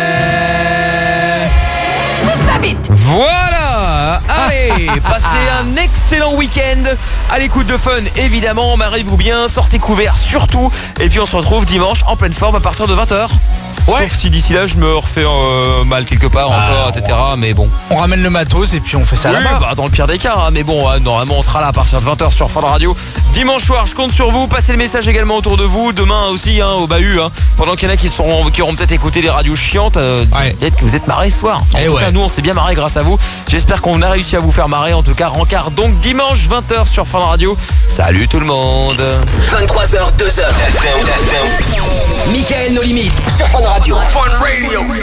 Voilà. Allez, passez un excellent week-end à l'écoute de Fun, évidemment. Marie-vous bien, sortez couverts surtout. Et puis on se retrouve dimanche en pleine forme à partir de vingt heures. Ouais. Sauf si d'ici là je me refais euh, mal quelque part Ah, encore, et cetera. Mais bon. on ramène le matos et puis on fait ça Oui, là-bas. bah, dans le pire des cas, hein, mais bon, euh, normalement on sera là à partir de vingt heures sur Fun Radio. Dimanche soir, je compte sur vous, passez le message également autour de vous, demain aussi hein, au bahut, hein, pendant qu'il y en a qui, seront, qui auront peut-être écouté des radios chiantes, euh, peut-être que vous êtes marrés ce soir. En Eh tout ouais. cas, nous on s'est bien marrés grâce à vous. J'espère qu'on a réussi à vous faire marrer, en tout cas rencard. Donc dimanche vingt heures sur Fun Radio. Salut tout le monde. vingt-trois heures, deux heures. Mickaël No Limites sur Fun Radio. Fun Radio.